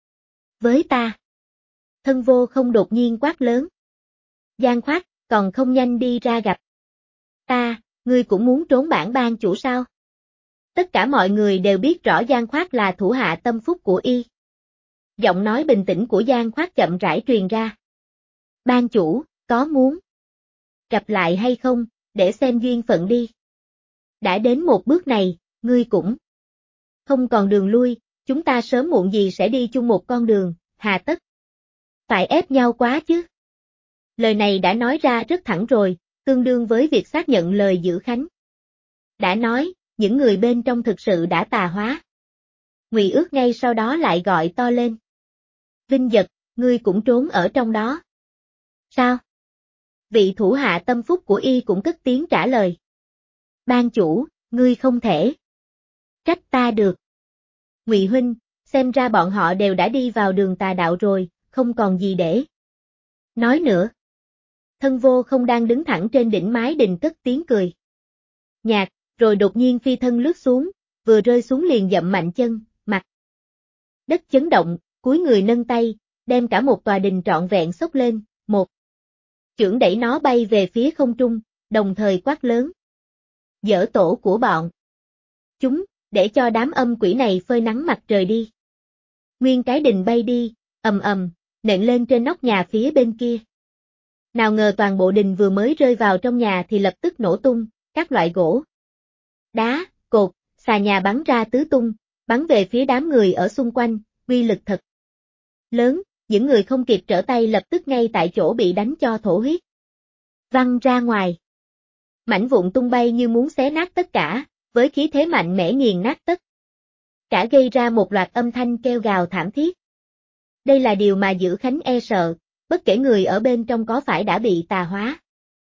với ta. Thân Vô Không đột nhiên quát lớn. Giang Khoát, còn không nhanh đi ra gặp ta, ngươi cũng muốn trốn bản ban chủ sao? Tất cả mọi người đều biết rõ Giang Khoát là thủ hạ tâm phúc của y. Giọng nói bình tĩnh của Giang Khoát chậm rãi truyền ra. Ban chủ, có muốn gặp lại hay không, để xem duyên phận đi. Đã đến một bước này, ngươi cũng không còn đường lui, chúng ta sớm muộn gì sẽ đi chung một con đường, hà tất phải ép nhau quá chứ. Lời này đã nói ra rất thẳng rồi, tương đương với việc xác nhận lời giữ khánh. Đã nói, những người bên trong thực sự đã tà hóa. Ngụy Ước ngay sau đó lại gọi to lên. Vinh Dật, ngươi cũng trốn ở trong đó. Sao? Vị thủ hạ tâm phúc của y cũng cất tiếng trả lời. Ban chủ, ngươi không thể trách ta được. Ngụy huynh, xem ra bọn họ đều đã đi vào đường tà đạo rồi, không còn gì để nói nữa. Thân Vô Không đang đứng thẳng trên đỉnh mái đình cất tiếng cười nhạt, rồi đột nhiên phi thân lướt xuống, vừa rơi xuống liền dậm mạnh chân, mặt đất chấn động, cúi người nâng tay, đem cả một tòa đình trọn vẹn xốc lên, một chưởng đẩy nó bay về phía không trung, đồng thời quát lớn. Dỡ tổ của bọn chúng, để cho đám âm quỷ này phơi nắng mặt trời đi. Nguyên cái đình bay đi, ầm ầm, nện lên trên nóc nhà phía bên kia. Nào ngờ toàn bộ đình vừa mới rơi vào trong nhà thì lập tức nổ tung, các loại gỗ, đá, cột, xà nhà bắn ra tứ tung, bắn về phía đám người ở xung quanh, uy lực thật lớn, những người không kịp trở tay lập tức ngay tại chỗ bị đánh cho thổ huyết. Văng ra ngoài. Mảnh vụn tung bay như muốn xé nát tất cả, với khí thế mạnh mẽ nghiền nát tất cả, gây ra một loạt âm thanh kêu gào thảm thiết. Đây là điều mà Dữ Khánh e sợ, bất kể người ở bên trong có phải đã bị tà hóa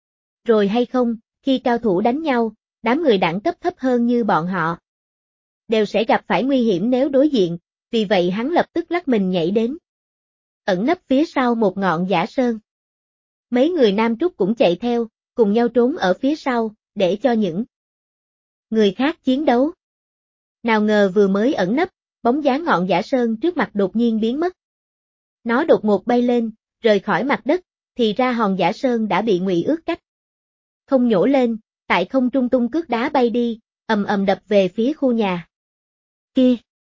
rồi hay không, khi cao thủ đánh nhau, đám người đẳng cấp thấp hơn như bọn họ đều sẽ gặp phải nguy hiểm nếu đối diện, vì vậy hắn lập tức lắc mình nhảy đến, ẩn nấp phía sau một ngọn giả sơn. Mấy người Nam Trúc cũng chạy theo, cùng nhau trốn ở phía sau, để cho những người khác chiến đấu. Nào ngờ vừa mới ẩn nấp, bóng dáng ngọn giả sơn trước mặt đột nhiên biến mất. Nó đột ngột bay lên, rời khỏi mặt đất, thì ra hòn giả sơn đã bị Ngụy Ước cách không nhổ lên, tại không trung tung cước đá bay đi, ầm ầm đập về phía khu nhà kia.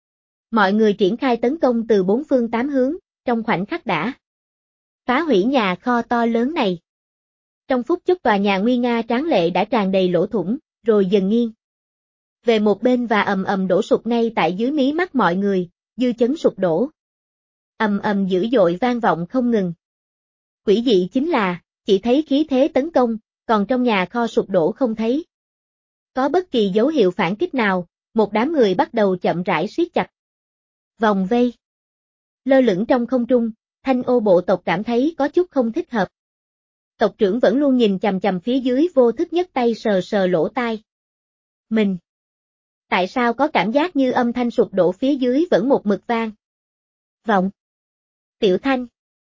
Mọi người triển khai tấn công từ bốn phương tám hướng, trong khoảnh khắc đã phá hủy nhà kho to lớn này. Trong phút chốc tòa nhà nguy nga tráng lệ đã tràn đầy lỗ thủng, rồi dần nghiêng về một bên và ầm ầm đổ sụp ngay tại dưới mí mắt mọi người, dư chấn sụp đổ. Ầm ầm dữ dội vang vọng không ngừng. Quỷ dị chính là, chỉ thấy khí thế tấn công, còn trong nhà kho sụp đổ không thấy có bất kỳ dấu hiệu phản kích nào, một đám người bắt đầu chậm rãi siết chặt vòng vây. Lơ lửng trong không trung, Thanh Ô bộ tộc cảm thấy có chút không thích hợp. Tộc trưởng vẫn luôn nhìn chằm chằm phía dưới, vô thức nhấc tay sờ sờ lỗ tai mình. Tại sao có cảm giác như âm thanh sụp đổ phía dưới vẫn một mực vang vọng? Tiểu Thanh,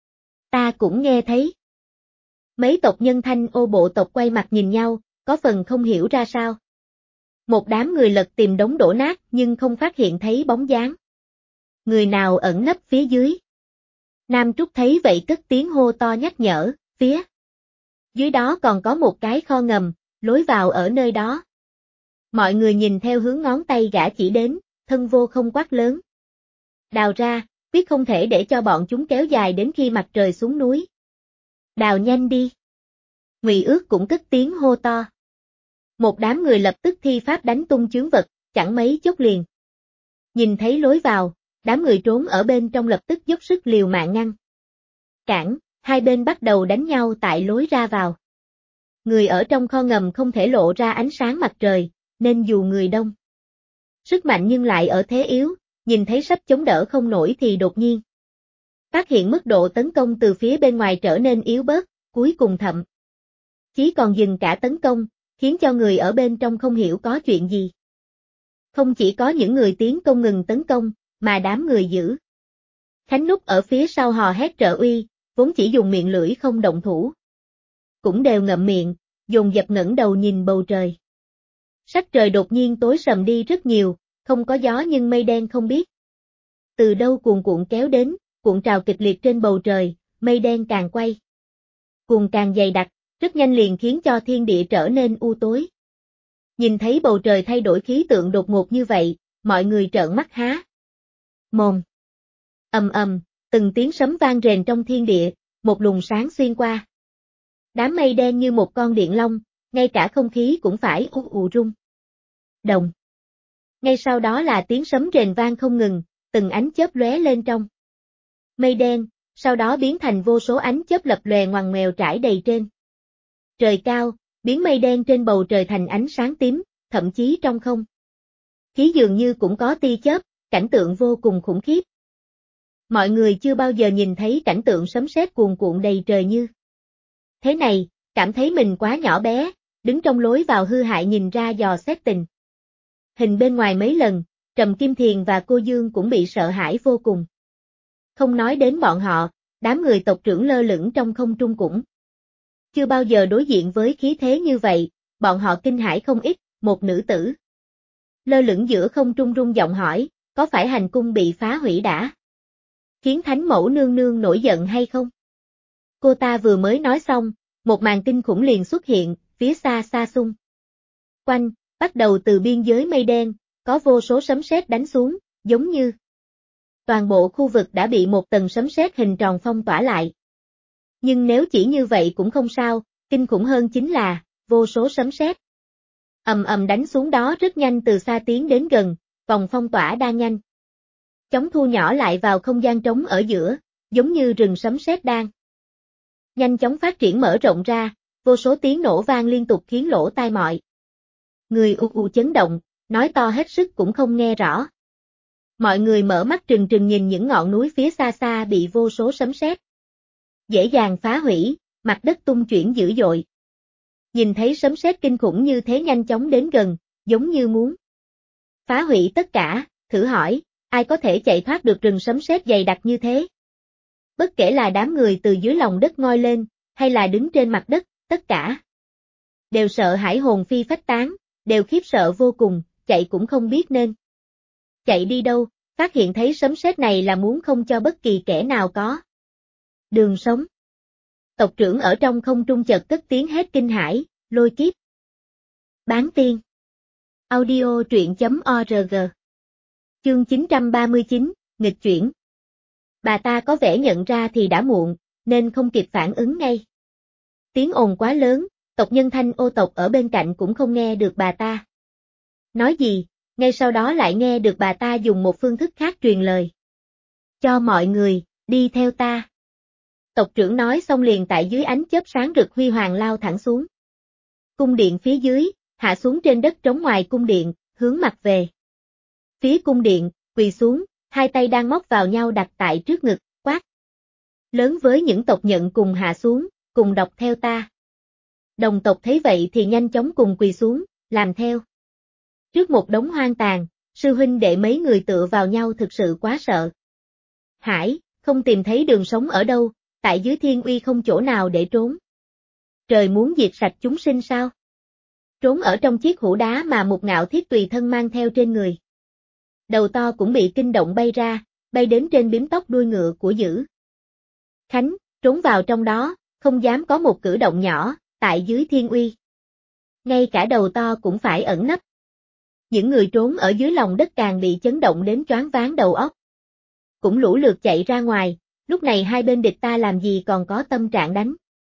ta cũng nghe thấy. Mấy tộc nhân Thanh Ô bộ tộc quay mặt nhìn nhau, có phần không hiểu ra sao. Một đám người lật tìm đống đổ nát nhưng không phát hiện thấy bóng dáng người nào ẩn nấp phía dưới. Nam Trúc thấy vậy cất tiếng hô to nhắc nhở, phía dưới đó còn có một cái kho ngầm, lối vào ở nơi đó. Mọi người nhìn theo hướng ngón tay gã chỉ đến, Thân Vô Không quát lớn. Đào ra, biết không thể để cho bọn chúng kéo dài đến khi mặt trời xuống núi. Đào nhanh đi. Ngụy Ước cũng cất tiếng hô to. Một đám người lập tức thi pháp đánh tung chướng vật, chẳng mấy chốc liền. Nhìn thấy lối vào, đám người trốn ở bên trong lập tức dốc sức liều mạng ngăn cản, hai bên bắt đầu đánh nhau tại lối ra vào. Người ở trong kho ngầm không thể lộ ra ánh sáng mặt trời, nên dù người đông sức mạnh nhưng lại ở thế yếu, nhìn thấy sắp chống đỡ không nổi thì đột nhiên phát hiện mức độ tấn công từ phía bên ngoài trở nên yếu bớt, cuối cùng thậm chí còn dừng cả tấn công, khiến cho người ở bên trong không hiểu có chuyện gì Không chỉ có những người tiến công ngừng tấn công, mà đám người giữ Khánh núp ở phía sau hò hét trợ uy, vốn chỉ dùng miệng lưỡi không động thủ. Cũng đều ngậm miệng, dồn dập ngẩng đầu nhìn bầu trời. Sắc trời đột nhiên tối sầm đi rất nhiều, không có gió nhưng mây đen không biết từ đâu cuồn cuộn kéo đến, cuộn trào kịch liệt trên bầu trời, mây đen càng quay cuồng càng dày đặc, rất nhanh liền khiến cho thiên địa trở nên u tối. Nhìn thấy bầu trời thay đổi khí tượng đột ngột như vậy, mọi người trợn mắt há mồm. Ầm ầm, từng tiếng sấm vang rền trong thiên địa, một luồng sáng xuyên qua. Đám mây đen như một con điện long, ngay cả không khí cũng phải ù ù rung động. Ngay sau đó là tiếng sấm rền vang không ngừng, từng ánh chớp lóe lên trong mây đen, sau đó biến thành vô số ánh chớp lập lòe ngoằn ngoèo trải đầy trên trời cao, biến mây đen trên bầu trời thành ánh sáng tím, thậm chí trong không khí dường như cũng có tia chớp, cảnh tượng vô cùng khủng khiếp. Mọi người chưa bao giờ nhìn thấy cảnh tượng sấm sét cuồn cuộn đầy trời như thế này, cảm thấy mình quá nhỏ bé, đứng trong lối vào hư hại nhìn ra dò xét tình hình bên ngoài mấy lần, Trầm Kim Thiền và cô Dương cũng bị sợ hãi vô cùng. Không nói đến bọn họ, đám người tộc trưởng lơ lửng trong không trung cũng chưa bao giờ đối diện với khí thế như vậy, bọn họ kinh hãi không ít, một nữ tử lơ lửng giữa không trung rung giọng hỏi, có phải hành cung bị phá hủy đã khiến Thánh Mẫu nương nương nổi giận hay không? Cô ta vừa mới nói xong, một màn kinh khủng liền xuất hiện, phía xa xa xung quanh, bắt đầu từ biên giới mây đen, có vô số sấm sét đánh xuống, giống như toàn bộ khu vực đã bị một tầng sấm sét hình tròn phong tỏa lại. Nhưng nếu chỉ như vậy cũng không sao, kinh khủng hơn chính là, vô số sấm sét ầm ầm đánh xuống đó rất nhanh từ xa tiến đến gần, vòng phong tỏa đang nhanh chóng thu nhỏ lại vào không gian trống ở giữa, giống như rừng sấm sét đang nhanh chóng phát triển mở rộng ra, vô số tiếng nổ vang liên tục khiến lỗ tai mọi người ù ù chấn động, nói to hết sức cũng không nghe rõ. Mọi người mở mắt trừng trừng nhìn những ngọn núi phía xa xa bị vô số sấm sét dễ dàng phá hủy, mặt đất tung chuyển dữ dội. Nhìn thấy sấm sét kinh khủng như thế nhanh chóng đến gần, giống như muốn phá hủy tất cả, thử hỏi, ai có thể chạy thoát được rừng sấm sét dày đặc như thế? Bất kể là đám người từ dưới lòng đất ngoi lên, hay là đứng trên mặt đất, tất cả đều sợ hãi hồn phi phách tán, đều khiếp sợ vô cùng, chạy cũng không biết nên chạy đi đâu, phát hiện thấy sấm sét này là muốn không cho bất kỳ kẻ nào có đường sống. Tộc trưởng ở trong không trung chợt cất tiếng hét kinh hãi, lôi kiếp. Bán tiên. Audio truyện.org. Chương 939, nghịch chuyển. Bà ta có vẻ nhận ra thì đã muộn, nên không kịp phản ứng ngay. Tiếng ồn quá lớn, tộc nhân Thanh Ô tộc ở bên cạnh cũng không nghe được bà ta nói gì, ngay sau đó lại nghe được bà ta dùng một phương thức khác truyền lời. Cho mọi người, đi theo ta. Tộc trưởng nói xong liền tại dưới ánh chớp sáng rực huy hoàng lao thẳng xuống cung điện phía dưới, hạ xuống trên đất trống ngoài cung điện, hướng mặt về phía cung điện, quỳ xuống, hai tay đang móc vào nhau đặt tại trước ngực, quát lớn với những tộc nhận cùng hạ xuống, cùng đọc theo ta. Đồng tộc thấy vậy thì nhanh chóng cùng quỳ xuống, làm theo. Trước một đống hoang tàn, sư huynh đệ mấy người tựa vào nhau thực sự quá sợ hãi, không tìm thấy đường sống ở đâu, tại dưới thiên uy không chỗ nào để trốn. Trời muốn diệt sạch chúng sinh sao? Trốn ở trong chiếc hũ đá mà một ngạo thiết tùy thân mang theo trên người. Đầu to cũng bị kinh động bay ra, bay đến trên bím tóc đuôi ngựa của Dữ Khánh, trốn vào trong đó, không dám có một cử động nhỏ, tại dưới thiên uy. Ngay cả đầu to cũng phải ẩn nấp. Những người trốn ở dưới lòng đất càng bị chấn động đến choáng váng đầu óc. Cũng lũ lượt chạy ra ngoài, lúc này hai bên địch ta làm gì còn có tâm trạng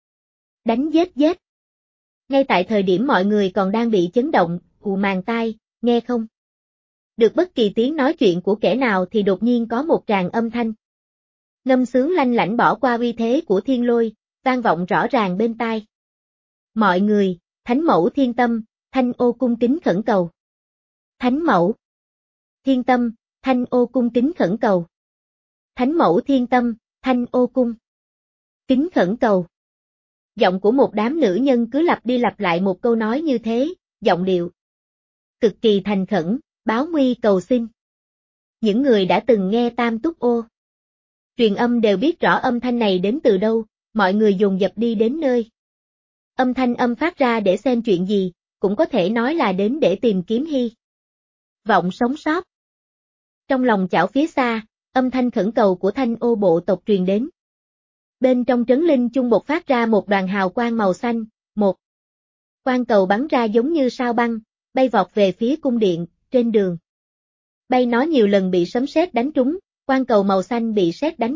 đánh giết. Ngay tại thời điểm mọi người còn đang bị chấn động, ù màng tai, nghe không được bất kỳ tiếng nói chuyện của kẻ nào thì đột nhiên có một tràng âm thanh ngâm sướng lanh lảnh bỏ qua uy thế của thiên lôi, vang vọng rõ ràng bên tai. Mọi người, Thánh Mẫu Thiên Tâm, Thanh Ô cung kính khẩn cầu. Thánh Mẫu Thiên Tâm, Thanh Ô cung kính khẩn cầu. Thánh Mẫu Thiên Tâm, Thanh Ô cung kính khẩn cầu. Giọng của một đám nữ nhân cứ lặp đi lặp lại một câu nói như thế, giọng điệu cực kỳ thành khẩn, báo nguy cầu xin. Những người đã từng nghe Tam Túc Ô truyền âm đều biết rõ âm thanh này đến từ đâu, mọi người dồn dập đi đến nơi. Âm thanh phát ra để xem chuyện gì, cũng có thể nói là đến để tìm kiếm hy vọng sống sót. Trong lòng chảo phía xa, âm thanh khẩn cầu của Thanh Ô bộ tộc truyền đến. Bên trong trấn linh chung bộc phát ra một đoàn hào quang màu xanh, một quang cầu bắn ra giống như sao băng, bay vọt về phía cung điện, trên đường. Bay nó nhiều lần bị sấm sét đánh trúng, quang cầu màu xanh bị sét đánh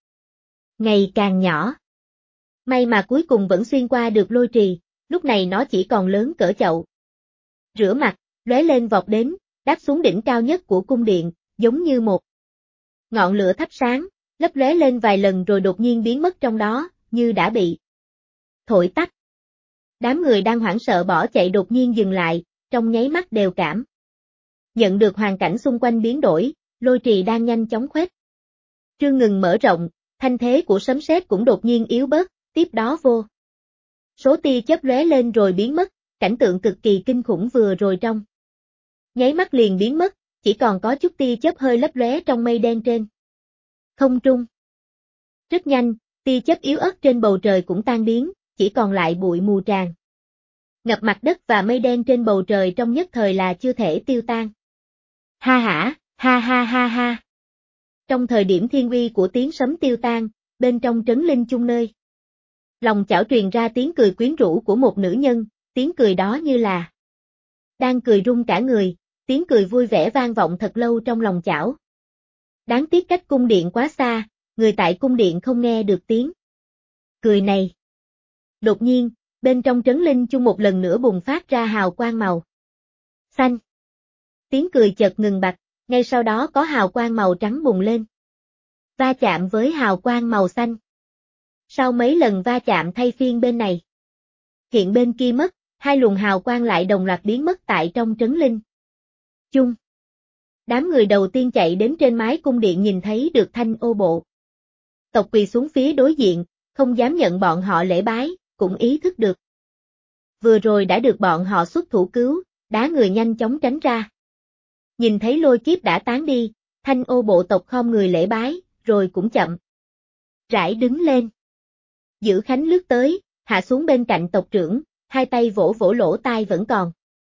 ngày càng nhỏ. May mà cuối cùng vẫn xuyên qua được lôi trì, lúc này nó chỉ còn lớn cỡ chậu rửa mặt, lóe lên vọt đến, đáp xuống đỉnh cao nhất của cung điện, giống như một ngọn lửa thắp sáng, lấp lóe lên vài lần rồi đột nhiên biến mất trong đó, như đã bị thổi tắt. Đám người đang hoảng sợ bỏ chạy đột nhiên dừng lại, trong nháy mắt đều cảm nhận được hoàn cảnh xung quanh biến đổi, lôi trì đang nhanh chóng khuếch trương ngừng mở rộng, thanh thế của sấm sét cũng đột nhiên yếu bớt, tiếp đó vô số tia chớp lóe lên rồi biến mất, cảnh tượng cực kỳ kinh khủng vừa rồi trong nháy mắt liền biến mất, chỉ còn có chút tia chớp hơi lấp lóe trong mây đen trên không trung. Rất nhanh, tia chớp yếu ớt trên bầu trời cũng tan biến, chỉ còn lại bụi mù tràn ngập mặt đất và mây đen trên bầu trời trong nhất thời là chưa thể tiêu tan. Ha hả, ha ha ha ha. Trong thời điểm thiên uy của tiếng sấm tiêu tan, bên trong trấn linh chung nơi lòng chảo truyền ra tiếng cười quyến rũ của một nữ nhân, tiếng cười đó như là đang cười rung cả người, tiếng cười vui vẻ vang vọng thật lâu trong lòng chảo. Đáng tiếc cách cung điện quá xa, người tại cung điện không nghe được tiếng cười này. Đột nhiên, bên trong trấn linh chung một lần nữa bùng phát ra hào quang màu xanh. Tiếng cười chợt ngừng bặt, ngay sau đó có hào quang màu trắng bùng lên. Va chạm với hào quang màu xanh. Sau mấy lần va chạm thay phiên bên này hiện bên kia mất, hai luồng hào quang lại đồng loạt biến mất tại trong trấn linh chung. Đám người đầu tiên chạy đến trên mái cung điện nhìn thấy được Thanh Ô bộ tộc quỳ xuống phía đối diện, không dám nhận bọn họ lễ bái, cũng ý thức được vừa rồi đã được bọn họ xuất thủ cứu, đá người nhanh chóng tránh ra. Nhìn thấy lôi kiếp đã tán đi, Thanh Ô bộ tộc khom người lễ bái, rồi cũng chậm rãi đứng lên. Dữ Khánh lướt tới, hạ xuống bên cạnh tộc trưởng, hai tay vỗ vỗ lỗ tai vẫn còn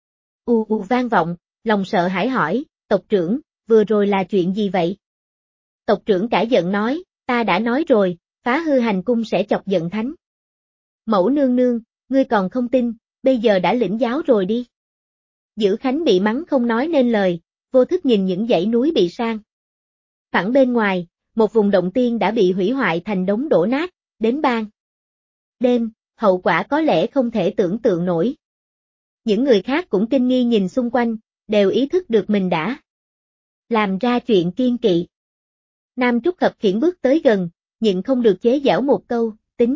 vang vọng, lòng sợ hãi hỏi, tộc trưởng, vừa rồi là chuyện gì vậy? Tộc trưởng cả giận nói, ta đã nói rồi, phá hư hành cung sẽ chọc giận thánh mẫu nương nương, ngươi còn không tin, bây giờ đã lĩnh giáo rồi đi. Dữ Khánh bị mắng không nói nên lời, vô thức nhìn những dãy núi bị san phẳng bên ngoài, một vùng động tiên đã bị hủy hoại thành đống đổ nát, đến ban đêm, hậu quả có lẽ không thể tưởng tượng nổi. Những người khác cũng kinh nghi nhìn xung quanh, đều ý thức được mình đã làm ra chuyện kiêng kỵ. Nam Trúc khập khiễng bước tới gần, nhịn không được chế giễu một câu,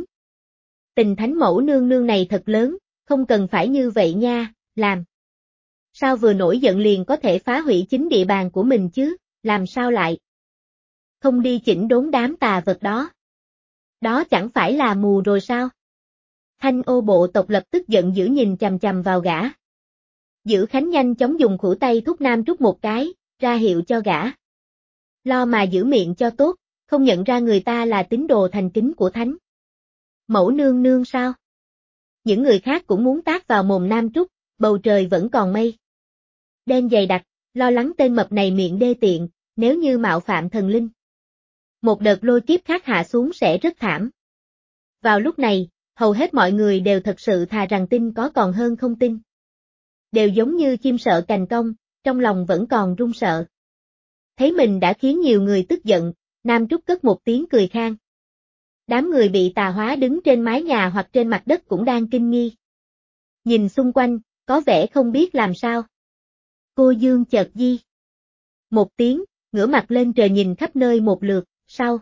tình thánh mẫu nương nương này thật lớn, không cần phải như vậy nha, làm sao vừa nổi giận liền có thể phá hủy chính địa bàn của mình chứ, làm sao lại không đi chỉnh đốn đám tà vật đó. Đó chẳng phải là mù rồi sao? Thanh Ô bộ tộc lập tức giận dữ nhìn chằm chằm vào gã. Dữ Khánh nhanh chóng dùng khuỷu tay thúc Nam Trúc một cái, ra hiệu cho gã. Lo mà giữ miệng cho tốt, không nhận ra người ta là tín đồ thành kính của thánh mẫu nương nương sao? Những người khác cũng muốn tát vào mồm Nam Trúc, bầu trời vẫn còn mây đen dày đặc, lo lắng tên mập này miệng đê tiện, nếu như mạo phạm thần linh. Một đợt lôi kiếp khác hạ xuống sẽ rất thảm. Vào lúc này, hầu hết mọi người đều thật sự thà rằng tin có còn hơn không tin. Đều giống như chim sợ cành cong, trong lòng vẫn còn run sợ. Thấy mình đã khiến nhiều người tức giận, Nam Trúc cất một tiếng cười khang. Đám người bị tà hóa đứng trên mái nhà hoặc trên mặt đất cũng đang kinh nghi. Nhìn xung quanh, có vẻ không biết làm sao. Cô Dương chợt di một tiếng, ngửa mặt lên trời nhìn khắp nơi một lượt, sau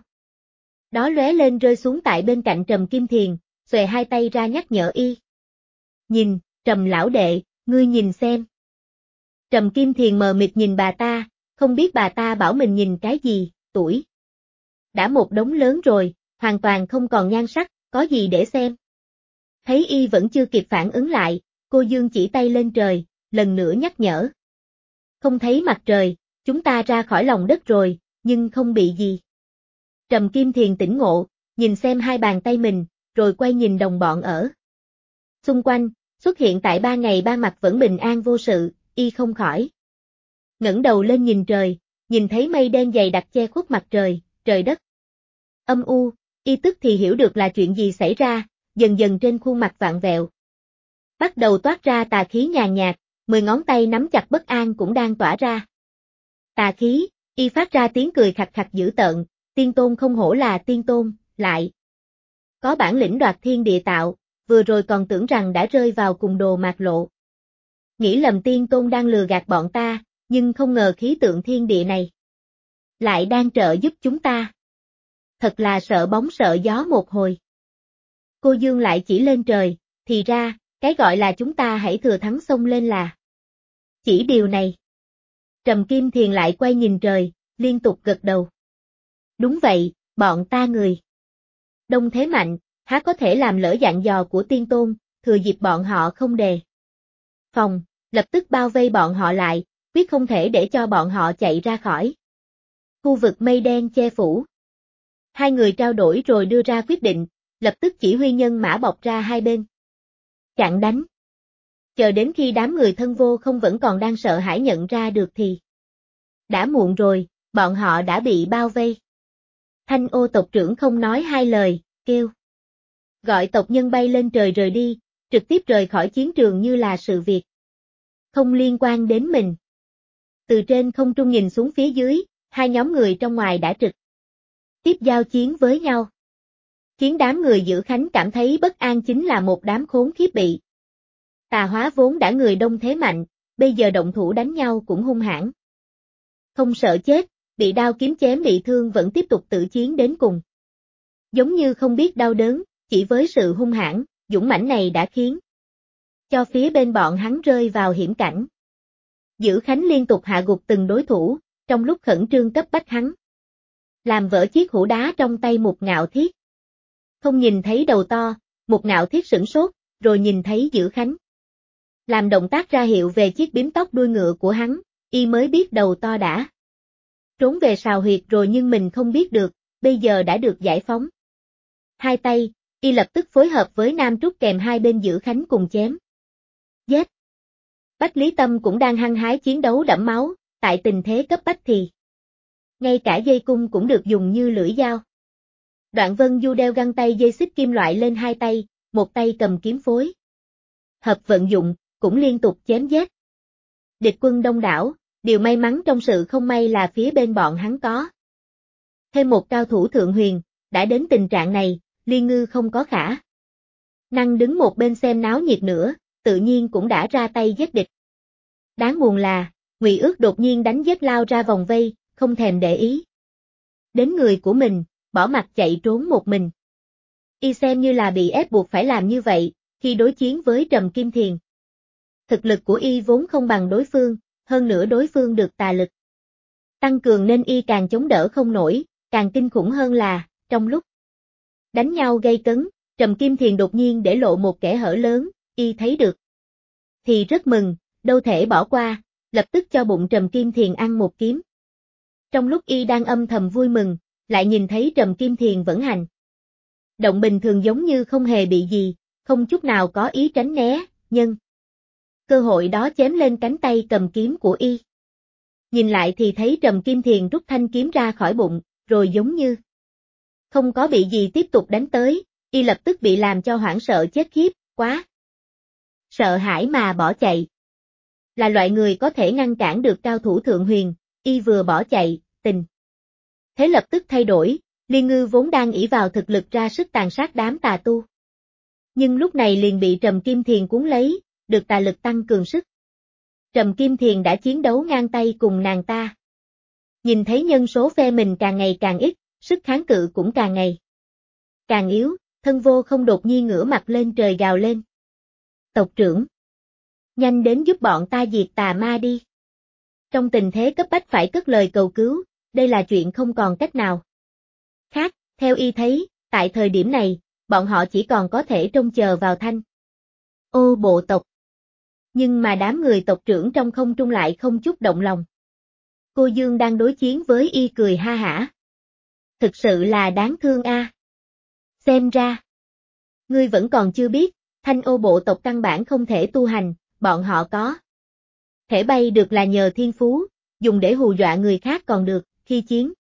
đó lóe lên rơi xuống tại bên cạnh Trầm Kim Thiền, xòe hai tay ra nhắc nhở y. Nhìn, Trầm lão đệ, ngươi nhìn xem. Trầm Kim Thiền mờ mịt nhìn bà ta, không biết bà ta bảo mình nhìn cái gì, tuổi đã một đống lớn rồi, hoàn toàn không còn nhan sắc, có gì để xem. Thấy y vẫn chưa kịp phản ứng lại, cô Dương chỉ tay lên trời, lần nữa nhắc nhở. Không thấy mặt trời, chúng ta ra khỏi lòng đất rồi, nhưng không bị gì. Trầm Kim Thiền tỉnh ngộ, nhìn xem hai bàn tay mình, rồi quay nhìn đồng bọn ở xung quanh, xuất hiện tại 3 ngày 3 mặt vẫn bình an vô sự, y không khỏi ngẩng đầu lên nhìn trời, nhìn thấy mây đen dày đặc che khuất mặt trời, trời đất âm u, y tức thì hiểu được là chuyện gì xảy ra, dần dần trên khuôn mặt vặn vẹo bắt đầu toát ra tà khí nhàn nhạt, 10 ngón tay nắm chặt bất an cũng đang tỏa ra tà khí, y phát ra tiếng cười khặt khặt dữ tợn, tiên tôn không hổ là tiên tôn, lại có bản lĩnh đoạt thiên địa tạo, vừa rồi còn tưởng rằng đã rơi vào cùng đồ mạt lộ. Nghĩ lầm tiên tôn đang lừa gạt bọn ta, nhưng không ngờ khí tượng thiên địa này lại đang trợ giúp chúng ta. Thật là sợ bóng sợ gió một hồi. Cô Dương lại chỉ lên trời, thì ra, cái gọi là chúng ta hãy thừa thắng xông lên là chỉ điều này. Trầm Kim Thiền lại quay nhìn trời, liên tục gật đầu. Đúng vậy, bọn ta người đông thế mạnh, há có thể làm lỡ dặn dò của tiên tôn, thừa dịp bọn họ không đề phòng, lập tức bao vây bọn họ lại, quyết không thể để cho bọn họ chạy ra khỏi khu vực mây đen che phủ. Hai người trao đổi rồi đưa ra quyết định, lập tức chỉ huy nhân mã bọc ra hai bên chặn đánh. Chờ đến khi đám người thân vô không vẫn còn đang sợ hãi nhận ra được thì đã muộn rồi, bọn họ đã bị bao vây. Thanh Ô tộc trưởng không nói hai lời, kêu gọi tộc nhân bay lên trời rời đi, trực tiếp rời khỏi chiến trường như là sự việc không liên quan đến mình. Từ trên không trung nhìn xuống phía dưới, hai nhóm người trong ngoài đã trực tiếp giao chiến với nhau. Khiến đám người giữ Khánh cảm thấy bất an chính là một đám khốn khiếp bị tà hóa vốn đã người đông thế mạnh, bây giờ động thủ đánh nhau cũng hung hãn. Không sợ chết, bị đao kiếm chém bị thương vẫn tiếp tục tự chiến đến cùng. Giống như không biết đau đớn, chỉ với sự hung hãn, dũng mãnh này đã khiến cho phía bên bọn hắn rơi vào hiểm cảnh. Giữ Khánh liên tục hạ gục từng đối thủ, trong lúc khẩn trương cấp bách hắn làm vỡ chiếc hũ đá trong tay Mục Ngạo Thiết. Không nhìn thấy đầu to, Mục Ngạo Thiết sửng sốt, rồi nhìn thấy Giữ Khánh làm động tác ra hiệu về chiếc bím tóc đuôi ngựa của hắn, y mới biết đầu to đã trốn về sào huyệt rồi nhưng mình không biết được, bây giờ đã được giải phóng. Hai tay, y lập tức phối hợp với Nam Trúc kèm hai bên Giữ Khánh cùng chém giết. Bách Lý Tâm cũng đang hăng hái chiến đấu đẫm máu, tại tình thế cấp bách thì ngay cả dây cung cũng được dùng như lưỡi dao. Đoạn Vân Du đeo găng tay dây xích kim loại lên hai tay, một tay cầm kiếm phối hợp vận dụng, cũng liên tục chém giết. Địch quân đông đảo, điều may mắn trong sự không may là phía bên bọn hắn có thêm một cao thủ thượng huyền, đã đến tình trạng này, Liên Ngư không có khả năng đứng một bên xem náo nhiệt nữa, tự nhiên cũng đã ra tay giết địch. Đáng buồn là, Ngụy Ước đột nhiên đánh giết lao ra vòng vây, không thèm để ý đến người của mình, bỏ mặt chạy trốn một mình. Y xem như là bị ép buộc phải làm như vậy, khi đối chiến với Trầm Kim Thiền. Thực lực của y vốn không bằng đối phương, hơn nữa đối phương được tà lực tăng cường nên y càng chống đỡ không nổi, càng kinh khủng hơn là, trong lúc đánh nhau gây cấn, Trầm Kim Thiền đột nhiên để lộ một kẽ hở lớn, y thấy được thì rất mừng, đâu thể bỏ qua, lập tức cho bụng Trầm Kim Thiền ăn một kiếm. Trong lúc y đang âm thầm vui mừng, lại nhìn thấy Trầm Kim Thiền vẫn hành động bình thường giống như không hề bị gì, không chút nào có ý tránh né, nhưng cơ hội đó chém lên cánh tay cầm kiếm của y. Nhìn lại thì thấy Trầm Kim Thiền rút thanh kiếm ra khỏi bụng, rồi giống như không có bị gì tiếp tục đánh tới, y lập tức bị làm cho hoảng sợ chết khiếp, quá sợ hãi mà bỏ chạy. Là loại người có thể ngăn cản được cao thủ thượng huyền, y vừa bỏ chạy, tình thế lập tức thay đổi, Liên Ngư vốn đang ỷ vào thực lực ra sức tàn sát đám tà tu. Nhưng lúc này liền bị Trầm Kim Thiền cuốn lấy, được tà lực tăng cường sức. Trầm Kim Thiền đã chiến đấu ngang tay cùng nàng ta. Nhìn thấy nhân số phe mình càng ngày càng ít, sức kháng cự cũng càng ngày càng yếu, Thân Vô Không đột nhiên ngửa mặt lên trời gào lên. Tộc trưởng! Nhanh đến giúp bọn ta diệt tà ma đi. Trong tình thế cấp bách phải cất lời cầu cứu, đây là chuyện không còn cách nào khác, theo y thấy, tại thời điểm này, bọn họ chỉ còn có thể trông chờ vào Thanh Ô bộ tộc. Nhưng mà đám người tộc trưởng trong không trung lại không chút động lòng. Cô Dương đang đối chiến với y cười ha hả. Thực sự là đáng thương a. Xem ra, ngươi vẫn còn chưa biết, Thanh Ô bộ tộc căn bản không thể tu hành, bọn họ có thể bay được là nhờ thiên phú, dùng để hù dọa người khác còn được, khi chiến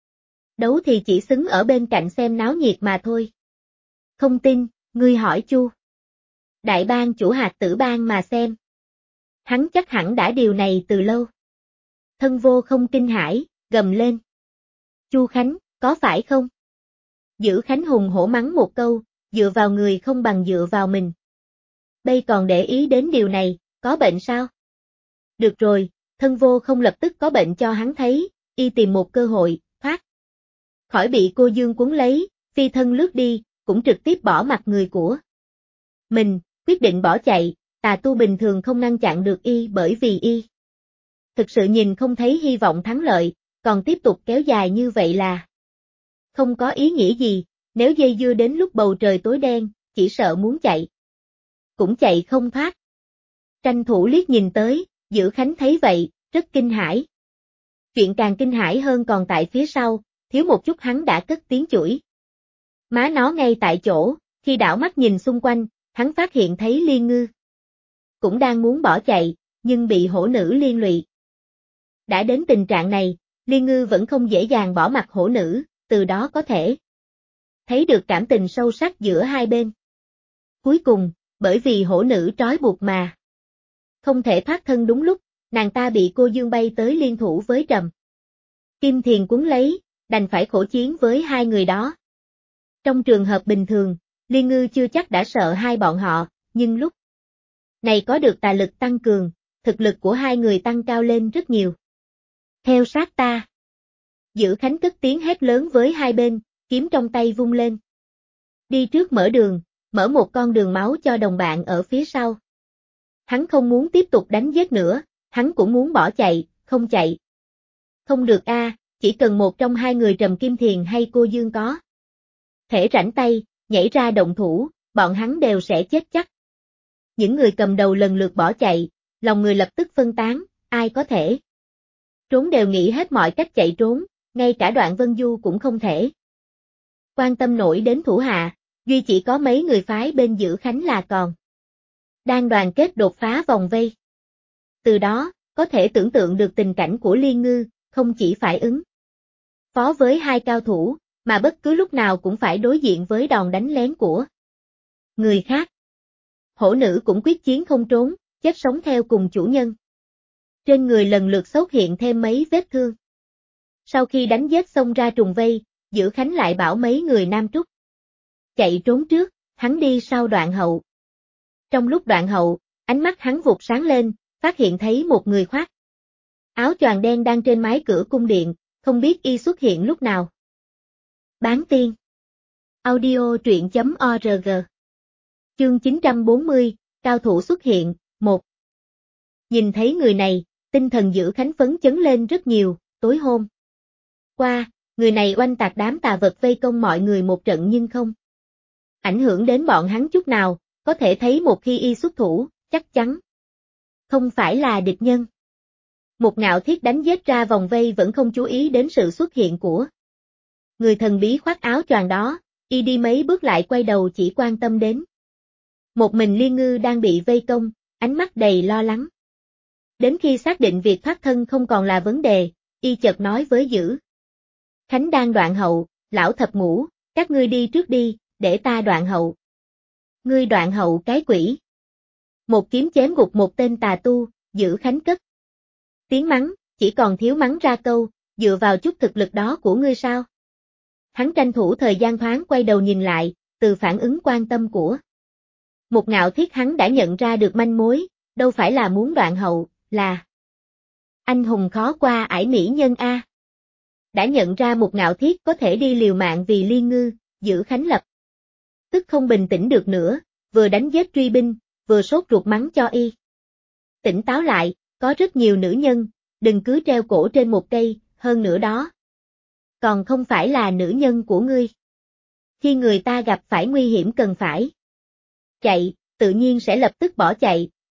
đấu thì chỉ xứng ở bên cạnh xem náo nhiệt mà thôi. Không tin, ngươi hỏi Chu Đại Bang chủ Hạt Tử Bang mà xem. Hắn chắc hẳn đã điều này từ lâu. Thân Vô không kinh hãi, gầm lên. Chu Khánh, có phải không? Dữ Khánh hùng hổ mắng một câu, dựa vào người không bằng dựa vào mình. Bây còn để ý đến điều này, có bệnh sao? Được rồi, Thân Vô không lập tức có bệnh cho hắn thấy, y tìm một cơ hội, thoát khỏi bị cô Dương cuốn lấy, phi thân lướt đi, cũng trực tiếp bỏ mặt người của mình, quyết định bỏ chạy, tà tu bình thường không ngăn chặn được y bởi vì y thực sự nhìn không thấy hy vọng thắng lợi, còn tiếp tục kéo dài như vậy là không có ý nghĩa gì, nếu dây dưa đến lúc bầu trời tối đen, chỉ sợ muốn chạy cũng chạy không thoát. Tranh thủ liếc nhìn tới, Dữ Khánh thấy vậy, rất kinh hãi. Chuyện càng kinh hãi hơn còn tại phía sau, thiếu một chút hắn đã cất tiếng chửi. Má nó ngay tại chỗ, khi đảo mắt nhìn xung quanh, hắn phát hiện thấy Liên Ngư cũng đang muốn bỏ chạy, nhưng bị hổ nữ liên lụy. Đã đến tình trạng này, Liên Ngư vẫn không dễ dàng bỏ mặc hổ nữ, từ đó có thể thấy được cảm tình sâu sắc giữa hai bên. Cuối cùng, bởi vì hổ nữ trói buộc mà không thể thoát thân đúng lúc, nàng ta bị cô Dương bay tới liên thủ với Trầm Kim Thiền cuốn lấy, đành phải khổ chiến với hai người đó. Trong trường hợp bình thường, Liên Ngư chưa chắc đã sợ hai bọn họ, nhưng lúc này có được tà lực tăng cường, thực lực của hai người tăng cao lên rất nhiều. Theo sát ta. Dữ Khánh cất tiếng hét lớn với hai bên, kiếm trong tay vung lên. Đi trước mở đường, mở một con đường máu cho đồng bạn ở phía sau. Hắn không muốn tiếp tục đánh giết nữa, hắn cũng muốn bỏ chạy, không chạy. Không được a, chỉ cần một trong hai người Trầm Kim Thiền hay cô Dương có thể rảnh tay, nhảy ra động thủ, bọn hắn đều sẽ chết chắc. Những người cầm đầu lần lượt bỏ chạy, lòng người lập tức phân tán, ai có thể trốn đều nghĩ hết mọi cách chạy trốn, ngay cả Đoạn Vân Du cũng không thể quan tâm nổi đến thủ hạ, duy chỉ có mấy người phái bên Dữ Khánh là còn đang đoàn kết đột phá vòng vây. Từ đó, có thể tưởng tượng được tình cảnh của Liên Ngư, không chỉ phải ứng phó với hai cao thủ, mà bất cứ lúc nào cũng phải đối diện với đòn đánh lén của người khác. Hổ nữ cũng quyết chiến không trốn, chết sống theo cùng chủ nhân. Trên người lần lượt xuất hiện thêm mấy vết thương. Sau khi đánh giết xong ra trùng vây, Dữ Khánh lại bảo mấy người Nam Trúc chạy trốn trước, hắn đi sau Đoạn Hậu. Trong lúc Đoạn Hậu, ánh mắt hắn vụt sáng lên, phát hiện thấy một người khoác áo choàng đen đang trên mái cửa cung điện, không biết y xuất hiện lúc nào. Bán tiên. Audio truyện.org. Chương 940, cao thủ xuất hiện, 1. Nhìn thấy người này, tinh thần Dữ Khánh phấn chấn lên rất nhiều, tối hôm qua, người này oanh tạc đám tà vật vây công mọi người một trận nhưng không ảnh hưởng đến bọn hắn chút nào, có thể thấy một khi y xuất thủ, chắc chắn không phải là địch nhân. Một Ngạo Thiết đánh giết ra vòng vây vẫn không chú ý đến sự xuất hiện của người thần bí khoác áo choàng đó, y đi mấy bước lại quay đầu chỉ quan tâm đến một mình Liên Ngư đang bị vây công, ánh mắt đầy lo lắng. Đến khi xác định việc thoát thân không còn là vấn đề, y chợt nói với Dữ Khánh đang Đoạn Hậu, lão thập ngũ, các ngươi đi trước đi, để ta Đoạn Hậu. Ngươi Đoạn Hậu cái quỷ. Một kiếm chém gục một tên tà tu, Dữ Khánh cất tiếng mắng, chỉ còn thiếu mắng ra câu, dựa vào chút thực lực đó của ngươi sao? Hắn tranh thủ thời gian thoáng quay đầu nhìn lại, từ phản ứng quan tâm của một Ngạo Thiết hắn đã nhận ra được manh mối, đâu phải là muốn Đoạn Hậu, là anh hùng khó qua ải mỹ nhân a. Đã nhận ra một Ngạo Thiết có thể đi liều mạng vì Liên Ngư, Dữ Khánh lập tức không bình tĩnh được nữa, vừa đánh giết truy binh, vừa sốt ruột mắng cho y. Tỉnh táo lại, có rất nhiều nữ nhân, đừng cứ treo cổ trên một cây, hơn nữa đó. Còn không phải là nữ nhân của ngươi. Khi người ta gặp phải nguy hiểm cần phải chạy, tự nhiên sẽ lập tức bỏ chạy,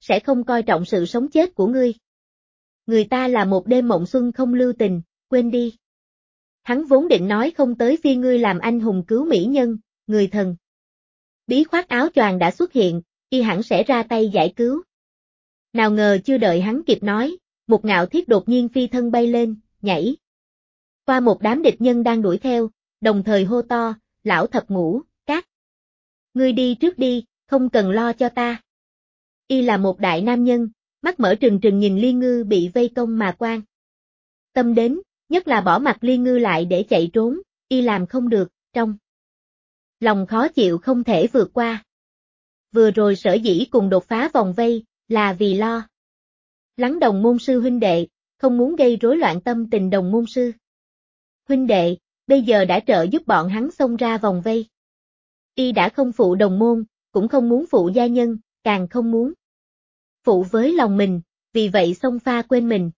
sẽ không coi trọng sự sống chết của ngươi. Người ta là một đêm mộng xuân không lưu tình, quên đi. Hắn vốn định nói không tới phiên ngươi làm anh hùng cứu mỹ nhân, người thần. Bí khoác áo choàng đã xuất hiện, y hẳn sẽ ra tay giải cứu. Nào ngờ chưa đợi hắn kịp nói, một ngạo thiết đột nhiên phi thân bay lên, nhảy qua một đám địch nhân đang đuổi theo, đồng thời hô to, lão thập ngũ, cát. Ngươi đi trước đi, không cần lo cho ta. Y là một đại nam nhân, mắt mở trừng trừng nhìn Liên Ngư bị vây công mà quan tâm đến, nhất là bỏ mặt Liên Ngư lại để chạy trốn, y làm không được, trong lòng khó chịu không thể vượt qua. Vừa rồi sở dĩ cùng đột phá vòng vây, là vì lo lắng đồng môn sư huynh đệ, không muốn gây rối loạn tâm tình đồng môn sư huynh đệ, bây giờ đã trợ giúp bọn hắn xông ra vòng vây. Y đã không phụ đồng môn, cũng không muốn phụ gia nhân, càng không muốn phụ với lòng mình, vì vậy xông pha quên mình.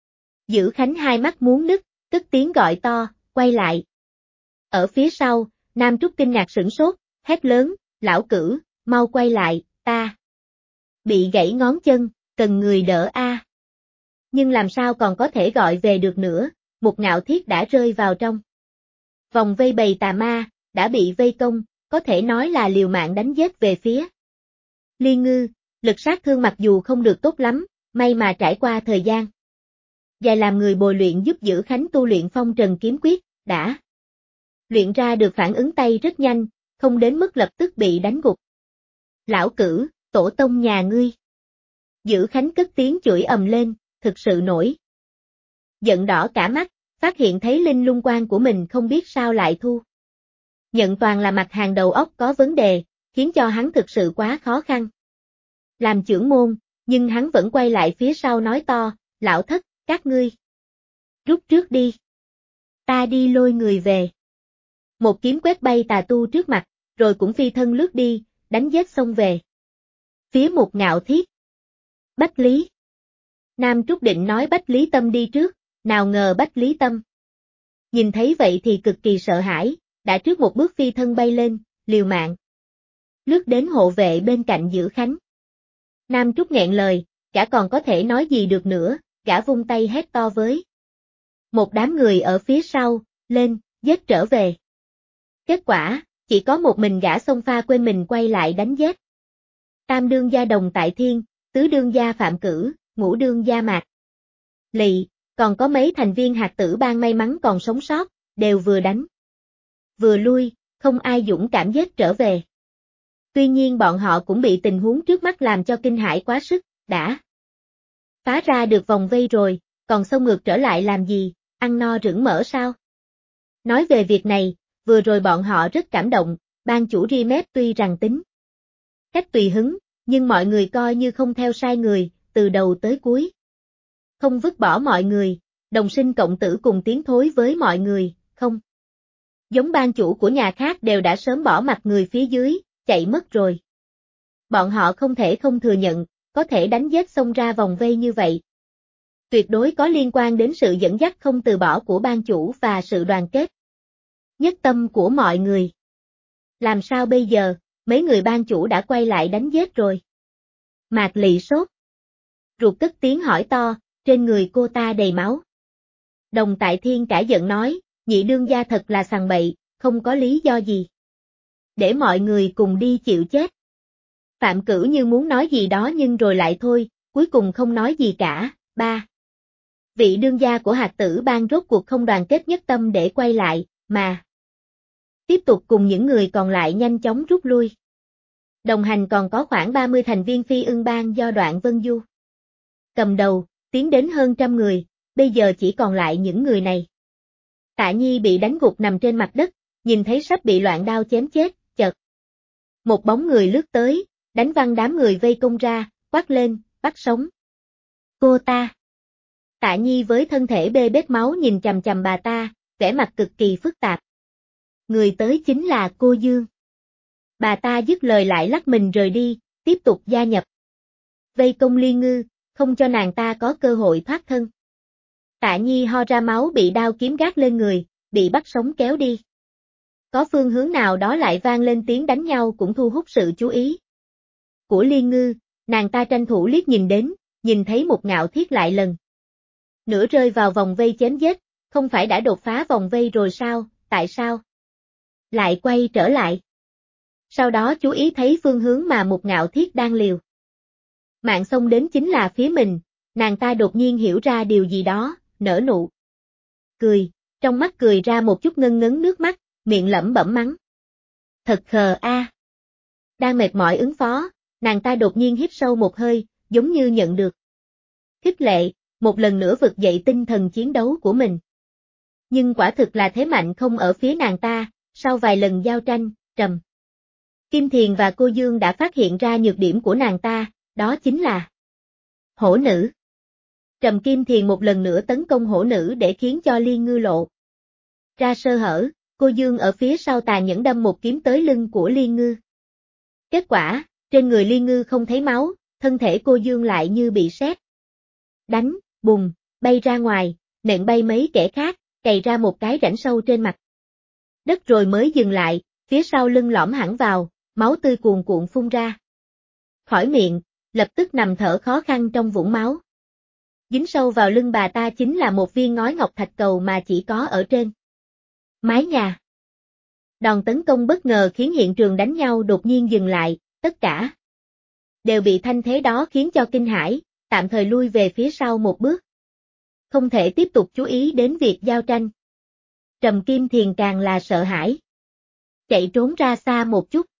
Dữ Khánh hai mắt muốn nứt, cất tiếng gọi to, quay lại. Ở phía sau, Nam Trúc kinh ngạc sửng sốt, hét lớn, lão cửu, mau quay lại, ta bị gãy ngón chân, cần người đỡ a. Nhưng làm sao còn có thể gọi về được nữa, một ngạo thiết đã rơi vào trong vòng vây bầy tà ma, đã bị vây công, có thể nói là liều mạng đánh giết về phía Liên Ngư, lực sát thương mặc dù không được tốt lắm, may mà trải qua thời gian dài làm người bồi luyện giúp Dữ Khánh tu luyện phong trần kiếm quyết, đã luyện ra được phản ứng tay rất nhanh, không đến mức lập tức bị đánh gục. Lão cửu, tổ tông nhà ngươi. Dữ Khánh cất tiếng chửi ầm lên, thực sự nổi giận đỏ cả mắt, phát hiện thấy linh lung quan của mình không biết sao lại thu nhận toàn là mặt hàng đầu óc có vấn đề, khiến cho hắn thực sự quá khó khăn. Làm trưởng môn, nhưng hắn vẫn quay lại phía sau nói to, lão thất, các ngươi rút trước đi. Ta đi lôi người về. Một kiếm quét bay tà tu trước mặt, rồi cũng phi thân lướt đi, đánh giết xông về phía một ngạo thiết. Bách Lý. Nam Trúc định nói Bách Lý Tâm đi trước, nào ngờ Bách Lý Tâm nhìn thấy vậy thì cực kỳ sợ hãi, đã trước một bước phi thân bay lên, liều mạng lướt đến hộ vệ bên cạnh Dữ Khánh. Nam Trúc nghẹn lời, gã còn có thể nói gì được nữa, gã vung tay hét to với một đám người ở phía sau, lên, giết trở về. Kết quả, chỉ có một mình gã xông pha quên mình quay lại đánh giết. Tam đương gia Đồng Tại Thiên, tứ đương gia Phạm Cử, ngũ đương gia Mạc Lị, còn có mấy thành viên hạt tử bang may mắn còn sống sót, đều vừa đánh vừa lui, không ai dũng cảm giết trở về. Tuy nhiên bọn họ cũng bị tình huống trước mắt làm cho kinh hãi quá sức, đã phá ra được vòng vây rồi, còn xông ngược trở lại làm gì, ăn no rửng mỡ sao? Nói về việc này, vừa rồi bọn họ rất cảm động, ban chủ Rimet tuy rằng tính cách tùy hứng, nhưng mọi người coi như không theo sai người, từ đầu tới cuối. Không vứt bỏ mọi người, đồng sinh cộng tử cùng tiến thối với mọi người, không. Giống ban chủ của nhà khác đều đã sớm bỏ mặt người phía dưới, chạy mất rồi. Bọn họ không thể không thừa nhận, có thể đánh giết xông ra vòng vây như vậy. Tuyệt đối có liên quan đến sự dẫn dắt không từ bỏ của ban chủ và sự đoàn kết nhất tâm của mọi người. Làm sao bây giờ, mấy người ban chủ đã quay lại đánh giết rồi. Mạc Lị sốt ruột cất tiếng hỏi to, trên người cô ta đầy máu. Đồng Tại Thiên cả giận nói, nhị đương gia thật là sằng bậy, không có lý do gì. Để mọi người cùng đi chịu chết. Phạm Cửu như muốn nói gì đó nhưng rồi lại thôi, cuối cùng không nói gì cả. Ba vị đương gia của hạt tử bang rốt cuộc không đoàn kết nhất tâm để quay lại, mà tiếp tục cùng những người còn lại nhanh chóng rút lui. Đồng hành còn có khoảng 30 thành viên phi ưng bang do Đoạn Vân Du cầm đầu, tiến đến hơn 100 người, bây giờ chỉ còn lại những người này. Tạ Nhi bị đánh gục nằm trên mặt đất, nhìn thấy sắp bị loạn đao chém chết, chợt một bóng người lướt tới, đánh văng đám người vây công ra, quát lên, bắt sống cô ta. Tạ Nhi với thân thể bê bết máu nhìn chằm chằm bà ta, vẻ mặt cực kỳ phức tạp. Người tới chính là cô Dương. Bà ta dứt lời lại lắc mình rời đi, tiếp tục gia nhập vây công Liên Ngư, không cho nàng ta có cơ hội thoát thân. Tạ Nhi ho ra máu bị đao kiếm gác lên người, bị bắt sống kéo đi. Có phương hướng nào đó lại vang lên tiếng đánh nhau cũng thu hút sự chú ý của Liên Ngư, Nàng ta tranh thủ liếc nhìn đến, nhìn thấy một Ngạo Thiết lại lần nữa rơi vào vòng vây chém giết, không phải đã đột phá vòng vây rồi sao, tại sao lại quay trở lại? Sau đó chú ý thấy phương hướng mà một Ngạo Thiết đang liều mạng xông đến chính là phía mình, nàng ta đột nhiên hiểu ra điều gì đó, nở nụ cười, trong mắt cười ra một chút ngân ngấn nước mắt, miệng lẩm bẩm mắng. Thật khờ a. Đang mệt mỏi ứng phó, nàng ta đột nhiên hít sâu một hơi, giống như nhận được khích lệ, một lần nữa vực dậy tinh thần chiến đấu của mình. Nhưng quả thực là thế mạnh không ở phía nàng ta, sau vài lần giao tranh, Trầm Kim Thiền và cô Dương đã phát hiện ra nhược điểm của nàng ta, đó chính là hổ nữ. Trầm Kim Thiền một lần nữa tấn công hổ nữ để khiến cho Liên Ngư lộ ra sơ hở, cô Dương ở phía sau tàn nhẫn đâm một kiếm tới lưng của Liên Ngư. Kết quả, trên người Liên Ngư không thấy máu, thân thể cô Dương lại như bị sét đánh, bùng, bay ra ngoài, nện bay mấy kẻ khác, cày ra một cái rãnh sâu trên mặt đất rồi mới dừng lại, phía sau lưng lõm hẳn vào, máu tươi cuồn cuộn phun ra khỏi miệng, lập tức nằm thở khó khăn trong vũng máu. Dính sâu vào lưng bà ta chính là một viên ngói ngọc thạch cầu mà chỉ có ở trên mái nhà. Đòn tấn công bất ngờ khiến hiện trường đánh nhau đột nhiên dừng lại, tất cả đều bị thanh thế đó khiến cho kinh hãi, tạm thời lui về phía sau một bước. Không thể tiếp tục chú ý đến việc giao tranh. Trầm Kim Thiền càng là sợ hãi. Chạy trốn ra xa một chút.